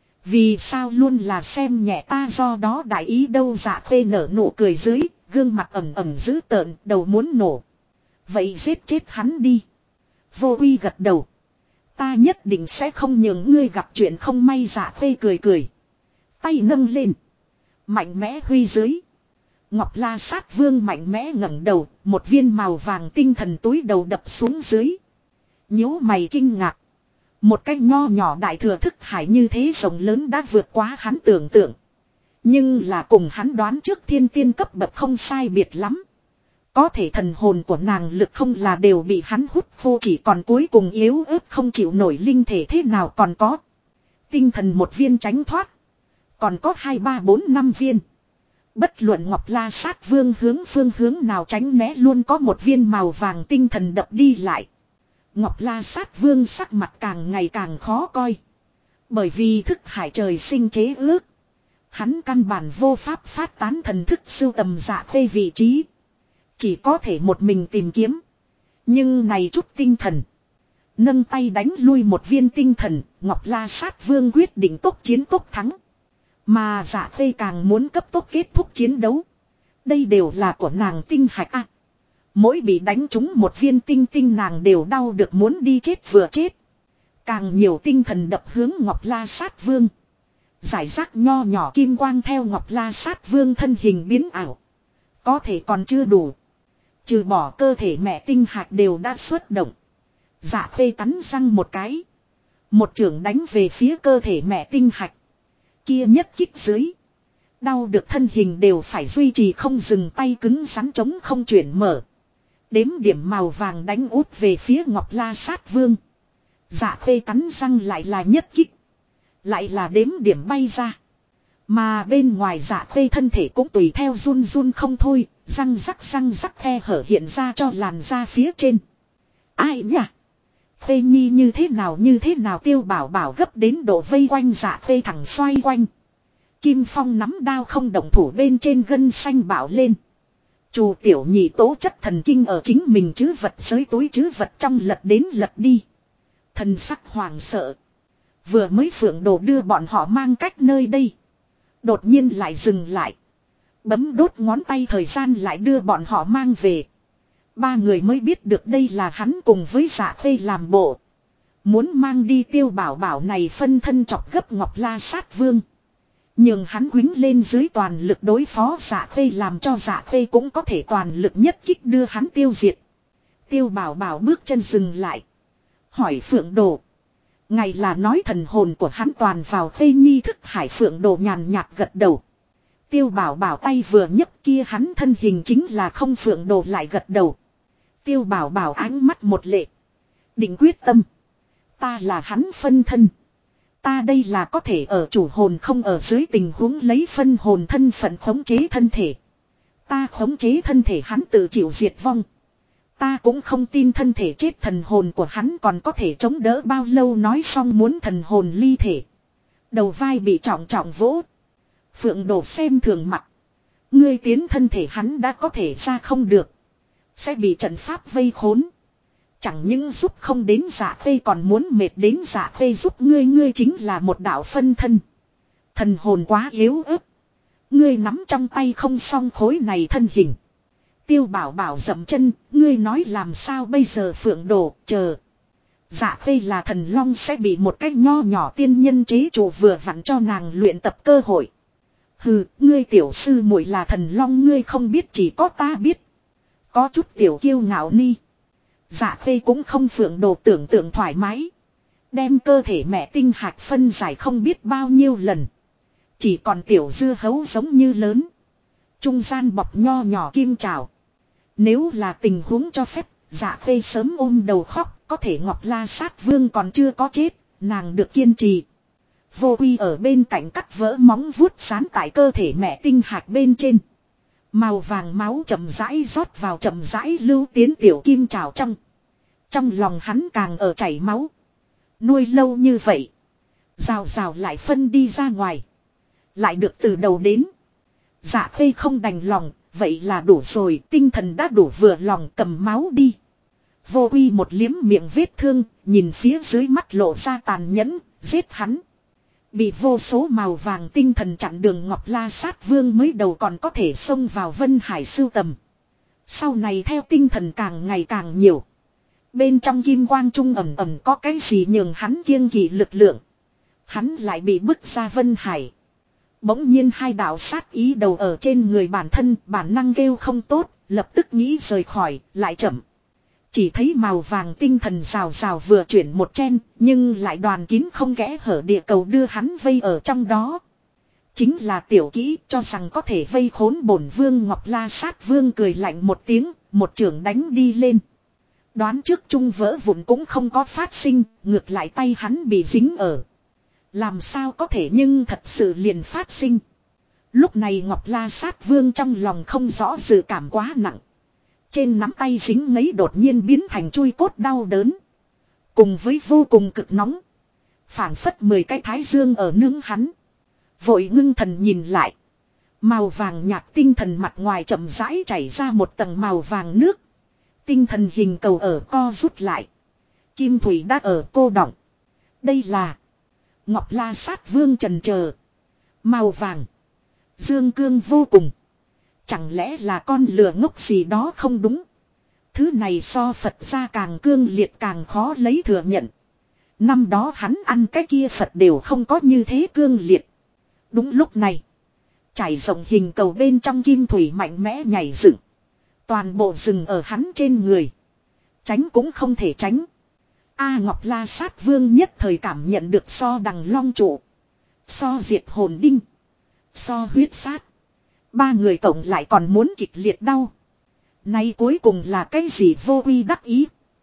Vì sao luôn là xem nhẹ ta do đó đại ý đâu Dạ Khê nở nụ cười dưới, gương mặt ẩm ẩm dữ tợn, đầu muốn nổ. Vậy giết chết hắn đi. Vô Quy gật đầu. Ta nhất định sẽ không nhường ngươi gặp chuyện không may Dạ Khê cười cười. Tay nâng lên. Mạnh mẽ huy dưới. Ngọc La Sát Vương mạnh mẽ ngẩng đầu, một viên màu vàng tinh thần túi đầu đập xuống dưới. Nhíu mày kinh ngạc. Một cái nho nhỏ đại thừa thức hải như thế rộng lớn đã vượt quá hắn tưởng tượng. Nhưng là cùng hắn đoán trước thiên tiên cấp bậc không sai biệt lắm. Có thể thần hồn của nàng lực không là đều bị hắn hút khô chỉ còn cuối cùng yếu ớt không chịu nổi linh thể thế nào còn có. Tinh thần một viên tránh thoát. Còn có 2, 3, 4, 5 viên. Bất luận Ngọc La Sát Vương hướng phương hướng nào tránh né luôn có một viên màu vàng tinh thần đập đi lại. Ngọc La Sát Vương sắc mặt càng ngày càng khó coi. Bởi vì thức hải trời sinh chế ước. Hắn căn bản vô pháp phát tán thần thức sưu tầm Dạ Khê vị trí. Chỉ có thể một mình tìm kiếm. Nhưng này chút tinh thần. Nâng tay đánh lui một viên tinh thần. Ngọc La Sát Vương quyết định tốc chiến tốc thắng. Mà Dạ Khê càng muốn cấp tốc kết thúc chiến đấu. Đây đều là của nàng tinh hạch a. Mỗi bị đánh trúng một viên tinh tinh nàng đều đau được muốn đi chết vừa chết. Càng nhiều tinh thần đập hướng Ngọc La Sát Vương. Giải rác nho nhỏ kim quang theo Ngọc La Sát Vương thân hình biến ảo. Có thể còn chưa đủ. Trừ bỏ cơ thể mẹ tinh hạt đều đã xuất động. Dạ khê cắn răng một cái. Một chưởng đánh về phía cơ thể mẹ tinh hạch. Kia nhất kích dưới. Đau được thân hình đều phải duy trì không dừng tay cứng rắn chống không chuyển mở. Đếm điểm màu vàng đánh út về phía Ngọc La Sát Vương. Dạ khê cắn răng lại là nhất kích. Lại là đếm điểm bay ra. Mà bên ngoài dạ khê thân thể cũng tùy theo run run không thôi. Răng rắc khe hở hiện ra cho làn da phía trên. Ai nhỉ? Khê nhi như thế nào Tiêu Bảo Bảo gấp đến độ vây quanh dạ khê thẳng xoay quanh. Kim Phong nắm đao không động thủ bên trên gân xanh bảo lên. Chù tiểu nhị tố chất thần kinh ở chính mình chứ vật giới túi chứ vật trong lật đến lật đi. Thần sắc hoàng sợ. Vừa mới Phượng Đồ đưa bọn họ mang cách nơi đây. Đột nhiên lại dừng lại. Bấm đốt ngón tay thời gian lại đưa bọn họ mang về. Ba người mới biết được đây là hắn cùng với Dạ Khê làm bộ. Muốn mang đi Tiêu Bảo Bảo này phân thân chọc gấp Ngọc La Sát Vương. Nhưng hắn quýnh lên dưới toàn lực đối phó Dạ Khê làm cho Dạ Khê cũng có thể toàn lực nhất kích đưa hắn tiêu diệt. Tiêu Bảo Bảo bước chân dừng lại. Hỏi Phượng Đồ. Ngày là nói thần hồn của hắn toàn vào Khê Nhi thức hải. Phượng Đồ nhàn nhạt gật đầu. Tiêu Bảo Bảo tay vừa nhấc kia hắn thân hình chính là không. Phượng Đồ lại gật đầu. Tiêu Bảo Bảo ánh mắt một lệ. Định quyết tâm. Ta là hắn phân thân. Ta đây là có thể ở chủ hồn không ở dưới tình huống lấy phân hồn thân phận khống chế thân thể. Ta khống chế thân thể hắn tự chịu diệt vong. Ta cũng không tin thân thể chết thần hồn của hắn còn có thể chống đỡ bao lâu. Nói xong muốn thần hồn ly thể. Đầu vai bị trọng trọng vỗ. Phượng Đồ xem thường mặt. Ngươi tiến thân thể hắn đã có thể ra không được. Sẽ bị trận pháp vây khốn. Chẳng những giúp không đến Dạ Khê còn muốn mệt đến Dạ Khê giúp ngươi. Ngươi chính là một đạo phân thân. Thần hồn quá yếu ớt. Ngươi nắm trong tay không xong khối này thân hình. Tiêu Bảo Bảo dậm chân. Ngươi nói làm sao bây giờ Phượng Đồ chờ. Dạ Khê là thần long sẽ bị một cách nho nhỏ tiên nhân chế trụ vừa vặn cho nàng luyện tập cơ hội. Hừ, ngươi tiểu sư muội là thần long ngươi không biết chỉ có ta biết. Có chút tiểu kiêu ngạo ni. Dạ Khê cũng không Phượng Đồ tưởng tượng thoải mái. Đem cơ thể mẹ tinh hạt phân giải không biết bao nhiêu lần. Chỉ còn tiểu dưa hấu giống như lớn. Trung gian bọc nho nhỏ kim trào. Nếu là tình huống cho phép, Dạ Khê sớm ôm đầu khóc. Có thể Ngọc La Sát Vương còn chưa có chết, nàng được kiên trì. Vô Quy ở bên cạnh cắt vỡ móng vuốt sán tại cơ thể mẹ tinh hạt bên trên. Màu vàng máu chậm rãi rót vào chậm rãi lưu tiến tiểu kim trào trong. Trong lòng hắn càng ở chảy máu. Nuôi lâu như vậy. Rào rào lại phân đi ra ngoài. Lại được từ đầu đến. Dạ Khê không đành lòng. Vậy là đủ rồi. Tinh thần đã đủ vừa lòng cầm máu đi. Vô Quy một liếm miệng vết thương. Nhìn phía dưới mắt lộ ra tàn nhẫn. Giết hắn. Bị vô số màu vàng tinh thần chặn đường Ngọc La Sát Vương mới đầu còn có thể xông vào Vân Hải sưu tầm. Sau này theo tinh thần càng ngày càng nhiều. Bên trong kim quang trung ẩm ẩm có cái gì nhường hắn kiêng kỵ lực lượng. Hắn lại bị bức ra Vân Hải. Bỗng nhiên hai đạo sát ý đầu ở trên người bản thân, bản năng kêu không tốt, lập tức nghĩ rời khỏi, lại chậm. Chỉ thấy màu vàng tinh thần rào rào vừa chuyển một chen, nhưng lại đoàn kín không kẽ hở địa cầu đưa hắn vây ở trong đó. Chính là tiểu kỹ cho rằng có thể vây khốn bổn vương. Ngọc La Sát Vương cười lạnh một tiếng, một chưởng đánh đi lên. Đoán trước trung vỡ vụn cũng không có phát sinh, ngược lại tay hắn bị dính ở. Làm sao có thể nhưng thật sự liền phát sinh. Lúc này Ngọc La Sát Vương trong lòng không rõ dự cảm quá nặng. Trên nắm tay dính ngấy đột nhiên biến thành chui cốt đau đớn. Cùng với vô cùng cực nóng. Phảng phất 10 cái thái dương ở nướng hắn. Vội ngưng thần nhìn lại. Màu vàng nhạt tinh thần mặt ngoài chậm rãi chảy ra một tầng màu vàng nước. Tinh thần hình cầu ở co rút lại. Kim thủy đã ở cô đọng. Đây là Ngọc La Sát Vương trần chờ. Màu vàng. Dương cương vô cùng. Chẳng lẽ là con lừa ngốc gì đó không đúng. Thứ này so Phật ra càng cương liệt càng khó lấy thừa nhận. Năm đó hắn ăn cái kia Phật đều không có như thế cương liệt. Đúng lúc này. Trải rộng hình cầu bên trong kim thủy mạnh mẽ nhảy dựng. Toàn bộ rừng ở hắn trên người. Tránh cũng không thể tránh. Ngọc La Sát Vương nhất thời cảm nhận được so đằng long trụ. So diệt hồn đinh. So huyết sát. Ba người cộng lại còn muốn kịch liệt đau. Nay cuối cùng là cái gì vô uy đắc ý.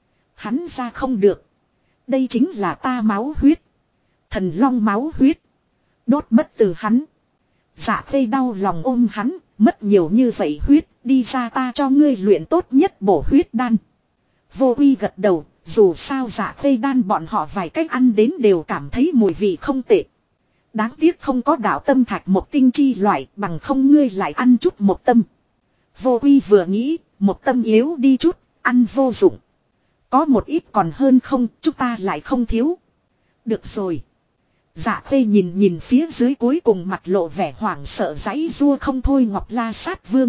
Hắn ra không được. Đây chính là ta máu huyết. Thần long máu huyết. Đốt bất tử hắn. Dạ Khê đau lòng ôm hắn. Mất nhiều như vậy huyết. Đi ra ta cho ngươi luyện tốt nhất bổ huyết đan. Vô uy gật đầu. Dù sao Dạ Khê đan bọn họ vài cách ăn đến đều cảm thấy mùi vị không tệ. Đáng tiếc không có đạo tâm thạch một tinh chi loại. Bằng không ngươi lại ăn chút một tâm. Vô uy vừa nghĩ. Một tâm yếu đi chút. Ăn vô dụng. Có một ít còn hơn không. Chúng ta lại không thiếu. Được rồi. Dạ Khê nhìn phía dưới cuối cùng mặt lộ vẻ hoảng sợ giãy rua không thôi Ngọc La Sát Vương.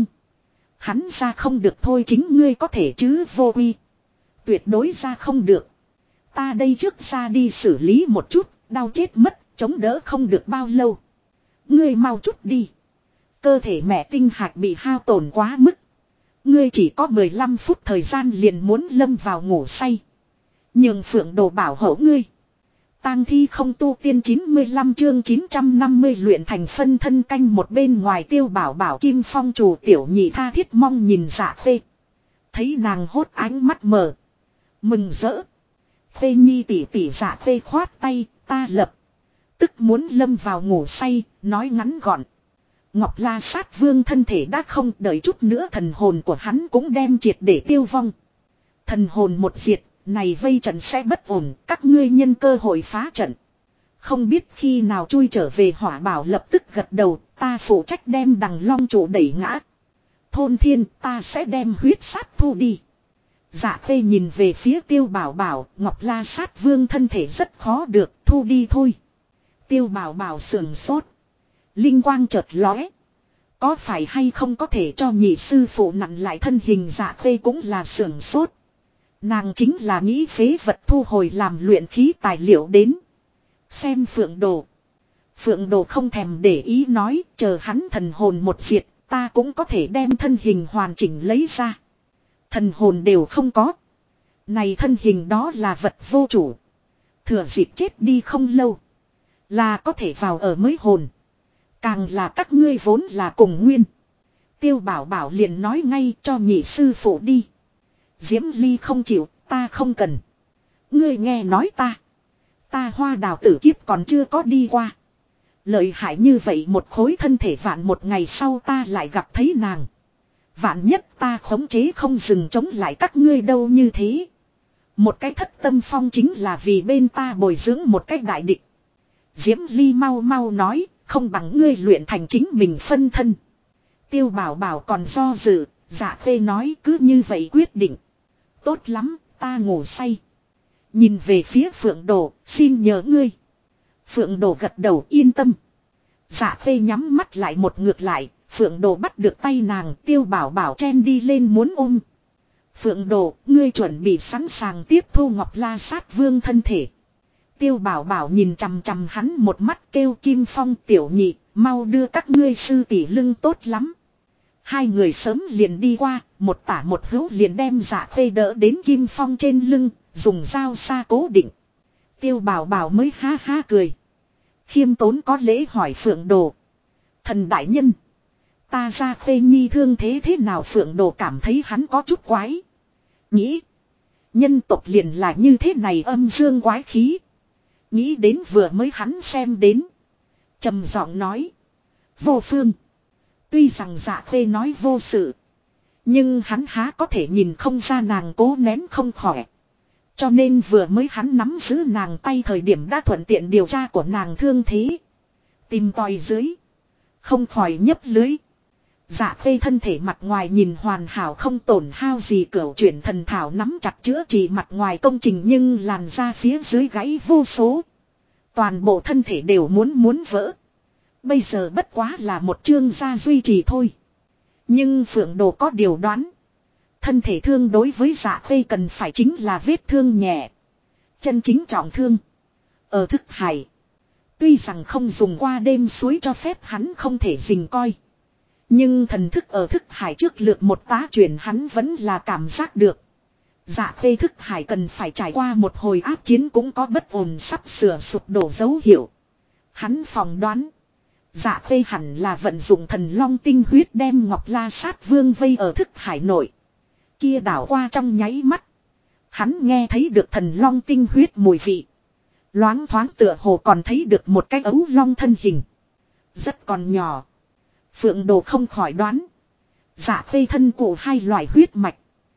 Hắn ra không được thôi chính ngươi có thể chứ vô uy. Tuyệt đối ra không được. Ta đây trước ra đi xử lý một chút, đau chết mất, chống đỡ không được bao lâu. Ngươi mau chút đi. Cơ thể mẹ tinh hạch bị hao tổn quá mức. Ngươi chỉ có 15 phút thời gian liền muốn lâm vào ngủ say. Nhường Phượng Đồ bảo hộ ngươi. Tang thi không tu tiên 95 chương 950 luyện thành phân thân canh một bên ngoài Tiêu Bảo Bảo Kim Phong chủ tiểu nhị tha thiết mong nhìn Dạ Khê. Thấy nàng hốt ánh mắt mở. Mừng rỡ. Khê nhi tỉ tỉ Dạ Khê khoát tay, ta lập. Tức muốn lâm vào ngủ say, nói ngắn gọn. Ngọc La Sát Vương thân thể đã không đợi chút nữa thần hồn của hắn cũng đem triệt để tiêu vong. Thần hồn một diệt. Này vây trận sẽ bất ổn, các ngươi nhân cơ hội phá trận. Không biết khi nào chui trở về Hỏa Bảo lập tức gật đầu, ta phụ trách đem đằng long trụ đẩy ngã. Thôn thiên ta sẽ đem huyết sát thu đi. Dạ Khê nhìn về phía Tiêu Bảo Bảo, Ngọc La Sát Vương thân thể rất khó được, thu đi thôi. Tiêu Bảo Bảo sườn sốt. Linh quang chợt lóe. Có phải hay không có thể cho nhị sư phụ nặn lại thân hình Dạ Khê cũng là sườn sốt. Nàng chính là nghĩ phế vật thu hồi làm luyện khí tài liệu đến. Xem Phượng Đồ. Phượng Đồ không thèm để ý nói, chờ hắn thần hồn một diệt, ta cũng có thể đem thân hình hoàn chỉnh lấy ra. Thần hồn đều không có. Này thân hình đó là vật vô chủ. Thừa dịp chết đi không lâu. Là có thể vào ở mới hồn. Càng là các ngươi vốn là cùng nguyên. Tiêu Bảo Bảo liền nói ngay cho nhị sư phụ đi. Diễm Ly không chịu, ta không cần. Ngươi nghe nói ta. Ta Hoa Đào tử kiếp còn chưa có đi qua. Lợi hại như vậy một khối thân thể vạn một ngày sau ta lại gặp thấy nàng. Vạn nhất ta khống chế không dừng chống lại các ngươi đâu như thế. Một cái thất tâm phong chính là vì bên ta bồi dưỡng một cái đại địch. Diễm Ly mau mau nói, không bằng ngươi luyện thành chính mình phân thân. Tiêu Bảo Bảo còn do dự, Dạ Khê nói cứ như vậy quyết định. Tốt lắm, ta ngủ say. Nhìn về phía Phượng Đồ, xin nhờ ngươi. Phượng Đồ gật đầu yên tâm. Dạ Khê nhắm mắt lại một ngược lại, Phượng Đồ bắt được tay nàng, Tiêu Bảo Bảo chen đi lên muốn ôm. Phượng Đồ, ngươi chuẩn bị sẵn sàng tiếp thu Ngọc La Sát Vương thân thể. Tiêu Bảo Bảo nhìn chằm chằm hắn một mắt kêu Kim Phong tiểu nhị, mau đưa các ngươi sư tỷ lưng tốt lắm. Hai người sớm liền đi qua, một tả một hữu liền đem Dạ Khê đỡ đến Kim Phong trên lưng, dùng dao xa cố định. Tiêu Bảo Bảo mới ha ha cười. Khiêm tốn có lễ hỏi Phượng Đồ. Thần đại nhân. Ta Dạ Khê nhi thương thế nào Phượng Đồ cảm thấy hắn có chút quái. Nghĩ. Nhân tộc liền là như thế này âm dương quái khí. Nghĩ đến vừa mới hắn xem đến. Trầm giọng nói. Vô phương. Tuy rằng Dạ Khê nói vô sự. Nhưng hắn há có thể nhìn không ra nàng cố nén không khỏe. Cho nên vừa mới hắn nắm giữ nàng tay thời điểm đã thuận tiện điều tra của nàng thương thế. Tìm tòi dưới. Không khỏi nhấp lưới. Dạ Khê thân thể mặt ngoài nhìn hoàn hảo không tổn hao gì cửu chuyển thần thảo nắm chặt chữa trị mặt ngoài công trình nhưng làn da phía dưới gãy vô số. Toàn bộ thân thể đều muốn vỡ. Bây giờ bất quá là một chương gia duy trì thôi. Nhưng Phượng Đồ có điều đoán. Thân thể thương đối với Dạ Khê cần phải chính là vết thương nhẹ. Chân chính trọng thương. Ở thức hải. Tuy rằng không dùng qua đêm suối cho phép hắn không thể dình coi. Nhưng thần thức ở thức hải trước lượt một tá chuyển hắn vẫn là cảm giác được. Dạ khê thức hải cần phải trải qua một hồi áp chiến cũng có bất ổn sắp sửa sụp đổ dấu hiệu. Hắn phỏng đoán. Dạ khê hẳn là vận dụng thần long tinh huyết đem Ngọc La Sát Vương vây ở thức hải nội. Kia đảo qua trong nháy mắt. Hắn nghe thấy được thần long tinh huyết mùi vị. Loáng thoáng tựa hồ còn thấy được một cái ấu long thân hình. Rất còn nhỏ. Phượng Đồ không khỏi đoán. Dạ khê thân cụ hai loại huyết mạch.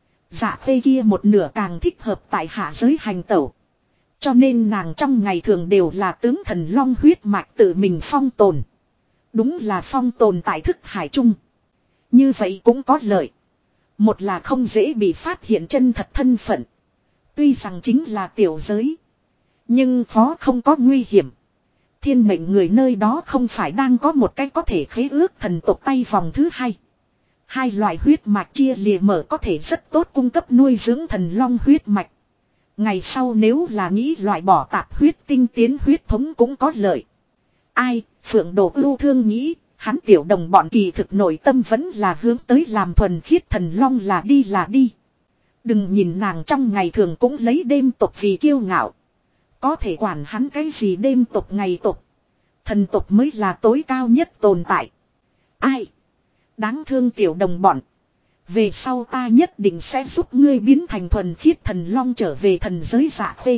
Dạ khê kia một nửa càng thích hợp tại hạ giới hành tẩu. Cho nên nàng trong ngày thường đều là tướng thần long huyết mạch tự mình phong tồn. Đúng là phong tồn tại thức hải chung. Như vậy cũng có lợi. Một là không dễ bị phát hiện chân thật thân phận. Tuy rằng chính là tiểu giới. Nhưng phó không có nguy hiểm. Thiên mệnh người nơi đó không phải đang có một cái có thể khế ước thần tộc tay vòng thứ hai. Hai loại huyết mạch chia lìa mở có thể rất tốt cung cấp nuôi dưỡng thần long huyết mạch. Ngày sau nếu là nghĩ loại bỏ tạp huyết tinh tiến huyết thống cũng có lợi. Ai, Phượng Đồ ưu thương nghĩ, hắn tiểu đồng bọn kỳ thực nội tâm vẫn là hướng tới làm thuần khiết thần long là đi. Đừng nhìn nàng trong ngày thường cũng lấy đêm tộc vì kiêu ngạo. Có thể quản hắn cái gì đêm tộc ngày tộc. Thần tộc mới là tối cao nhất tồn tại. Ai? Đáng thương tiểu đồng bọn. Về sau ta nhất định sẽ giúp ngươi biến thành thuần khiết thần long trở về thần giới Dạ khê.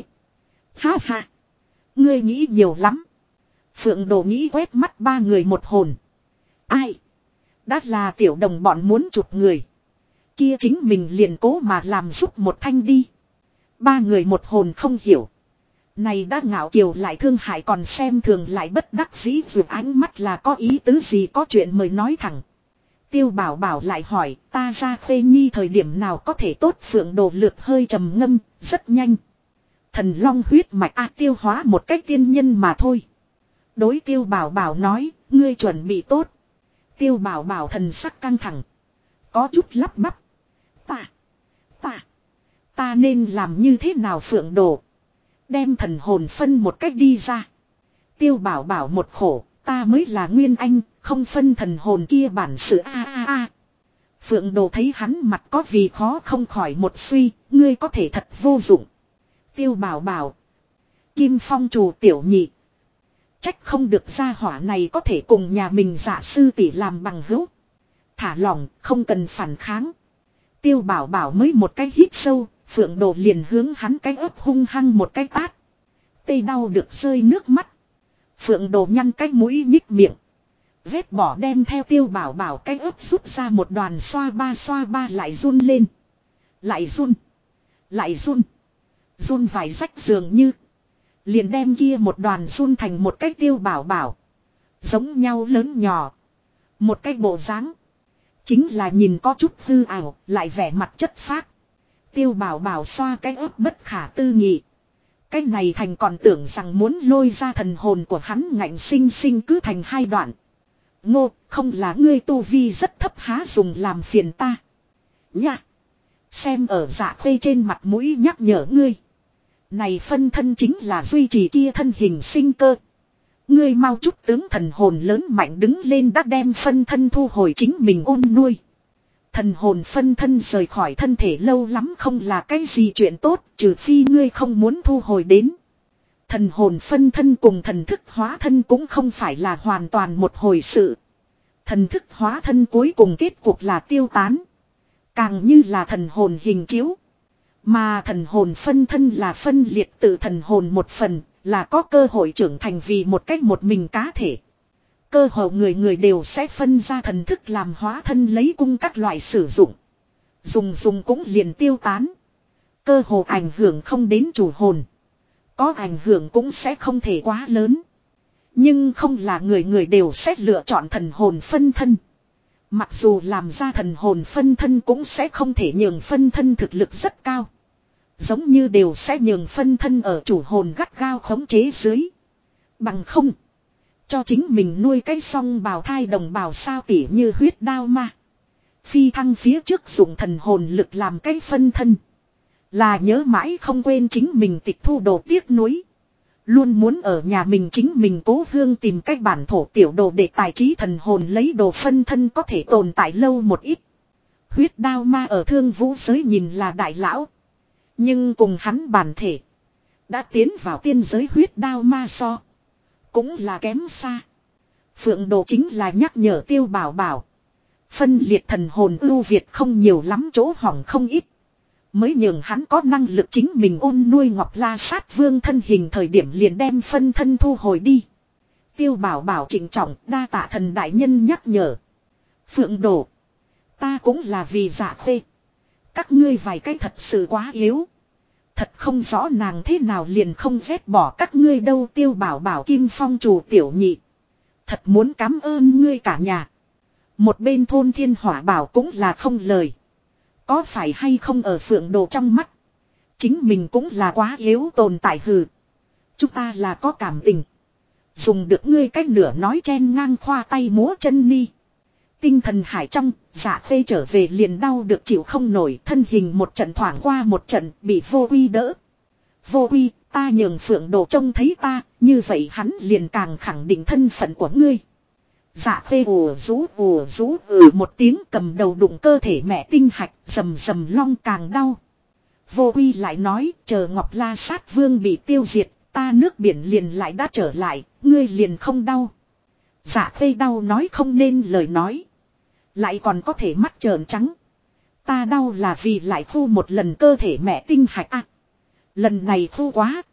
Ha ha. Ngươi nghĩ nhiều lắm. Phượng Đồ nghĩ quét mắt ba người một hồn. Ai? Đã là tiểu đồng bọn muốn chụp người. Kia chính mình liền cố mà làm giúp một thanh đi. Ba người một hồn không hiểu. Này đã ngạo kiều lại thương hại còn xem thường lại bất đắc dĩ vượt ánh mắt là có ý tứ gì có chuyện mời nói thẳng. Tiêu Bảo Bảo lại hỏi ta ra khê nhi thời điểm nào có thể tốt. Phượng Đồ lược hơi trầm ngâm, rất nhanh. Thần long huyết mạch tiêu hóa một cách tiên nhân mà thôi. Đối Tiêu Bảo Bảo nói, ngươi chuẩn bị tốt. Tiêu Bảo Bảo thần sắc căng thẳng. Có chút lắp bắp. Ta nên làm như thế nào Phượng Đồ? Đem thần hồn phân một cách đi ra. Tiêu Bảo Bảo một khổ, ta mới là Nguyên Anh, không phân thần hồn kia bản sự a. Phượng Đồ thấy hắn mặt có vì khó không khỏi một suy, ngươi có thể thật vô dụng. Tiêu Bảo Bảo. Kim Phong Trù tiểu nhị. Trách không được gia hỏa này có thể cùng nhà mình Dạ sư tỷ làm bằng hữu. Thả lỏng, không cần phản kháng. Tiêu Bảo Bảo mới một cái hít sâu, Phượng Đồ liền hướng hắn cái ớt hung hăng một cái tát. Tê đau được rơi nước mắt. Phượng Đồ nhăn cái mũi nhích miệng. Vết bỏ đem theo Tiêu Bảo Bảo cái ớt rút ra một đoàn xoa ba lại run lên. Lại run. Run vài rách dường như. Liền đem kia một đoàn run thành một cái Tiêu Bảo Bảo. Giống nhau lớn nhỏ. Một cái bộ dáng. Chính là nhìn có chút hư ảo, lại vẻ mặt chất phác. Tiêu Bảo Bảo xoa cái ớt bất khả tư nghị. Cái này thành còn tưởng rằng muốn lôi ra thần hồn của hắn ngạnh sinh sinh cứ thành hai đoạn. Ngô, không là ngươi tu vi rất thấp há dùng làm phiền ta. Nha! Xem ở Dạ khê trên mặt mũi nhắc nhở ngươi. Này phân thân chính là duy trì kia thân hình sinh cơ. Ngươi mau chút tướng thần hồn lớn mạnh đứng lên đã đem phân thân thu hồi chính mình ôn nuôi. Thần hồn phân thân rời khỏi thân thể lâu lắm không là cái gì chuyện tốt trừ phi ngươi không muốn thu hồi đến. Thần hồn phân thân cùng thần thức hóa thân cũng không phải là hoàn toàn một hồi sự. Thần thức hóa thân cuối cùng kết cục là tiêu tán. Càng như là thần hồn hình chiếu. Mà thần hồn phân thân là phân liệt từ thần hồn một phần, là có cơ hội trưởng thành vì một cách một mình cá thể. Cơ hồ người người đều sẽ phân ra thần thức làm hóa thân lấy cung các loại sử dụng. Dùng cũng liền tiêu tán. Cơ hồ ảnh hưởng không đến chủ hồn. Có ảnh hưởng cũng sẽ không thể quá lớn. Nhưng không là người người đều sẽ lựa chọn thần hồn phân thân. Mặc dù làm ra thần hồn phân thân cũng sẽ không thể nhường phân thân thực lực rất cao. Giống như đều sẽ nhường phân thân ở chủ hồn gắt gao khống chế dưới. Bằng không. Cho chính mình nuôi cái song bào thai đồng bào sao tỉ như huyết đao ma. Phi thăng phía trước dùng thần hồn lực làm cái phân thân. Là nhớ mãi không quên chính mình tịch thu đồ tiếc nuối. Luôn muốn ở nhà mình chính mình cố hương tìm cách bản thổ tiểu đồ để tài trí thần hồn lấy đồ phân thân có thể tồn tại lâu một ít. Huyết đao ma ở thương vũ giới nhìn là đại lão. Nhưng cùng hắn bản thể. Đã tiến vào tiên giới huyết đao ma so. Cũng là kém xa. Phượng đồ chính là nhắc nhở Tiêu Bảo Bảo. Phân liệt thần hồn ưu việt không nhiều lắm chỗ hỏng không ít. Mới nhường hắn có năng lực chính mình ôn nuôi Ngọc La Sát Vương thân hình thời điểm liền đem phân thân thu hồi đi. Tiêu Bảo Bảo trịnh trọng đa tạ thần đại nhân nhắc nhở. Phượng đồ. Ta cũng là vì dạ khuê. Các ngươi vài cái thật sự quá yếu. Thật không rõ nàng thế nào liền không ghét bỏ các ngươi đâu. Tiêu Bảo Bảo Kim Phong chủ tiểu nhị. Thật muốn cảm ơn ngươi cả nhà. Một bên thôn Thiên Hỏa Bảo cũng là không lời. Có phải hay không ở Phượng đồ trong mắt. Chính mình cũng là quá yếu tồn tại hừ. Chúng ta là có cảm tình. Dùng được ngươi cách nửa nói chen ngang khoa tay múa chân ni. Tinh thần hải trong, Dạ Khê trở về liền đau được chịu không nổi, thân hình một trận thoảng qua một trận, bị Vô Uy đỡ. Vô Uy, ta nhường Phượng đồ trông thấy ta, như vậy hắn liền càng khẳng định thân phận của ngươi. Dạ Khê ồ rú một tiếng cầm đầu đụng cơ thể mẹ tinh hạch, rầm rầm long càng đau. Vô Uy lại nói, chờ Ngọc La Sát Vương bị tiêu diệt, ta nước biển liền lại đã trở lại, ngươi liền không đau. Dạ Khê đau nói không nên lời nói. Lại còn có thể mắt trợn trắng. Ta đau là vì lại thu một lần cơ thể mẹ tinh hạch à. Lần này thu quá.